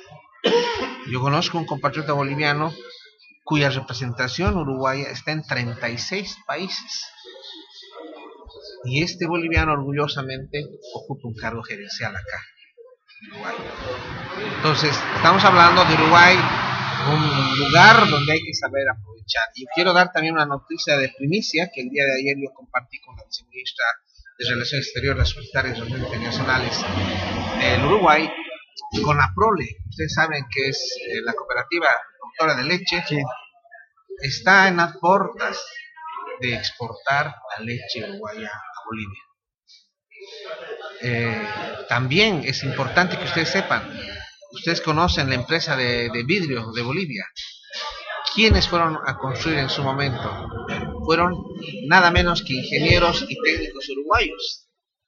Yo conozco un compatriota boliviano cuya representación uruguaya está en treinta y seis países. Y este boliviano orgullosamente ocupa un cargo gerencial acá, en Uruguay. Entonces, estamos hablando de Uruguay, un lugar donde hay que saber aprovechar. Y quiero dar también una noticia de primicia que el día de ayer yo compartí con la viceministra de Relaciones Exteriores, Secretaria de Relaciones Internacionales del Uruguay, con la Prole. Ustedes saben que es eh, la cooperativa productora de leche. Sí. Está en las puertas de exportar la leche uruguaya a Bolivia. Eh, también es importante que ustedes sepan, ustedes conocen la empresa de, de vidrio de Bolivia. ¿Quiénes fueron a construir en su momento? Fueron nada menos que ingenieros y técnicos uruguayos.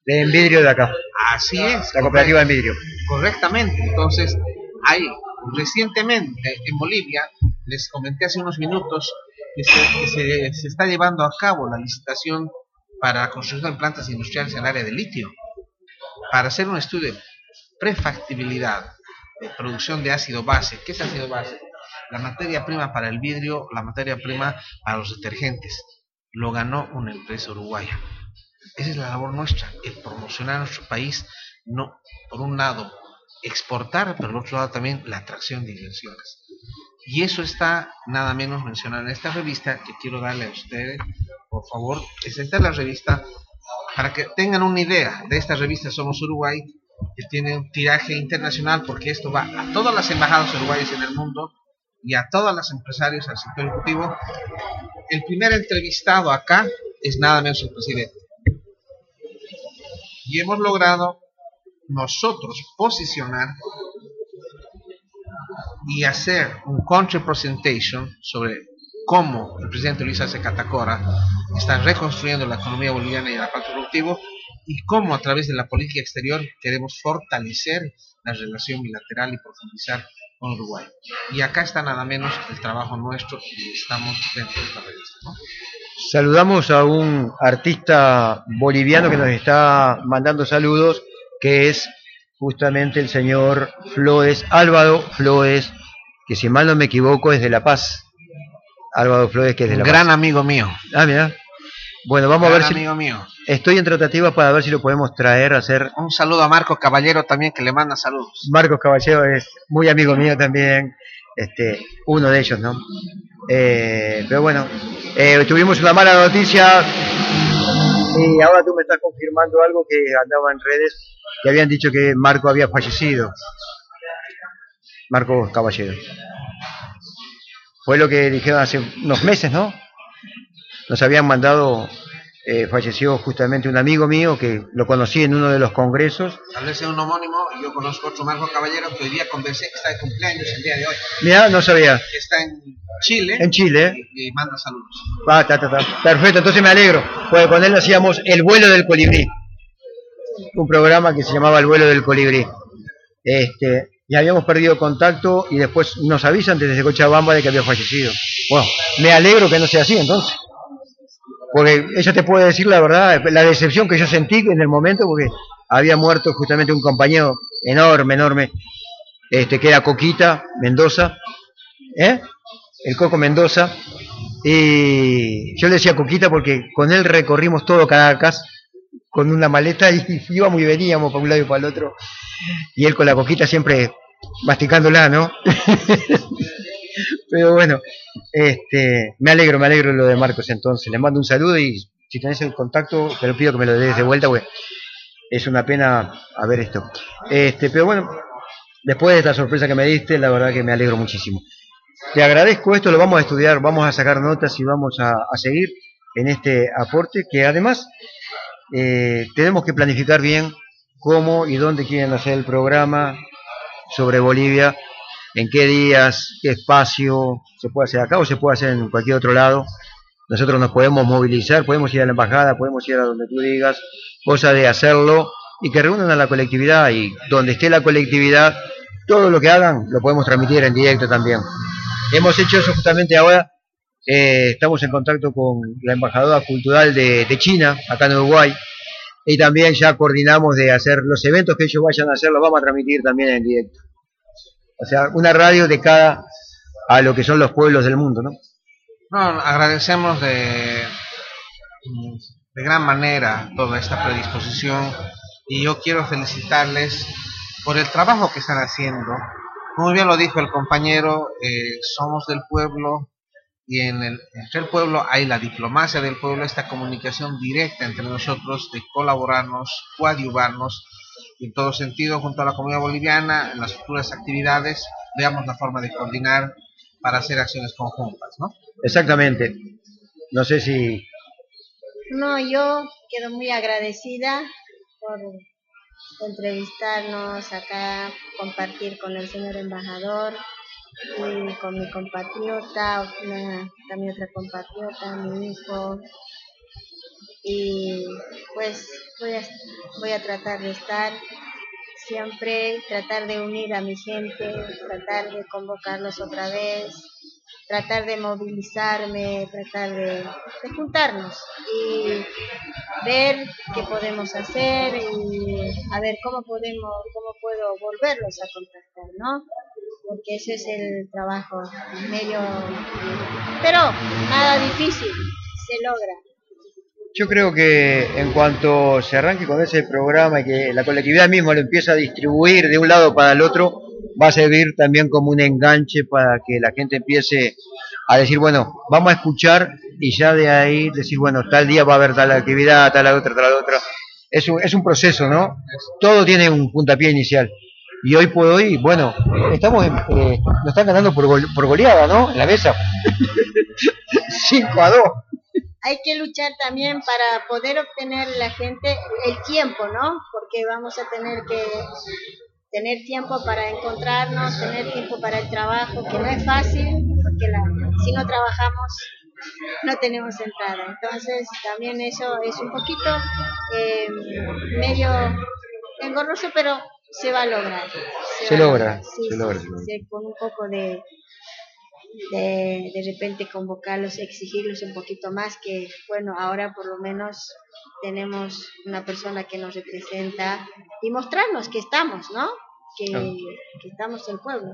de en vidrio de acá. Así es. La cooperativa en vidrio. Correctamente. Entonces, hay recientemente en Bolivia, les comenté hace unos minutos, que, se, que se, se está llevando a cabo la licitación para la construcción de plantas industriales en el área de litio, para hacer un estudio de prefactibilidad de producción de ácido base. ¿Qué es ácido base? La materia prima para el vidrio, la materia prima para los detergentes. Lo ganó una empresa uruguaya. Esa es la labor nuestra, el promocionar a nuestro país, no, por un lado, exportar, pero por otro lado también la atracción de inversiones. Y eso está nada menos mencionado en esta revista, que quiero darle a ustedes, por favor, presentar la revista para que tengan una idea de esta revista Somos Uruguay, que tiene un tiraje internacional, porque esto va a todas las embajadas uruguayas en el mundo y a todos los empresarios, al sector ejecutivo. El primer entrevistado acá es nada menos el presidente. Y hemos logrado nosotros posicionar y hacer un country presentation sobre cómo el presidente Luis Arce Catacora está reconstruyendo la economía boliviana y el aparato productivo, y cómo a través de la política exterior queremos fortalecer la relación bilateral y profundizar con Uruguay. Y acá está nada menos el trabajo nuestro, y estamos dentro de esta revista, ¿no? Saludamos a un artista boliviano que nos está mandando saludos, que es justamente el señor Flores, Álvaro Flores, que si mal no me equivoco es de La Paz. Álvaro Flores, que es de La Paz. Gran amigo mío. Ah, mira. Bueno, vamos Gran a ver si... amigo mío. Estoy en tratativas para ver si lo podemos traer a hacer... Un saludo a Marco Caballero también, que le manda saludos. Marcos Caballero es muy amigo mío también, este, uno de ellos, ¿no? Eh, pero bueno, eh, tuvimos una mala noticia y ahora tú me estás confirmando algo que andaba en redes, que habían dicho que Marco había fallecido. Marco Caballero. Fue lo que dijeron hace unos meses, ¿no? Nos habían mandado, eh, falleció justamente un amigo mío que lo conocí en uno de los congresos. Tal vez sea un homónimo, y yo conozco otro Marco Caballero que hoy día conversé, que está de cumpleaños el día de hoy. Mira, no sabía. Que está en Chile. En Chile. Y, y manda saludos. Ah, ta, ta, ta. Perfecto, entonces me alegro, porque con él hacíamos El Vuelo del Colibrí, un programa que se llamaba El Vuelo del Colibrí. Este, ya habíamos perdido contacto y después nos avisan desde Cochabamba de que había fallecido. Bueno, me alegro que no sea así entonces, porque ella te puede decir la verdad, la decepción que yo sentí en el momento, porque había muerto justamente un compañero enorme, enorme, este, que era Coquita Mendoza, ¿eh? El Coco Mendoza, y yo le decía Coquita porque con él recorrimos todo Caracas con una maleta y íbamos y veníamos para un lado y para el otro, y él con la Coquita siempre masticándola, ¿no? Pero bueno, este, me alegro, me alegro lo de Marcos entonces, le mando un saludo y si tenés el contacto te lo pido que me lo des de vuelta, porque es una pena a ver esto. Este, pero bueno, después de esta sorpresa que me diste, la verdad que me alegro muchísimo. Te agradezco esto, lo vamos a estudiar, vamos a sacar notas y vamos a, a seguir en este aporte, que además eh, tenemos que planificar bien cómo y dónde quieren hacer el programa sobre Bolivia, en qué días, qué espacio, se puede hacer acá o se puede hacer en cualquier otro lado. Nosotros nos podemos movilizar, podemos ir a la embajada, podemos ir a donde tú digas, cosa de hacerlo y que reúnan a la colectividad, y donde esté la colectividad, todo lo que hagan lo podemos transmitir en directo también. Hemos hecho eso justamente ahora, eh, estamos en contacto con la embajadora cultural de, de China, acá en Uruguay, y también ya coordinamos de hacer los eventos que ellos vayan a hacer, los vamos a transmitir también en directo. O sea, una radio dedicada a lo que son los pueblos del mundo, ¿no? No, agradecemos de, de gran manera toda esta predisposición, y yo quiero felicitarles por el trabajo que están haciendo. Como bien lo dijo el compañero, eh, somos del pueblo, y en el, entre el pueblo hay la diplomacia del pueblo, esta comunicación directa entre nosotros, de colaborarnos, coadyuvarnos, y en todo sentido, junto a la comunidad boliviana, en las futuras actividades, veamos la forma de coordinar para hacer acciones conjuntas, ¿no? Exactamente. No sé si... No, yo quedo muy agradecida por entrevistarnos acá, compartir con el señor embajador y con mi compatriota, una, también otra compatriota, mi hijo, y pues voy a, voy a tratar de estar siempre, tratar de unir a mi gente, tratar de convocarlos otra vez, tratar de movilizarme, tratar de, de juntarnos y ver qué podemos hacer y a ver cómo podemos, cómo puedo volverlos a contactar, ¿no? Porque ese es el trabajo medio, pero nada difícil, se logra. Yo creo que en cuanto se arranque con ese programa y que la colectividad misma lo empieza a distribuir de un lado para el otro, va a servir también como un enganche para que la gente empiece a decir, bueno, vamos a escuchar y ya de ahí decir, bueno, tal día va a haber tal actividad, tal otra, tal otra. Es un, es un proceso, ¿no? Todo tiene un puntapié inicial. Y hoy por hoy, bueno, estamos en, eh, nos están ganando por, gole, por goleada, ¿no? En la mesa. cinco a dos. Hay que luchar también para poder obtener la gente el tiempo, ¿no? Porque vamos a tener que tener tiempo para encontrarnos, tener tiempo para el trabajo, que no es fácil, porque la, si no trabajamos no tenemos entrada. Entonces también eso es un poquito eh, medio engorroso, pero se va a lograr. Se, se logra, sí, se sí, logra. Sí, sí, con un poco de, de, de repente convocarlos, exigirlos un poquito más, que bueno, ahora por lo menos tenemos una persona que nos representa y mostrarnos que estamos, ¿no? Que, oh. que estamos el pueblo.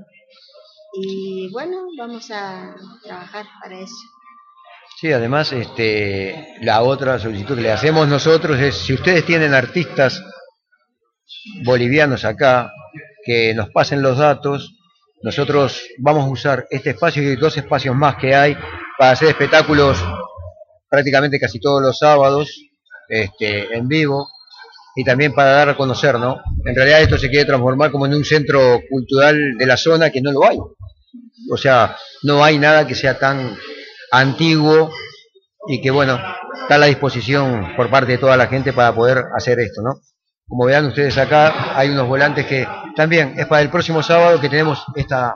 Y bueno, vamos a trabajar para eso. Sí, además, este, la otra solicitud que le hacemos nosotros es, si ustedes tienen artistas bolivianos acá, que nos pasen los datos, nosotros vamos a usar este espacio y dos espacios más que hay para hacer espectáculos prácticamente casi todos los sábados, este, en vivo, y también para dar a conocer, ¿no? En realidad esto se quiere transformar como en un centro cultural de la zona, que no lo hay. O sea, no hay nada que sea tan antiguo y que, bueno, está a la disposición por parte de toda la gente para poder hacer esto, ¿no? Como vean ustedes acá, hay unos volantes que también es para el próximo sábado, que tenemos esta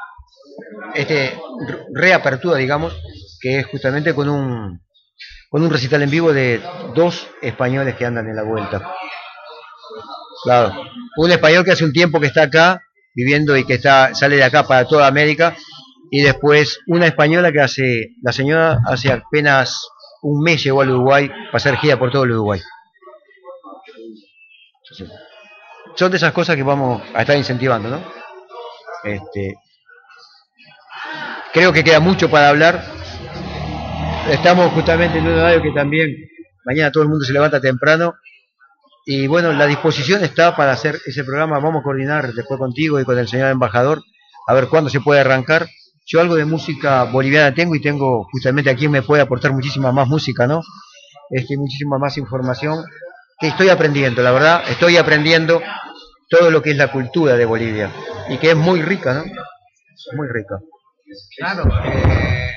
este reapertura, digamos, que es justamente con un con un recital en vivo de dos españoles que andan en la vuelta. Claro, un español que hace un tiempo que está acá viviendo y que está sale de acá para toda América, y después una española que hace, la señora hace apenas un mes llegó al Uruguay para hacer gira por todo el Uruguay. Son de esas cosas que vamos a estar incentivando, ¿no? Este, creo que queda mucho para hablar. Estamos justamente en un horario que también mañana todo el mundo se levanta temprano, y bueno, la disposición está para hacer ese programa. Vamos a coordinar después contigo y con el señor embajador a ver cuándo se puede arrancar. Yo algo de música boliviana tengo, y tengo justamente aquí me puede aportar muchísima más música, ¿no? Este, muchísima más información que estoy aprendiendo, la verdad, estoy aprendiendo todo lo que es la cultura de Bolivia, y que es muy rica, ¿no? Muy rica. Claro, eh,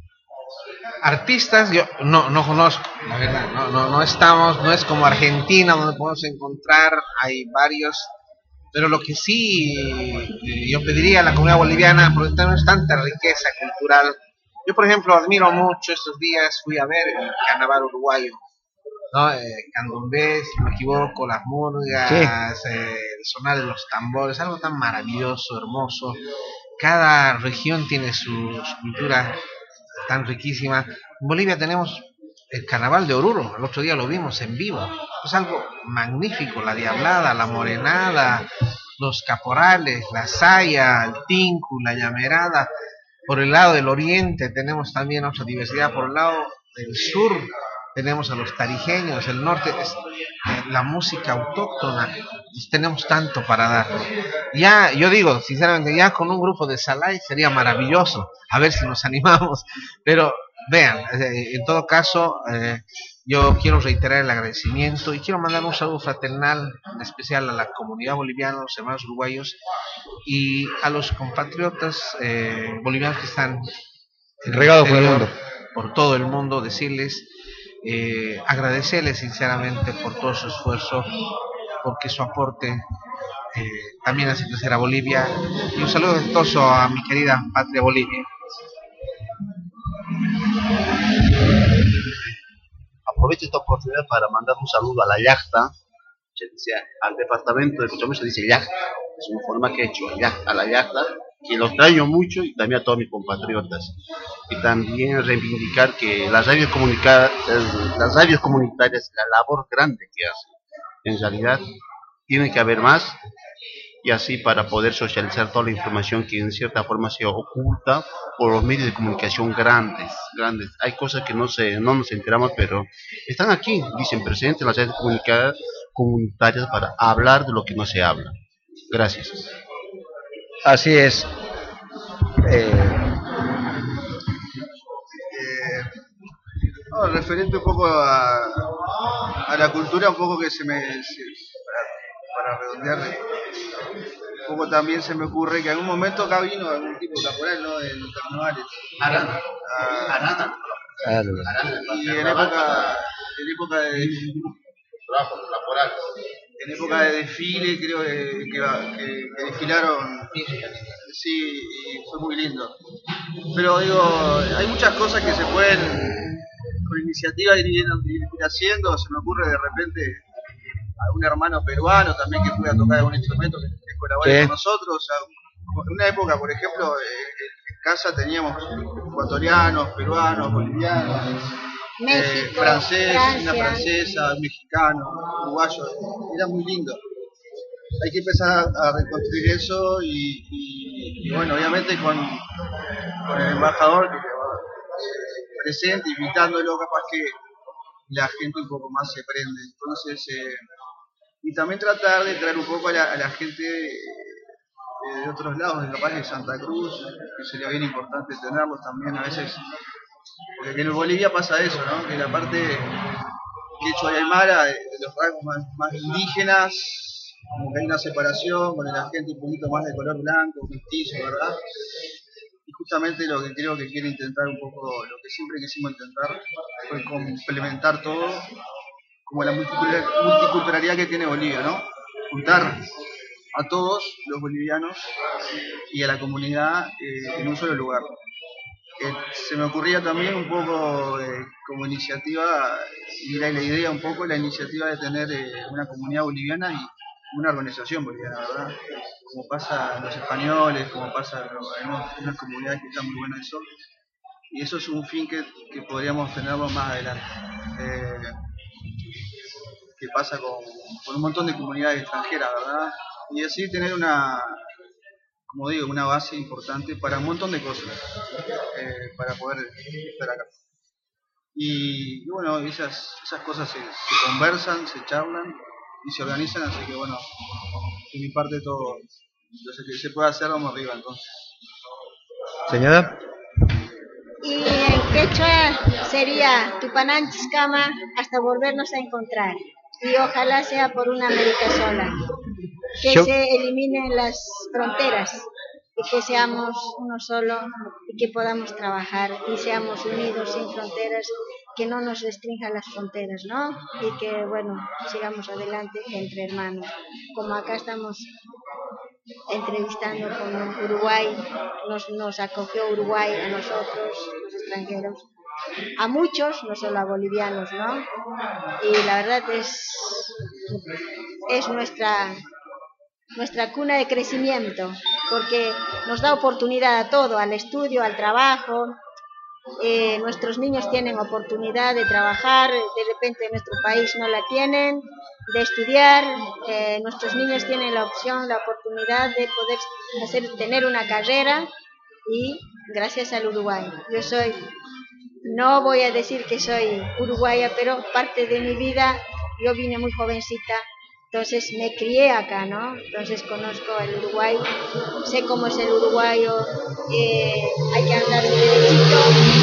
artistas yo no, no conozco, la verdad, no, no, no estamos, no es como Argentina donde podemos encontrar, hay varios, pero lo que sí yo pediría a la comunidad boliviana, porque tenemos tanta riqueza cultural. Yo, por ejemplo, admiro mucho, estos días fui a ver el carnaval uruguayo, ¿no? Eh, candombe, si no me equivoco, las murgas, sí. eh, el sonar de los tambores, algo tan maravilloso, hermoso. Cada región tiene su, su cultura tan riquísima. En Bolivia tenemos el carnaval de Oruro, el otro día lo vimos en vivo, es algo magnífico, la diablada, la morenada, los caporales, la saya, el tinku, la llamerada. Por el lado del oriente tenemos también otra diversidad, por el lado del sur tenemos a los tarijeños, el norte es eh, la música autóctona, tenemos tanto para dar. Ya, yo digo, sinceramente, ya con un grupo de Salay sería maravilloso, a ver si nos animamos, pero vean, eh, en todo caso, eh, yo quiero reiterar el agradecimiento y quiero mandar un saludo fraternal, en especial a la comunidad boliviana, a los hermanos uruguayos y a los compatriotas eh, bolivianos que están regados por el mundo, por todo el mundo, decirles, eh, agradecerles sinceramente por todo su esfuerzo, porque su aporte eh, también hace crecer a Bolivia, y un saludo afectuoso a mi querida patria Bolivia. aprovecho esta oportunidad para mandar un saludo a la yachta, se dice, al departamento de Cochabamba se dice yachta, es una forma que he hecho, a la yachta, que los extraño mucho y también a todos mis compatriotas. Y también reivindicar que las radios, comunica las radios comunitarias, la labor grande que hacen, en realidad tiene que haber más, y así para poder socializar toda la información que en cierta forma se oculta por los medios de comunicación grandes, grandes. Hay cosas que no, se, no nos enteramos, pero están aquí, dicen presentes las redes comunitarias para hablar de lo que no se habla. Gracias. Así es. Eh... Eh, no, referente un poco a, a la cultura, un poco que se me... Se, para, para redondear, un poco también se me ocurre que en algún momento acá vino algún tipo de caporal, ¿no? En los carnavales. Arana. Arana. Arana. Y en época, en época de... En época de desfile, creo que, que, que, que desfilaron, sí, y fue muy lindo. Pero digo, hay muchas cosas que se pueden, con iniciativa, ir, ir, ir haciendo. Se me ocurre de repente a un hermano peruano también que pueda tocar algún instrumento que, que colabore ¿Qué? con nosotros. O sea, en una época, por ejemplo, en casa teníamos ecuatorianos, peruanos, bolivianos. México, eh, francés, Francia. una francesa, mexicano, uruguayo, era muy lindo. Hay que empezar a reconstruir eso y, y, y bueno, obviamente con, con el embajador que presente, invitándolo, capaz que la gente un poco más se prende. Entonces, eh, y también tratar de traer un poco a la, a la gente eh, de otros lados, capaz de Santa Cruz, que sería bien importante tenerlos también a veces. Porque aquí en Bolivia pasa eso, ¿no? Que la parte quechua y aymara, de los rasgos más, más indígenas, como que hay una separación con la gente un poquito más de color blanco, mestizo, ¿verdad? Y justamente lo que creo que quiere intentar un poco, lo que siempre quisimos intentar, fue complementar todo, como la multiculturalidad que tiene Bolivia, ¿no? Juntar a todos los bolivianos y a la comunidad eh, en un solo lugar. Eh, se me ocurría también un poco eh, como iniciativa, y la, la idea un poco, la iniciativa de tener eh, una comunidad boliviana y una organización boliviana, ¿verdad? Como pasa los españoles, como pasa en unas comunidades que están muy buenas eso. Y eso es un fin que, que podríamos tenerlo más adelante. Eh, que pasa con, con un montón de comunidades extranjeras, ¿verdad? Y así tener una... como digo, una base importante para un montón de cosas, eh, para poder estar acá. Y, y bueno, esas, esas cosas se, se conversan, se charlan y se organizan, así que bueno, de mi parte todo, lo que se puede hacer, vamos arriba entonces. Señora. Y en quechua sería Tupananchis-Kama hasta volvernos a encontrar. Y ojalá sea por una América sola. Que Yo... se eliminen las fronteras y que seamos uno solo y que podamos trabajar y seamos unidos sin fronteras, que no nos restrinjan las fronteras, ¿no? Y que, bueno, sigamos adelante entre hermanos. Como acá estamos entrevistando con Uruguay, nos, nos acogió Uruguay a nosotros, los extranjeros, a muchos, no solo a bolivianos, ¿no? Y la verdad es, es nuestra... nuestra cuna de crecimiento, porque nos da oportunidad a todo, al estudio, al trabajo. Eh, nuestros niños tienen oportunidad de trabajar, de repente en nuestro país no la tienen, de estudiar. Eh, nuestros niños tienen la opción, la oportunidad de poder hacer, tener una carrera, y gracias al Uruguay. Yo soy, no voy a decir que soy uruguaya, pero parte de mi vida, yo vine muy jovencita. Entonces me crié acá, ¿no? Entonces conozco el Uruguay, sé cómo es el uruguayo, eh, hay que andar derechito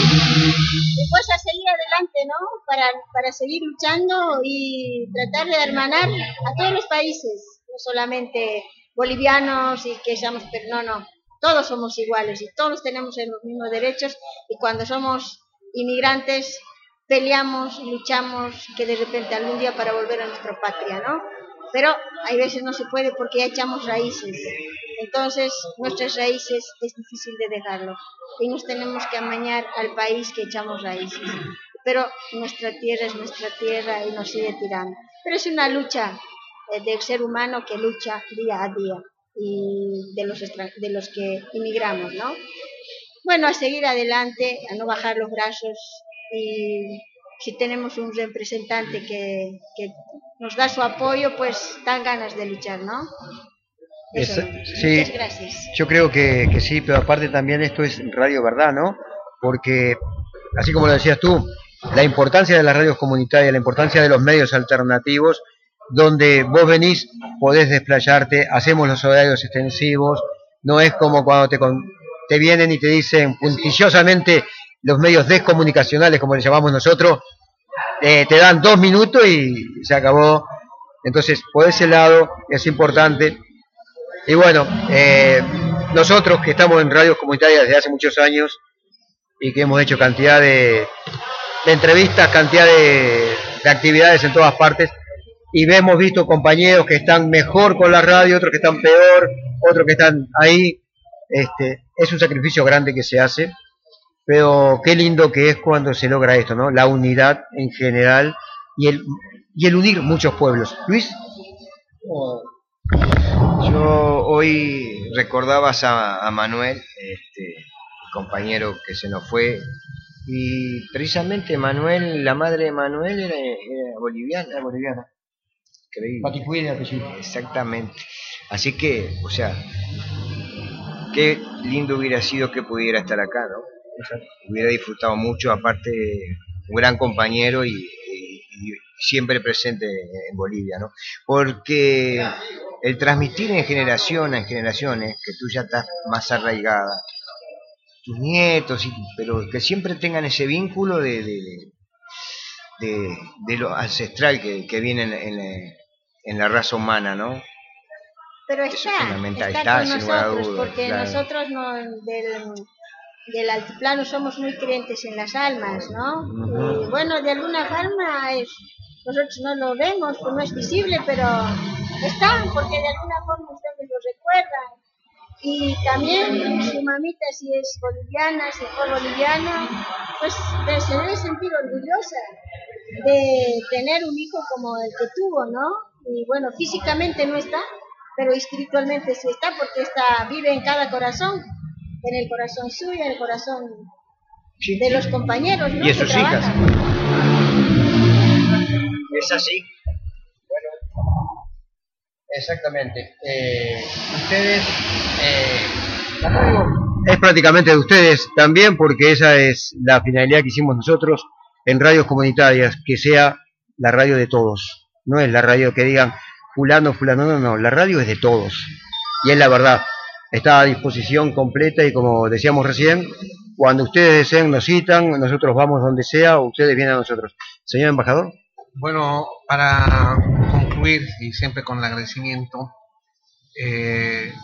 y pues a seguir adelante, ¿no? Para, para seguir luchando y tratar de hermanar a todos los países, no solamente bolivianos y que seamos, pero no, no, todos somos iguales y todos tenemos los mismos derechos, y cuando somos inmigrantes peleamos, luchamos, que de repente algún día para volver a nuestra patria, ¿no? Pero hay veces no se puede porque ya echamos raíces. Entonces, nuestras raíces es difícil de dejarlo. Y nos tenemos que amañar al país que echamos raíces. pero nuestra tierra es nuestra tierra y nos sigue tirando. Pero es una lucha eh, del ser humano que lucha día a día y de los, de los que inmigramos, ¿no? Bueno, a seguir adelante, a no bajar los brazos y si tenemos un representante que, que nos da su apoyo, pues dan ganas de luchar, ¿no? Eso. Es, sí, muchas gracias. Yo creo que, que sí, pero aparte también esto es radio verdad, ¿no? Porque, así como lo decías tú, la importancia de las radios comunitarias, la importancia de los medios alternativos, donde vos venís, podés desplayarte, hacemos los horarios extensivos, no es como cuando te, con, te vienen y te dicen puntillosamente los medios descomunicacionales, como le llamamos nosotros, eh, te dan dos minutos y se acabó. Entonces, por ese lado es importante. Y bueno, eh, nosotros que estamos en radios comunitarias desde hace muchos años y que hemos hecho cantidad de, de entrevistas, cantidad de, de actividades en todas partes, y hemos visto compañeros que están mejor con la radio, otros que están peor, otros que están ahí. Este, es un sacrificio grande que se hace, pero qué lindo que es cuando se logra esto, ¿no? La unidad en general y el, y el unir muchos pueblos. Luis. Oh. Yo hoy recordabas a, a Manuel, este, compañero que se nos fue, y precisamente Manuel, la madre de Manuel era, era boliviana, era boliviana. Increíble. Exactamente. Así que, o sea, qué lindo hubiera sido que pudiera estar acá, ¿no? Hubiera disfrutado mucho, aparte, un gran compañero y, y, y siempre presente en Bolivia, ¿no? Porque el transmitir en generación en generaciones, que tú ya estás más arraigada, tus nietos, y, pero que siempre tengan ese vínculo de, de, de, de lo ancestral que, que viene en, en, en la raza humana, ¿no? Pero Eso está, es fundamental, está, está, con sin lugar a nosotros, dudas, porque claro. nosotros no, del, del altiplano somos muy creyentes en las almas, ¿no? Uh-huh. Y bueno, de alguna forma es, nosotros no lo vemos, pues no es visible, pero están, porque de alguna forma ustedes lo recuerdan. Y también su mamita, si es boliviana, si fue boliviana, pues se debe sentir orgullosa de tener un hijo como el que tuvo, ¿no? Y bueno, físicamente no está, pero espiritualmente sí está, porque está, vive en cada corazón, en el corazón suyo, en el corazón sí. de los compañeros, ¿no? Y en sus hijas. Es así. Bueno, exactamente. Eh, ustedes, eh, la radio es prácticamente de ustedes también, porque esa es la finalidad que hicimos nosotros en radios comunitarias, que sea la radio de todos. No es la radio que digan fulano, fulano, no, no, la radio es de todos. Y es la verdad, está a disposición completa y como decíamos recién, cuando ustedes deseen nos citan, nosotros vamos donde sea o ustedes vienen a nosotros. Señor embajador. Bueno, para concluir y siempre con el agradecimiento, eh,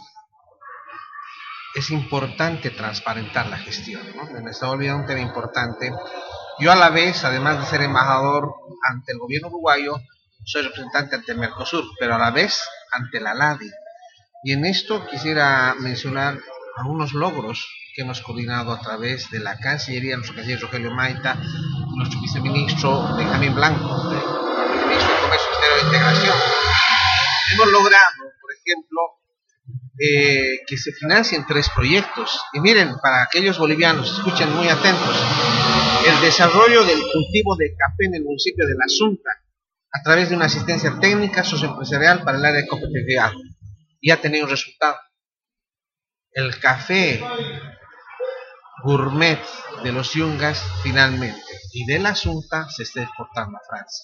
es importante transparentar la gestión, ¿no? Me estaba olvidando un tema importante. Yo a la vez, además de ser embajador ante el gobierno uruguayo, soy representante ante el Mercosur, pero a la vez ante la LADI. Y en esto quisiera mencionar algunos logros que hemos coordinado a través de la Cancillería, nuestro canciller Rogelio Maita, nuestro viceministro Benjamín Blanco, el ministro de Comercio Exterior e Integración. Hemos logrado, por ejemplo, eh, que se financien tres proyectos. Y miren, para aquellos bolivianos, escuchen muy atentos, el desarrollo del cultivo de café en el municipio de La Asunta, a través de una asistencia técnica socioempresarial para el área de competitividad. Y ha tenido un resultado. El café gourmet de los Yungas finalmente y de La Asunta se está exportando a Francia.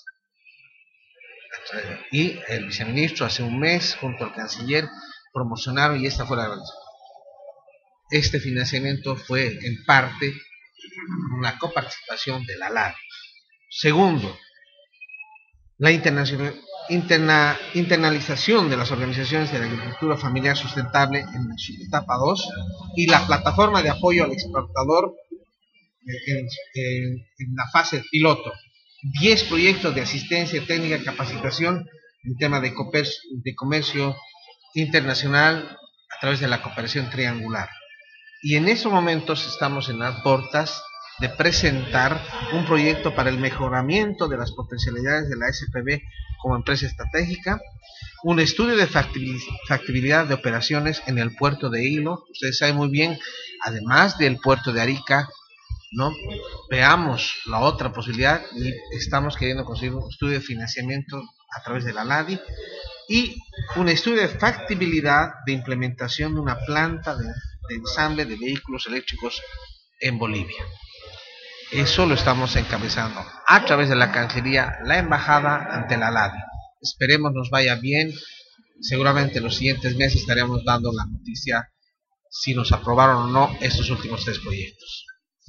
Y el viceministro hace un mes junto al canciller promocionaron y esta fue la realización. Este financiamiento fue en parte una coparticipación de la LADI. Segundo, la internacional, interna, internalización de las organizaciones de la agricultura familiar sustentable en su etapa dos y la plataforma de apoyo al exportador en, en, en la fase piloto. diez proyectos de asistencia técnica y capacitación en tema de comercio, de comercio internacional a través de la cooperación triangular. Y en estos momentos estamos en las puertas de presentar un proyecto para el mejoramiento de las potencialidades de la S P B como empresa estratégica, un estudio de factibilidad de operaciones en el puerto de Hilo. Ustedes saben muy bien, además del puerto de Arica, ¿no? Veamos la otra posibilidad y estamos queriendo conseguir un estudio de financiamiento a través de la LADI y un estudio de factibilidad de implementación de una planta de, de ensamble de vehículos eléctricos en Bolivia. Eso lo estamos encabezando a través de la Cancillería, la Embajada ante la LADI. Esperemos nos vaya bien. Seguramente en los siguientes meses estaremos dando la noticia si nos aprobaron o no estos últimos tres proyectos.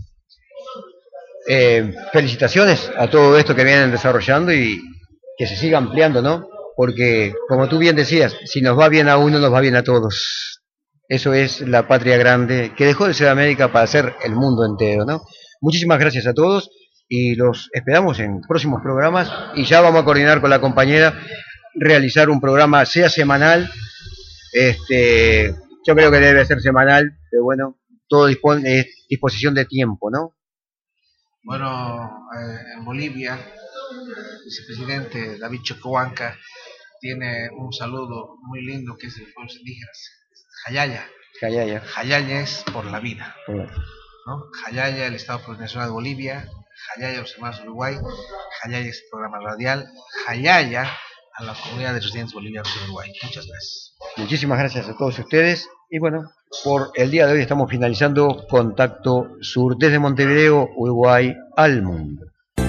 Eh, felicitaciones a todo esto que vienen desarrollando y que se siga ampliando, ¿no? Porque, como tú bien decías, si nos va bien a uno, nos va bien a todos. Eso es la patria grande que dejó de ser América para ser el mundo entero, ¿no? Muchísimas gracias a todos y los esperamos en próximos programas y ya vamos a coordinar con la compañera realizar un programa, sea semanal, este, yo creo que debe ser semanal, pero bueno, todo dispone, es disposición de tiempo, ¿no? Bueno, eh, en Bolivia, el vicepresidente David Chocohuanca tiene un saludo muy lindo que es de los pueblos indígenas, Jayaya. Jayaya. Jayaya es por la vida, Bueno. ¿no? Jayaya, el Estado Plurinacional de Bolivia, Jayaya, los hermanos de Uruguay, Jayaya es el programa radial, Jayaya a la comunidad de residentes bolivianos en Uruguay. Muchas gracias. Muchísimas gracias a todos ustedes y bueno, por el día de hoy estamos finalizando Contacto Sur desde Montevideo, Uruguay al mundo.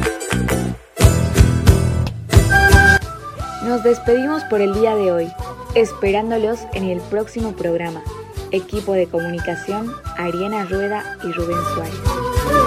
Nos despedimos por el día de hoy, esperándolos en el próximo programa. Equipo de comunicación, Ariana Rueda y Rubén Suárez.